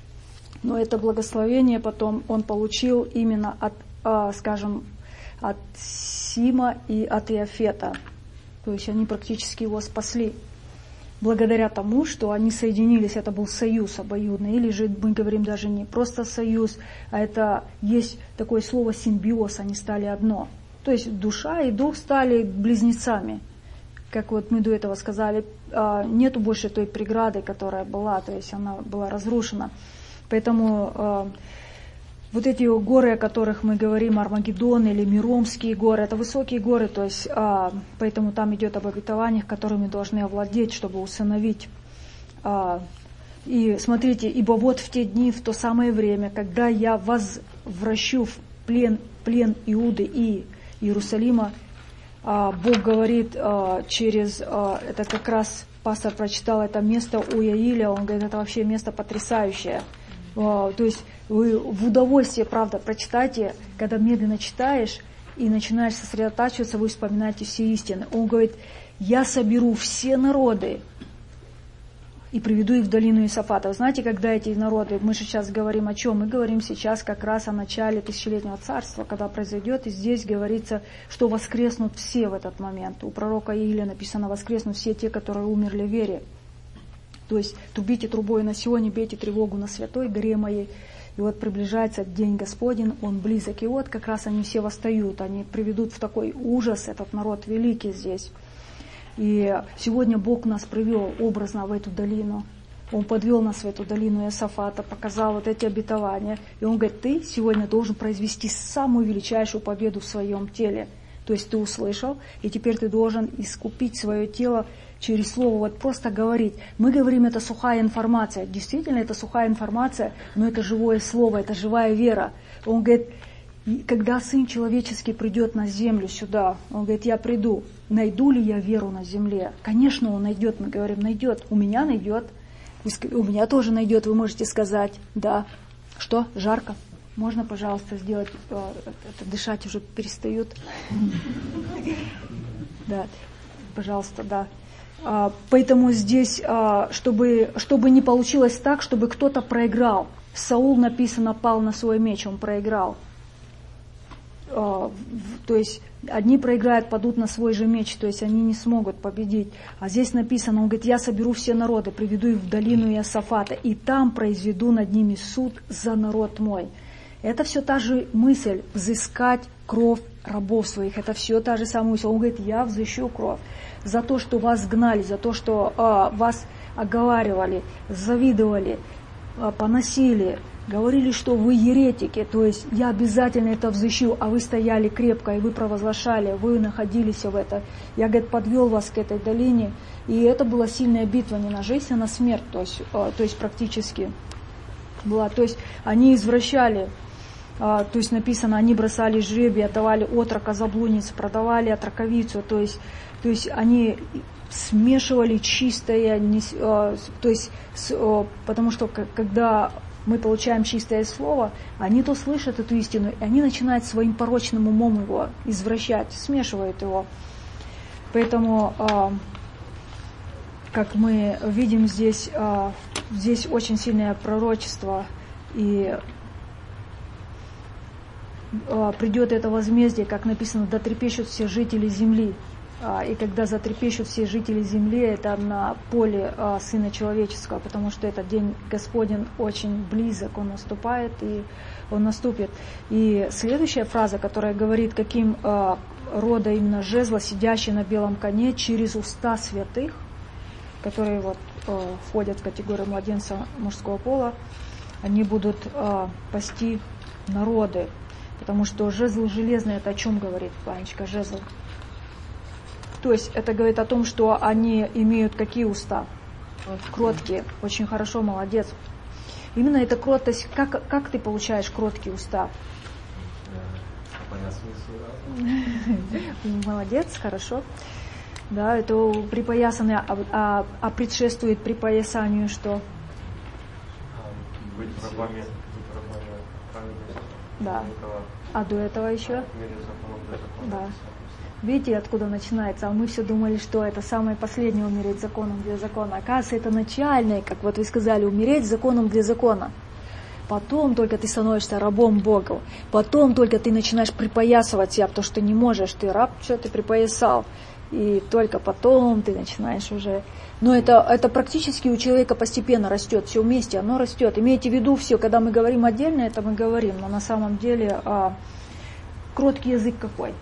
Но это благословение потом он получил именно от, а, скажем, от Сима и от Иофета. То есть они практически его спасли. Благодаря тому, что они соединились, это был союз обоюдный. Или же мы говорим даже не просто союз, а это есть такое слово симбиоз, они стали одно. То есть душа и дух стали близнецами. Как вот мы до этого сказали, нету больше той преграды, которая была, то есть она была разрушена. Поэтому вот эти горы, о которых мы говорим, Армагеддон или Миромские горы, это высокие горы, то есть, а, поэтому там идет об обетованиях, которыми должны овладеть, чтобы усыновить. А, и смотрите, ибо вот в те дни, в то самое время, когда я возвращу в плен, плен Иуды и Иерусалима, а, Бог говорит а, через, а, это как раз пастор прочитал это место у Яиля, он говорит, это вообще место потрясающее. А, то есть вы в удовольствие, правда, прочитайте, когда медленно читаешь и начинаешь сосредотачиваться, вы вспоминаете все истины. Он говорит, я соберу все народы и приведу их в долину Иосафата. Знаете, когда эти народы, мы же сейчас говорим о чем? Мы говорим сейчас как раз о начале тысячелетнего царства, когда произойдет, и здесь говорится, что воскреснут все в этот момент. У пророка Иилия написано, воскреснут все те, которые умерли в вере. То есть трубите трубой на Сионе, бейте тревогу на святой горе моей. И вот приближается день Господень, он близок. И вот как раз они все восстают, они приведут в такой ужас этот народ великий здесь. И сегодня Бог нас привел образно в эту долину. Он подвел нас в эту долину Иосафата, показал вот эти обетования. И он говорит, ты сегодня должен произвести самую величайшую победу в своем теле. То есть ты услышал, и теперь ты должен искупить свое тело через слово, вот просто говорить. Мы говорим, это сухая информация. Действительно, это сухая информация, но это живое слово, это живая вера. Он говорит, когда Сын Человеческий придет на землю сюда, он говорит, я приду, найду ли я веру на земле? Конечно, он найдет, мы говорим, найдет. У меня найдет, у меня тоже найдет, вы можете сказать, да. Что, жарко? Можно, пожалуйста, сделать, это, дышать уже перестают. Да, пожалуйста, да. Поэтому здесь, чтобы, чтобы не получилось так, чтобы кто-то проиграл. Саул, написано, пал на свой меч, он проиграл. То есть одни проиграют, падут на свой же меч, то есть они не смогут победить. А здесь написано, он говорит, я соберу все народы, приведу их в долину Иосафата, и там произведу над ними суд за народ мой. Это все та же мысль, взыскать кровь рабов своих. Это все та же самая мысль. Он говорит, я взыщу кровь за то, что вас гнали, за то, что а, вас оговаривали, завидовали, а, поносили, говорили, что вы еретики, то есть я обязательно это взыщу, а вы стояли крепко, и вы провозглашали, вы находились в это. Я, говорит, подвел вас к этой долине, и это была сильная битва не на жизнь, а на смерть, то есть, то есть практически была. То есть они извращали, то есть написано, они бросали жребий, отдавали отрока за блудницу, продавали отроковицу, то есть, то есть они смешивали чистое, то есть, потому что когда мы получаем чистое слово, они то слышат эту истину, и они начинают своим порочным умом его извращать, смешивают его. Поэтому, как мы видим здесь, здесь очень сильное пророчество, и придет это возмездие, как написано, да трепещут все жители земли. И когда затрепещут все жители земли, это на поле Сына Человеческого, потому что этот день Господень очень близок, Он наступает, и Он наступит. И следующая фраза, которая говорит, каким рода именно жезла, сидящий на белом коне, через уста святых, которые вот входят в категорию младенца мужского пола, они будут пасти народы. Потому что жезл железный, это о чем говорит, Ванечка, жезл? То есть это говорит о том, что они имеют какие уста? Кроткие. Очень хорошо, молодец. Именно эта кротость, как, как ты получаешь кроткие уста? Молодец, хорошо. Да, это припоясанное, а, а, а предшествует припоясанию что? Быть рабами, быть рабами праведности. Да. А до этого еще? Да. Видите, откуда начинается? А мы все думали, что это самое последнее умереть законом для закона. Оказывается, это начальное, как вот вы сказали, умереть законом для закона. Потом только ты становишься рабом Богу. Потом только ты начинаешь припоясывать себя, потому что не можешь. Ты раб, что ты припоясал. И только потом ты начинаешь уже... Но это, это практически у человека постепенно растет, все вместе, оно растет. Имейте в виду все, когда мы говорим отдельно, это мы говорим, но на самом деле а, кроткий язык какой?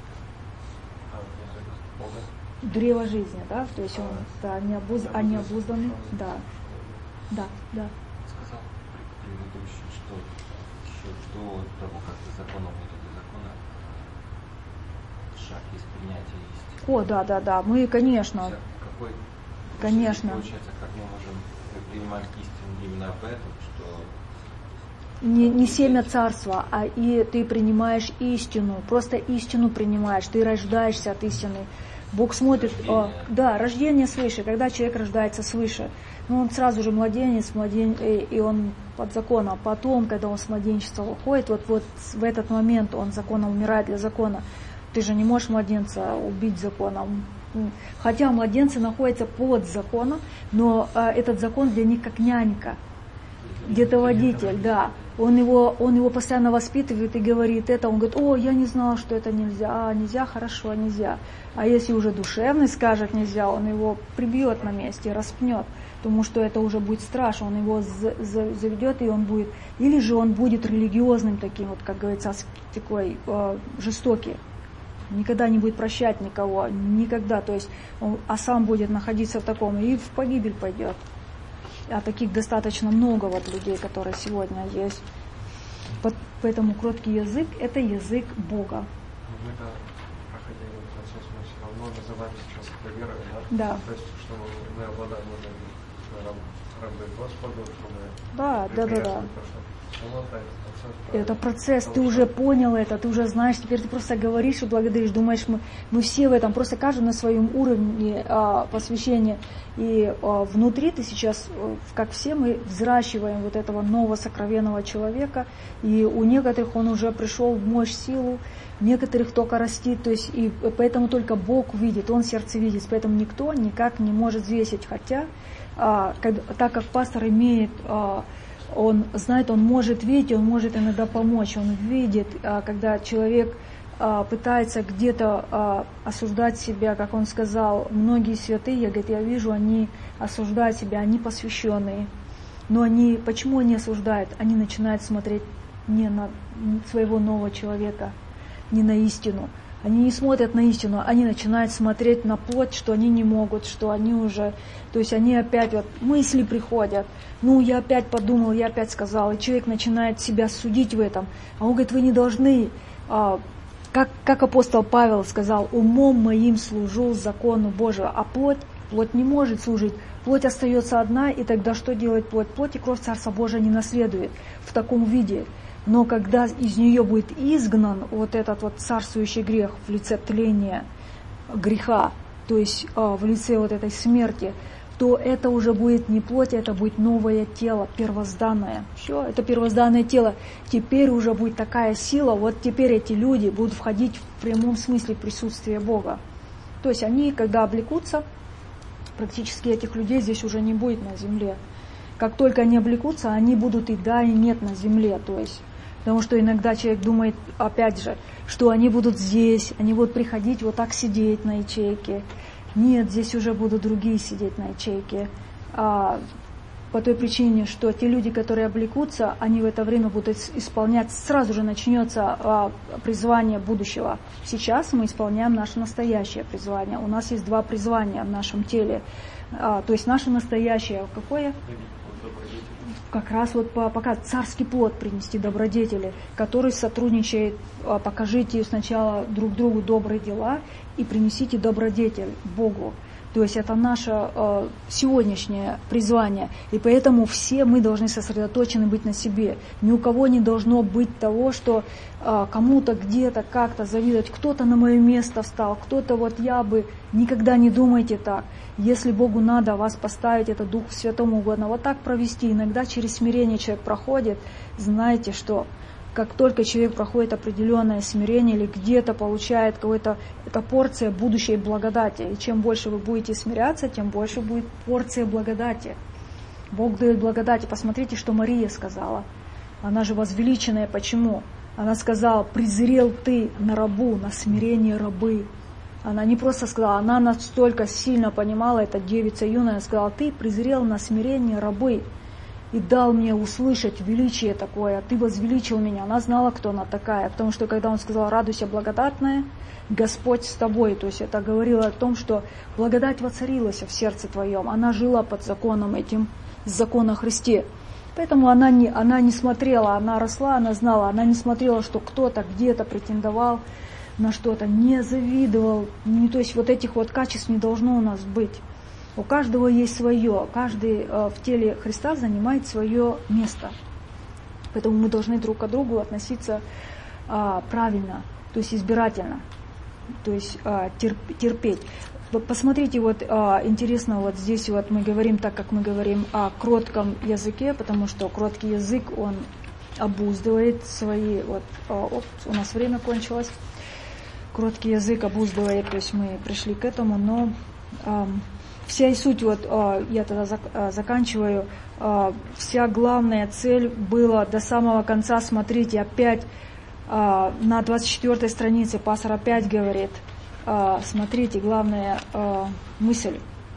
Древо жизни, да, то есть он да, не, обуз, а не обузданный, да, да, да. Сказал предыдущий, что еще до того, как ты законом или до закона, шаг есть принятие истины. О, да, да, да, мы, конечно, какой, конечно. Получается, как мы можем принимать истину именно поэтому, что не, не семя царства, а и ты принимаешь истину, просто истину принимаешь, ты рождаешься от истины. Бог смотрит, о, да, рождение свыше, когда человек рождается свыше, ну, он сразу же младенец, младен, и он под законом. Потом, когда он с младенчества уходит, вот, вот в этот момент он законом умирает для закона. Ты же не можешь младенца убить законом. Хотя младенцы находятся под законом, но а, этот закон для них как нянька, где-то водитель, да. Он его, он его постоянно воспитывает и говорит это, он говорит, о, я не знал, что это нельзя, а, нельзя, хорошо, нельзя. А если уже душевный скажет нельзя, он его прибьет на месте, распнет, потому что это уже будет страшно, он его заведет, и он будет, или же он будет религиозным таким, вот, как говорится, такой э, жестокий, никогда не будет прощать никого, никогда, то есть, он, а сам будет находиться в таком, и в погибель пойдет. А таких достаточно много вот людей, которые сегодня есть. Поэтому кроткий язык – это язык Бога. Мы это проходили процесс, мы все равно называем сейчас это верой, да? Да. То есть, что мы обладаем рабы Господу, что мы да, да, да, да. Это, это процесс, ты уже понял это, ты уже знаешь, теперь ты просто говоришь и благодаришь, думаешь, мы, мы все в этом, просто каждый на своем уровне а, посвящения. И а, внутри ты сейчас, как все, мы взращиваем вот этого нового сокровенного человека, и у некоторых он уже пришел в мощь, силу, некоторых только растит, то есть, и поэтому только Бог видит, Он сердце видит, поэтому никто никак не может взвесить, хотя, а, как, так как пастор имеет... А, он знает, он может видеть, он может иногда помочь, он видит, когда человек пытается где-то осуждать себя, как он сказал, многие святые, я, говорит, я вижу, они осуждают себя, они посвященные, но они, почему они осуждают? Они начинают смотреть не на своего нового человека, не на истину, Они не смотрят на истину, они начинают смотреть на плоть, что они не могут, что они уже... То есть они опять, вот мысли приходят, ну я опять подумал, я опять сказал, и человек начинает себя судить в этом. А он говорит, вы не должны, а, как, как апостол Павел сказал, умом моим служу закону Божию, а плоть, плоть не может служить. Плоть остается одна, и тогда что делает плоть? Плоть и кровь Царства Божия не наследует в таком виде. Но когда из нее будет изгнан вот этот вот царствующий грех в лице тления греха, то есть э, в лице вот этой смерти, то это уже будет не плоть, это будет новое тело, первозданное. Все, это первозданное тело. Теперь уже будет такая сила, вот теперь эти люди будут входить в прямом смысле в присутствие Бога. То есть они, когда облекутся, практически этих людей здесь уже не будет на земле. Как только они облекутся, они будут и да, и нет на земле. То есть, потому что иногда человек думает, опять же, что они будут здесь, они будут приходить вот так сидеть на ячейке. Нет, здесь уже будут другие сидеть на ячейке. А, по той причине, что те люди, которые облекутся, они в это время будут исполнять, сразу же начнется а, призвание будущего. Сейчас мы исполняем наше настоящее призвание. У нас есть два призвания в нашем теле. А, то есть наше настоящее какое? Как раз вот пока царский плод принести добродетели, который сотрудничает, покажите сначала друг другу добрые дела и принесите добродетель Богу. То есть это наше э, сегодняшнее призвание. И поэтому все мы должны сосредоточены быть на себе. Ни у кого не должно быть того, что э, кому-то где-то как-то завидовать. Кто-то на мое место встал, кто-то вот я бы. Никогда не думайте так. Если Богу надо вас поставить, это Духу Святому угодно, вот так провести. Иногда через смирение человек проходит. Знаете, что как только человек проходит определенное смирение или где-то получает какую-то это порция будущей благодати. И чем больше вы будете смиряться, тем больше будет порция благодати. Бог дает благодати. Посмотрите, что Мария сказала. Она же возвеличенная. Почему? Она сказала, презрел ты на рабу, на смирение рабы. Она не просто сказала, она настолько сильно понимала, эта девица юная, она сказала, ты презрел на смирение рабы и дал мне услышать величие такое, ты возвеличил меня. Она знала, кто она такая, потому что когда он сказал, радуйся, благодатная, Господь с тобой, то есть это говорило о том, что благодать воцарилась в сердце твоем, она жила под законом этим, закон о Христе. Поэтому она не, она не смотрела, она росла, она знала, она не смотрела, что кто-то где-то претендовал на что-то, не завидовал. Не, то есть вот этих вот качеств не должно у нас быть. У каждого есть свое, каждый э, в теле Христа занимает свое место. Поэтому мы должны друг к другу относиться э, правильно, то есть избирательно, то есть э, терп, терпеть. Посмотрите, вот э, интересно, вот здесь вот мы говорим так, как мы говорим о кротком языке, потому что кроткий язык, он обуздывает свои, вот э, оп, у нас время кончилось. Кроткий язык обуздывает, то есть мы пришли к этому, но э, вся и суть, вот э, я тогда зак, э, заканчиваю, э, вся главная цель была до самого конца, смотрите, опять э, на двадцать четвёртой странице пастор опять говорит, э, смотрите, главная э, мысль,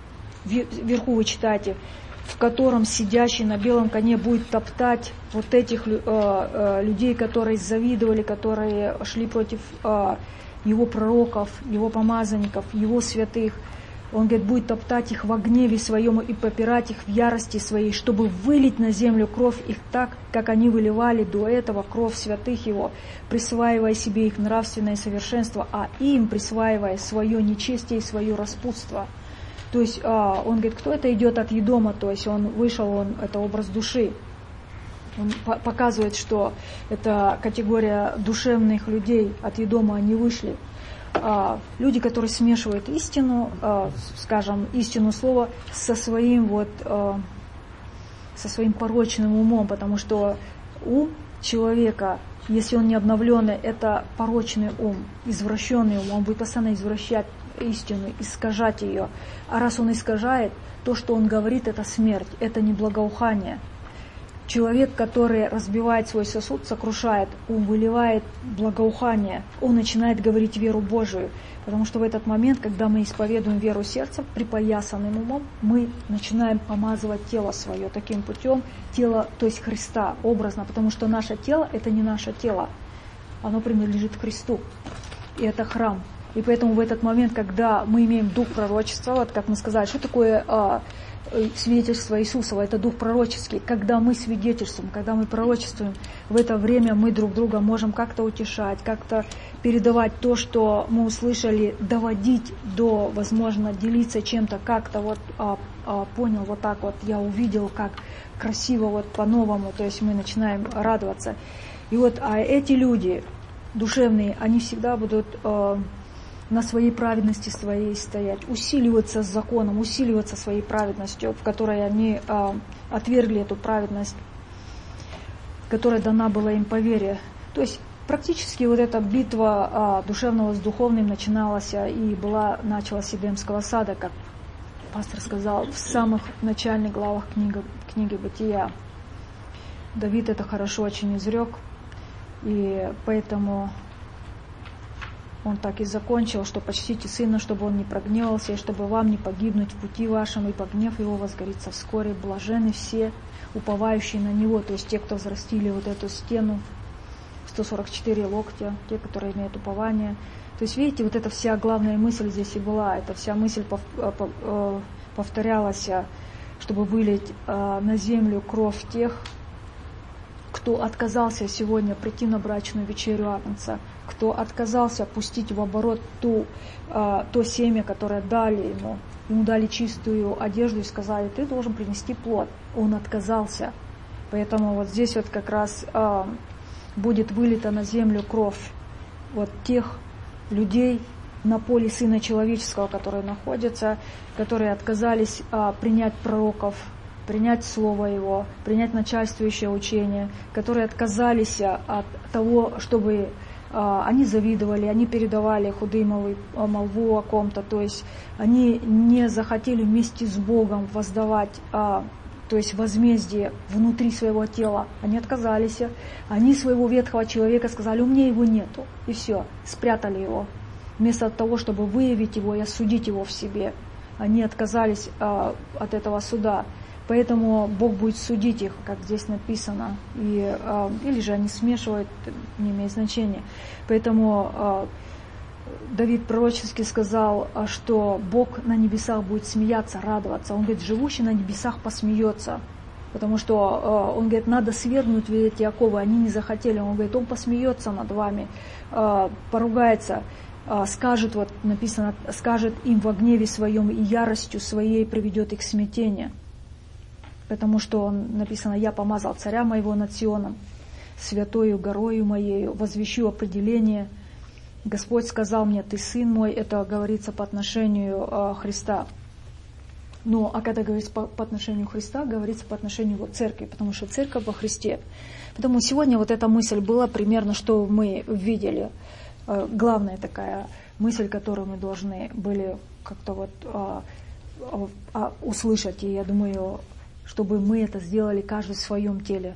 вверху вы читаете, в котором сидящий на белом коне будет топтать вот этих э, э, людей, которые завидовали, которые шли против э, его пророков, его помазанников, его святых. Он, говорит, будет топтать их во гневе своем и попирать их в ярости своей, чтобы вылить на землю кровь их так, как они выливали до этого кровь святых его, присваивая себе их нравственное совершенство, а им присваивая свое нечестие и свое распутство. То есть он говорит, кто это идет от Едома, то есть он вышел, он, это образ души. Он показывает, что это категория душевных людей, от Едома они вышли. Люди, которые смешивают истину, скажем, истину слова со своим вот, со своим порочным умом, потому что ум человека, если он не обновленный, это порочный ум, извращенный ум, он будет постоянно извращать истину, искажать ее. А раз он искажает, то, что он говорит, это смерть, это не благоухание. Человек, который разбивает свой сосуд, сокрушает, ум выливает благоухание, он начинает говорить веру Божию. Потому что в этот момент, когда мы исповедуем веру сердца, припоясанным умом, мы начинаем помазывать тело свое таким путем, тело, то есть Христа, образно, потому что наше тело – это не наше тело, оно принадлежит Христу. и это храм. И поэтому в этот момент, когда мы имеем дух пророчества, вот как мы сказали, что такое а, свидетельство Иисусова, это дух пророческий. Когда мы свидетельствуем, когда мы пророчествуем, в это время мы друг друга можем как-то утешать, как-то передавать то, что мы услышали, доводить до, возможно, делиться чем-то, как-то вот а, а, понял, вот так вот я увидел, как красиво, вот по-новому, то есть мы начинаем радоваться. И вот а эти люди душевные, они всегда будут а, на своей праведности своей стоять, усиливаться с законом, усиливаться своей праведностью, в которой они а, отвергли эту праведность, которая дана была им по вере. То есть практически вот эта битва а, душевного с духовным начиналась и была началась Эдемского сада, как пастор сказал, в самых начальных главах книги, книги Бытия. Давид это хорошо очень изрек, и поэтому он так и закончил, что почтите сына, чтобы он не прогневался, и чтобы вам не погибнуть в пути вашем, ибо гнев его возгорится вскоре. Блажены все, уповающие на него, то есть те, кто взрастили вот эту стену, сто сорок четыре локтя, те, которые имеют упование. То есть, видите, вот эта вся главная мысль здесь и была, эта вся мысль повторялась, чтобы вылить на землю кровь тех, кто отказался сегодня прийти на брачную вечерю Агнца, кто отказался пустить в оборот ту, а, то семя, которое дали ему. Ему дали чистую одежду и сказали, ты должен принести плод. Он отказался. Поэтому вот здесь вот как раз а, будет вылита на землю кровь вот тех людей на поле Сына Человеческого, которые находятся, которые отказались а, принять пророков, принять Слово Его, принять начальствующее учение, которые отказались от того, чтобы а, они завидовали, они передавали худые молвы, молву о ком-то, то есть они не захотели вместе с Богом воздавать, а, то есть возмездие внутри своего тела, они отказались, они своего ветхого человека сказали, у меня его нету, и все, спрятали его, вместо того, чтобы выявить его и осудить его в себе, они отказались а, от этого суда. Поэтому Бог будет судить их, как здесь написано, и, э, или же они смешивают, не имеет значения. Поэтому э, Давид пророчески сказал, что Бог на небесах будет смеяться, радоваться. Он говорит, живущий на небесах посмеется, потому что э, он говорит, надо свергнуть эти оковы, они не захотели. Он говорит, он посмеется над вами, э, поругается, э, скажет, вот написано, скажет им во гневе своем и яростью своей приведет их к смятению. Потому что написано, я помазал царя моего над Сионом, святою горою моею, возвещу определение. Господь сказал мне, ты сын мой, это говорится по отношению э, Христа. Ну, а когда говорится по, по отношению Христа, говорится по отношению вот, церкви, потому что церковь во Христе. Поэтому сегодня вот эта мысль была примерно, что мы видели. Э, главная такая мысль, которую мы должны были как-то вот э, э, услышать, и я думаю, чтобы мы это сделали каждый в своем теле.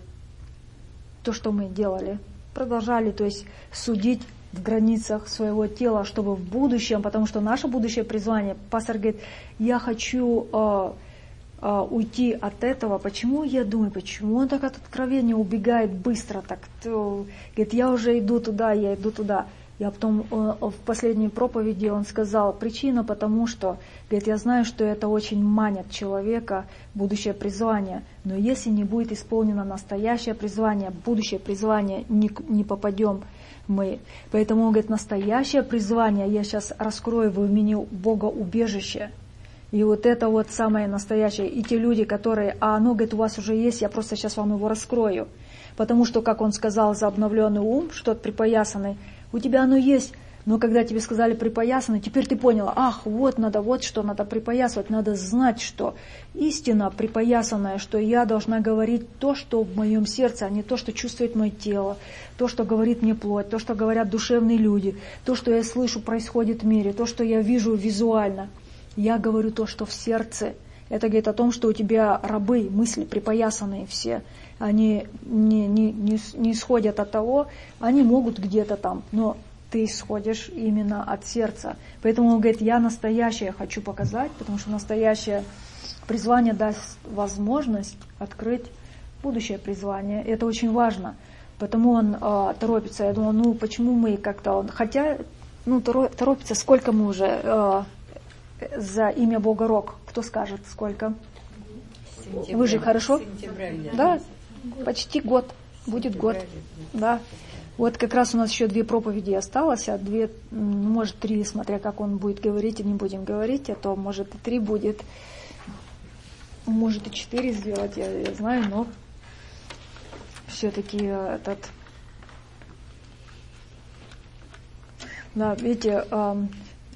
То, что мы делали. Продолжали, то есть судить в границах своего тела, чтобы в будущем, потому что наше будущее призвание, пастор говорит, я хочу э, э, уйти от этого. Почему я думаю, почему он так от откровения убегает быстро? Так, то, говорит, я уже иду туда, я иду туда. Я потом в последней проповеди он сказал, причина потому что, говорит, я знаю, что это очень манит человека, будущее призвание, но если не будет исполнено настоящее призвание, будущее призвание, не, не попадем мы. Поэтому он говорит, настоящее призвание я сейчас раскрою в имени Бога убежище. И вот это вот самое настоящее. И те люди, которые, а оно, говорит, у вас уже есть, я просто сейчас вам его раскрою. Потому что, как он сказал, за обновленный ум, что-то припоясанный, у тебя оно есть, но когда тебе сказали припоясано, теперь ты поняла, ах, вот надо, вот что надо припоясывать, надо знать, что истина припоясанная, что я должна говорить то, что в моем сердце, а не то, что чувствует мое тело, то, что говорит мне плоть, то, что говорят душевные люди, то, что я слышу происходит в мире, то, что я вижу визуально. Я говорю то, что в сердце. Это говорит о том, что у тебя рабы, мысли припоясанные все, они не, не, не, не исходят от того, они могут где-то там, но ты исходишь именно от сердца. Поэтому он говорит, я настоящее хочу показать, потому что настоящее призвание даст возможность открыть будущее призвание. И это очень важно. Потому он э, торопится. Я думала, ну почему мы как-то... Хотя ну, торопится. Сколько мы уже э, за имя Бога Рок? Кто скажет, сколько? Сентября. Вы же хорошо? Сентября, да, почти год. Будет Сентября, год. Да. Вот как раз у нас еще две проповеди осталось, а две, может, три, смотря как он будет говорить, и не будем говорить, а то, может, и три будет. Может, и четыре сделать, я, я знаю, но все-таки этот... Да, видите, э,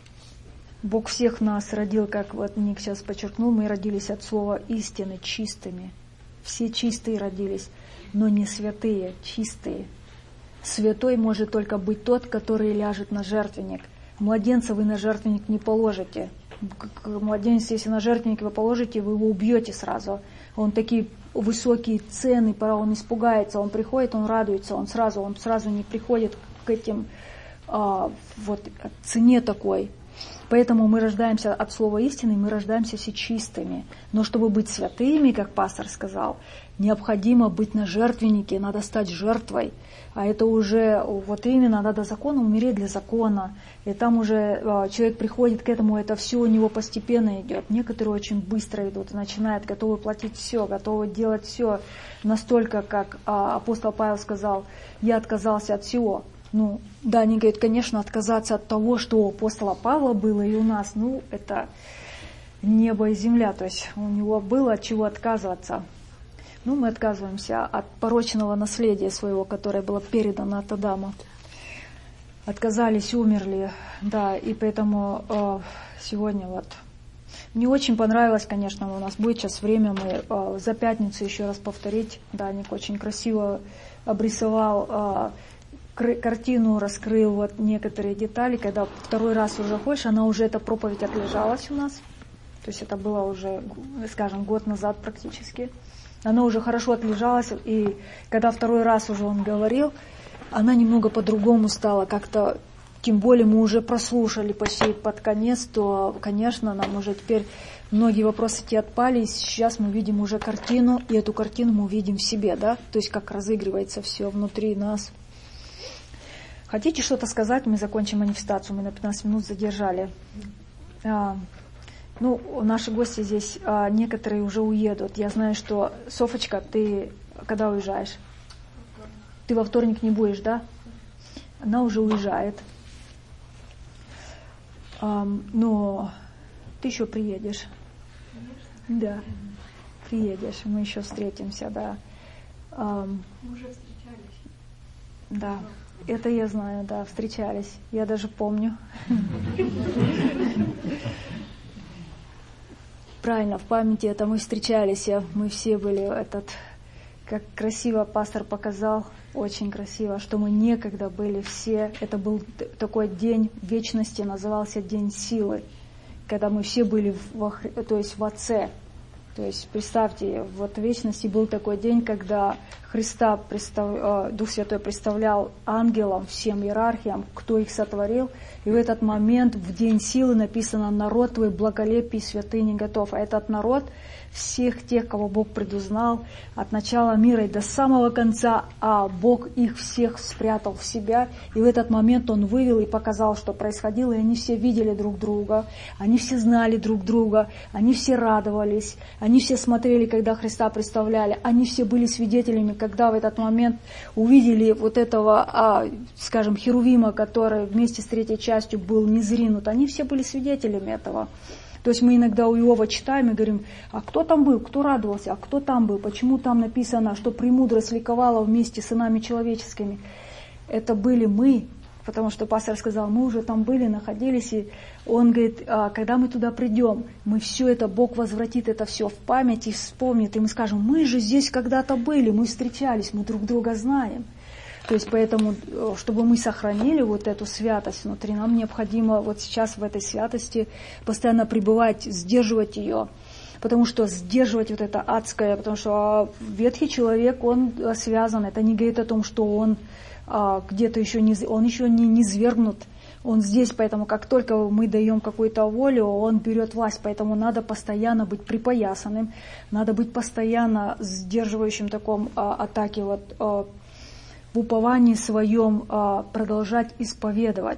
Бог всех нас родил, как вот Ник сейчас подчеркнул, мы родились от слова истины, чистыми. Все чистые родились, но не святые, чистые. Святой может только быть тот, который ляжет на жертвенник. Младенца вы на жертвенник не положите. Младенец, если на жертвенник вы положите, вы его убьете сразу. Он такие высокие цены, пора он испугается, он приходит, он радуется, он сразу, он сразу не приходит к этим а, вот цене такой. Поэтому мы рождаемся от слова истины, мы рождаемся все чистыми. Но чтобы быть святыми, как пастор сказал, необходимо быть на жертвеннике, надо стать жертвой. А это уже, вот именно, надо закону умереть для закона. И там уже а, человек приходит к этому, это все у него постепенно идет. Некоторые очень быстро идут, начинают, готовы платить все, готовы делать все. Настолько, как а, апостол Павел сказал, я отказался от всего. Ну, да, они говорят, конечно, отказаться от того, что у апостола Павла было и у нас, ну, это небо и земля, то есть у него было от чего отказываться. Ну, мы отказываемся от порочного наследия своего, которое было передано от Адама. Отказались, умерли, да, и поэтому э, сегодня вот... Мне очень понравилось, конечно, у нас будет сейчас время, мы э, за пятницу еще раз повторить, да, Ник очень красиво обрисовал... Э, картину раскрыл вот некоторые детали, когда второй раз уже хочешь, она уже, эта проповедь отлежалась у нас, то есть это было уже, скажем, год назад практически, она уже хорошо отлежалась, и когда второй раз уже он говорил, она немного по-другому стала, как-то, тем более мы уже прослушали почти под конец, то, конечно, нам уже теперь многие вопросы те отпали, и сейчас мы видим уже картину, и эту картину мы видим в себе, да, то есть как разыгрывается все внутри нас. Хотите что-то сказать? Мы закончим манифестацию. Мы на пятнадцать минут задержали. А, ну, наши гости здесь, а, некоторые уже уедут. Я знаю, что... Софочка, ты когда уезжаешь? Ты во вторник не будешь, да? Она уже уезжает. А, но ты еще приедешь. Да, приедешь. Мы еще встретимся, да. А, мы уже встречались. Да. Это я знаю, да, встречались. Я даже помню. Правильно, в памяти это мы встречались, мы все были этот, как красиво пастор показал, очень красиво, что мы некогда были все. Это был такой день вечности, назывался День силы, когда мы все были в, то есть в Отце. То есть, представьте, вот в вечности был такой день, когда Христа, представ... Дух Святой представлял ангелам, всем иерархиям, кто их сотворил. И в этот момент, в день силы, написано: «Народ твой благолепий святыни готов». А этот народ, всех тех, кого Бог предузнал, от начала мира и до самого конца, а Бог их всех спрятал в себя. И в этот момент Он вывел и показал, что происходило. И они все видели друг друга, они все знали друг друга, они все радовались, они все смотрели, когда Христа представляли, они все были свидетелями, когда в этот момент увидели вот этого, а, скажем, Херувима, который вместе с третьей частью был низринут. Они все были свидетелями этого. То есть мы иногда у Иова читаем и говорим: а кто там был, кто радовался, а кто там был, почему там написано, что премудрость ликовала вместе с сынами человеческими. Это были мы, потому что пастор сказал, мы уже там были, находились, и он говорит, когда мы туда придем, мы все это, Бог возвратит это все в память и вспомнит, и мы скажем, мы же здесь когда-то были, мы встречались, мы друг друга знаем. То есть поэтому, чтобы мы сохранили вот эту святость внутри, нам необходимо вот сейчас в этой святости постоянно пребывать, сдерживать ее. Потому что сдерживать вот это адское, потому что ветхий человек, он связан. Это не говорит о том, что он а, где-то еще не, он еще не низвергнут. Он здесь, поэтому как только мы даем какую-то волю, он берет власть. Поэтому надо постоянно быть припоясанным, надо быть постоянно сдерживающим таком а, атаке вот, а, в уповании своем а, продолжать исповедовать.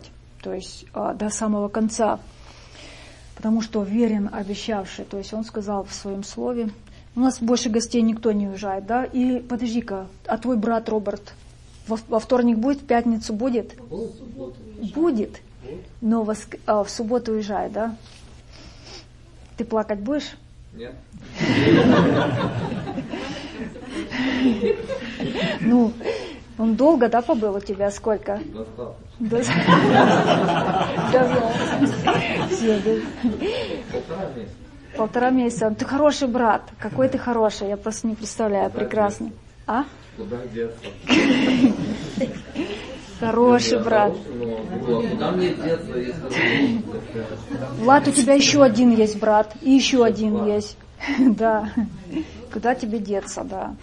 то есть а, до самого конца, потому что верен обещавший, то есть он сказал в своем слове. У нас больше гостей никто не уезжает, да? И подожди-ка, а твой брат Роберт во, во вторник будет, в пятницу будет? Будет, но в, а, в субботу уезжает, да? Ты плакать будешь? Нет. Ну, он долго, да, побыл у тебя? Сколько? Достаточно. Полтора месяца. Полтора месяца. Ты хороший брат. Какой ты хороший. Я просто не представляю. Прекрасный. А? Куда деться? Хороший брат. Куда мне деться, если... Влад, у тебя еще один есть брат. И еще один есть. Да. Куда тебе деться, да.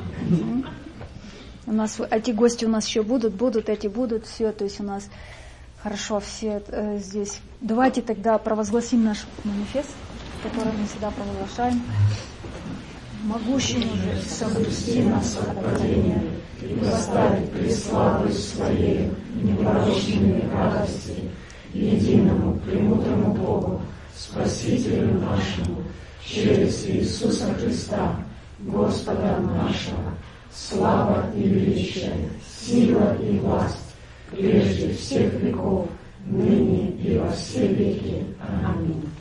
У нас эти гости у нас еще будут, будут, эти будут, все, то есть у нас хорошо все э, здесь. Давайте тогда провозгласим наш манифест, который мы всегда провозглашаем. Могущим же соблюсти нас от падения и поставить пред славой Своей непорочными радости, единому премудрому Богу, Спасителю нашему, через Иисуса Христа, Господа нашего, слава и величие, сила и власть, прежде всех веков, ныне и во все веки. Аминь.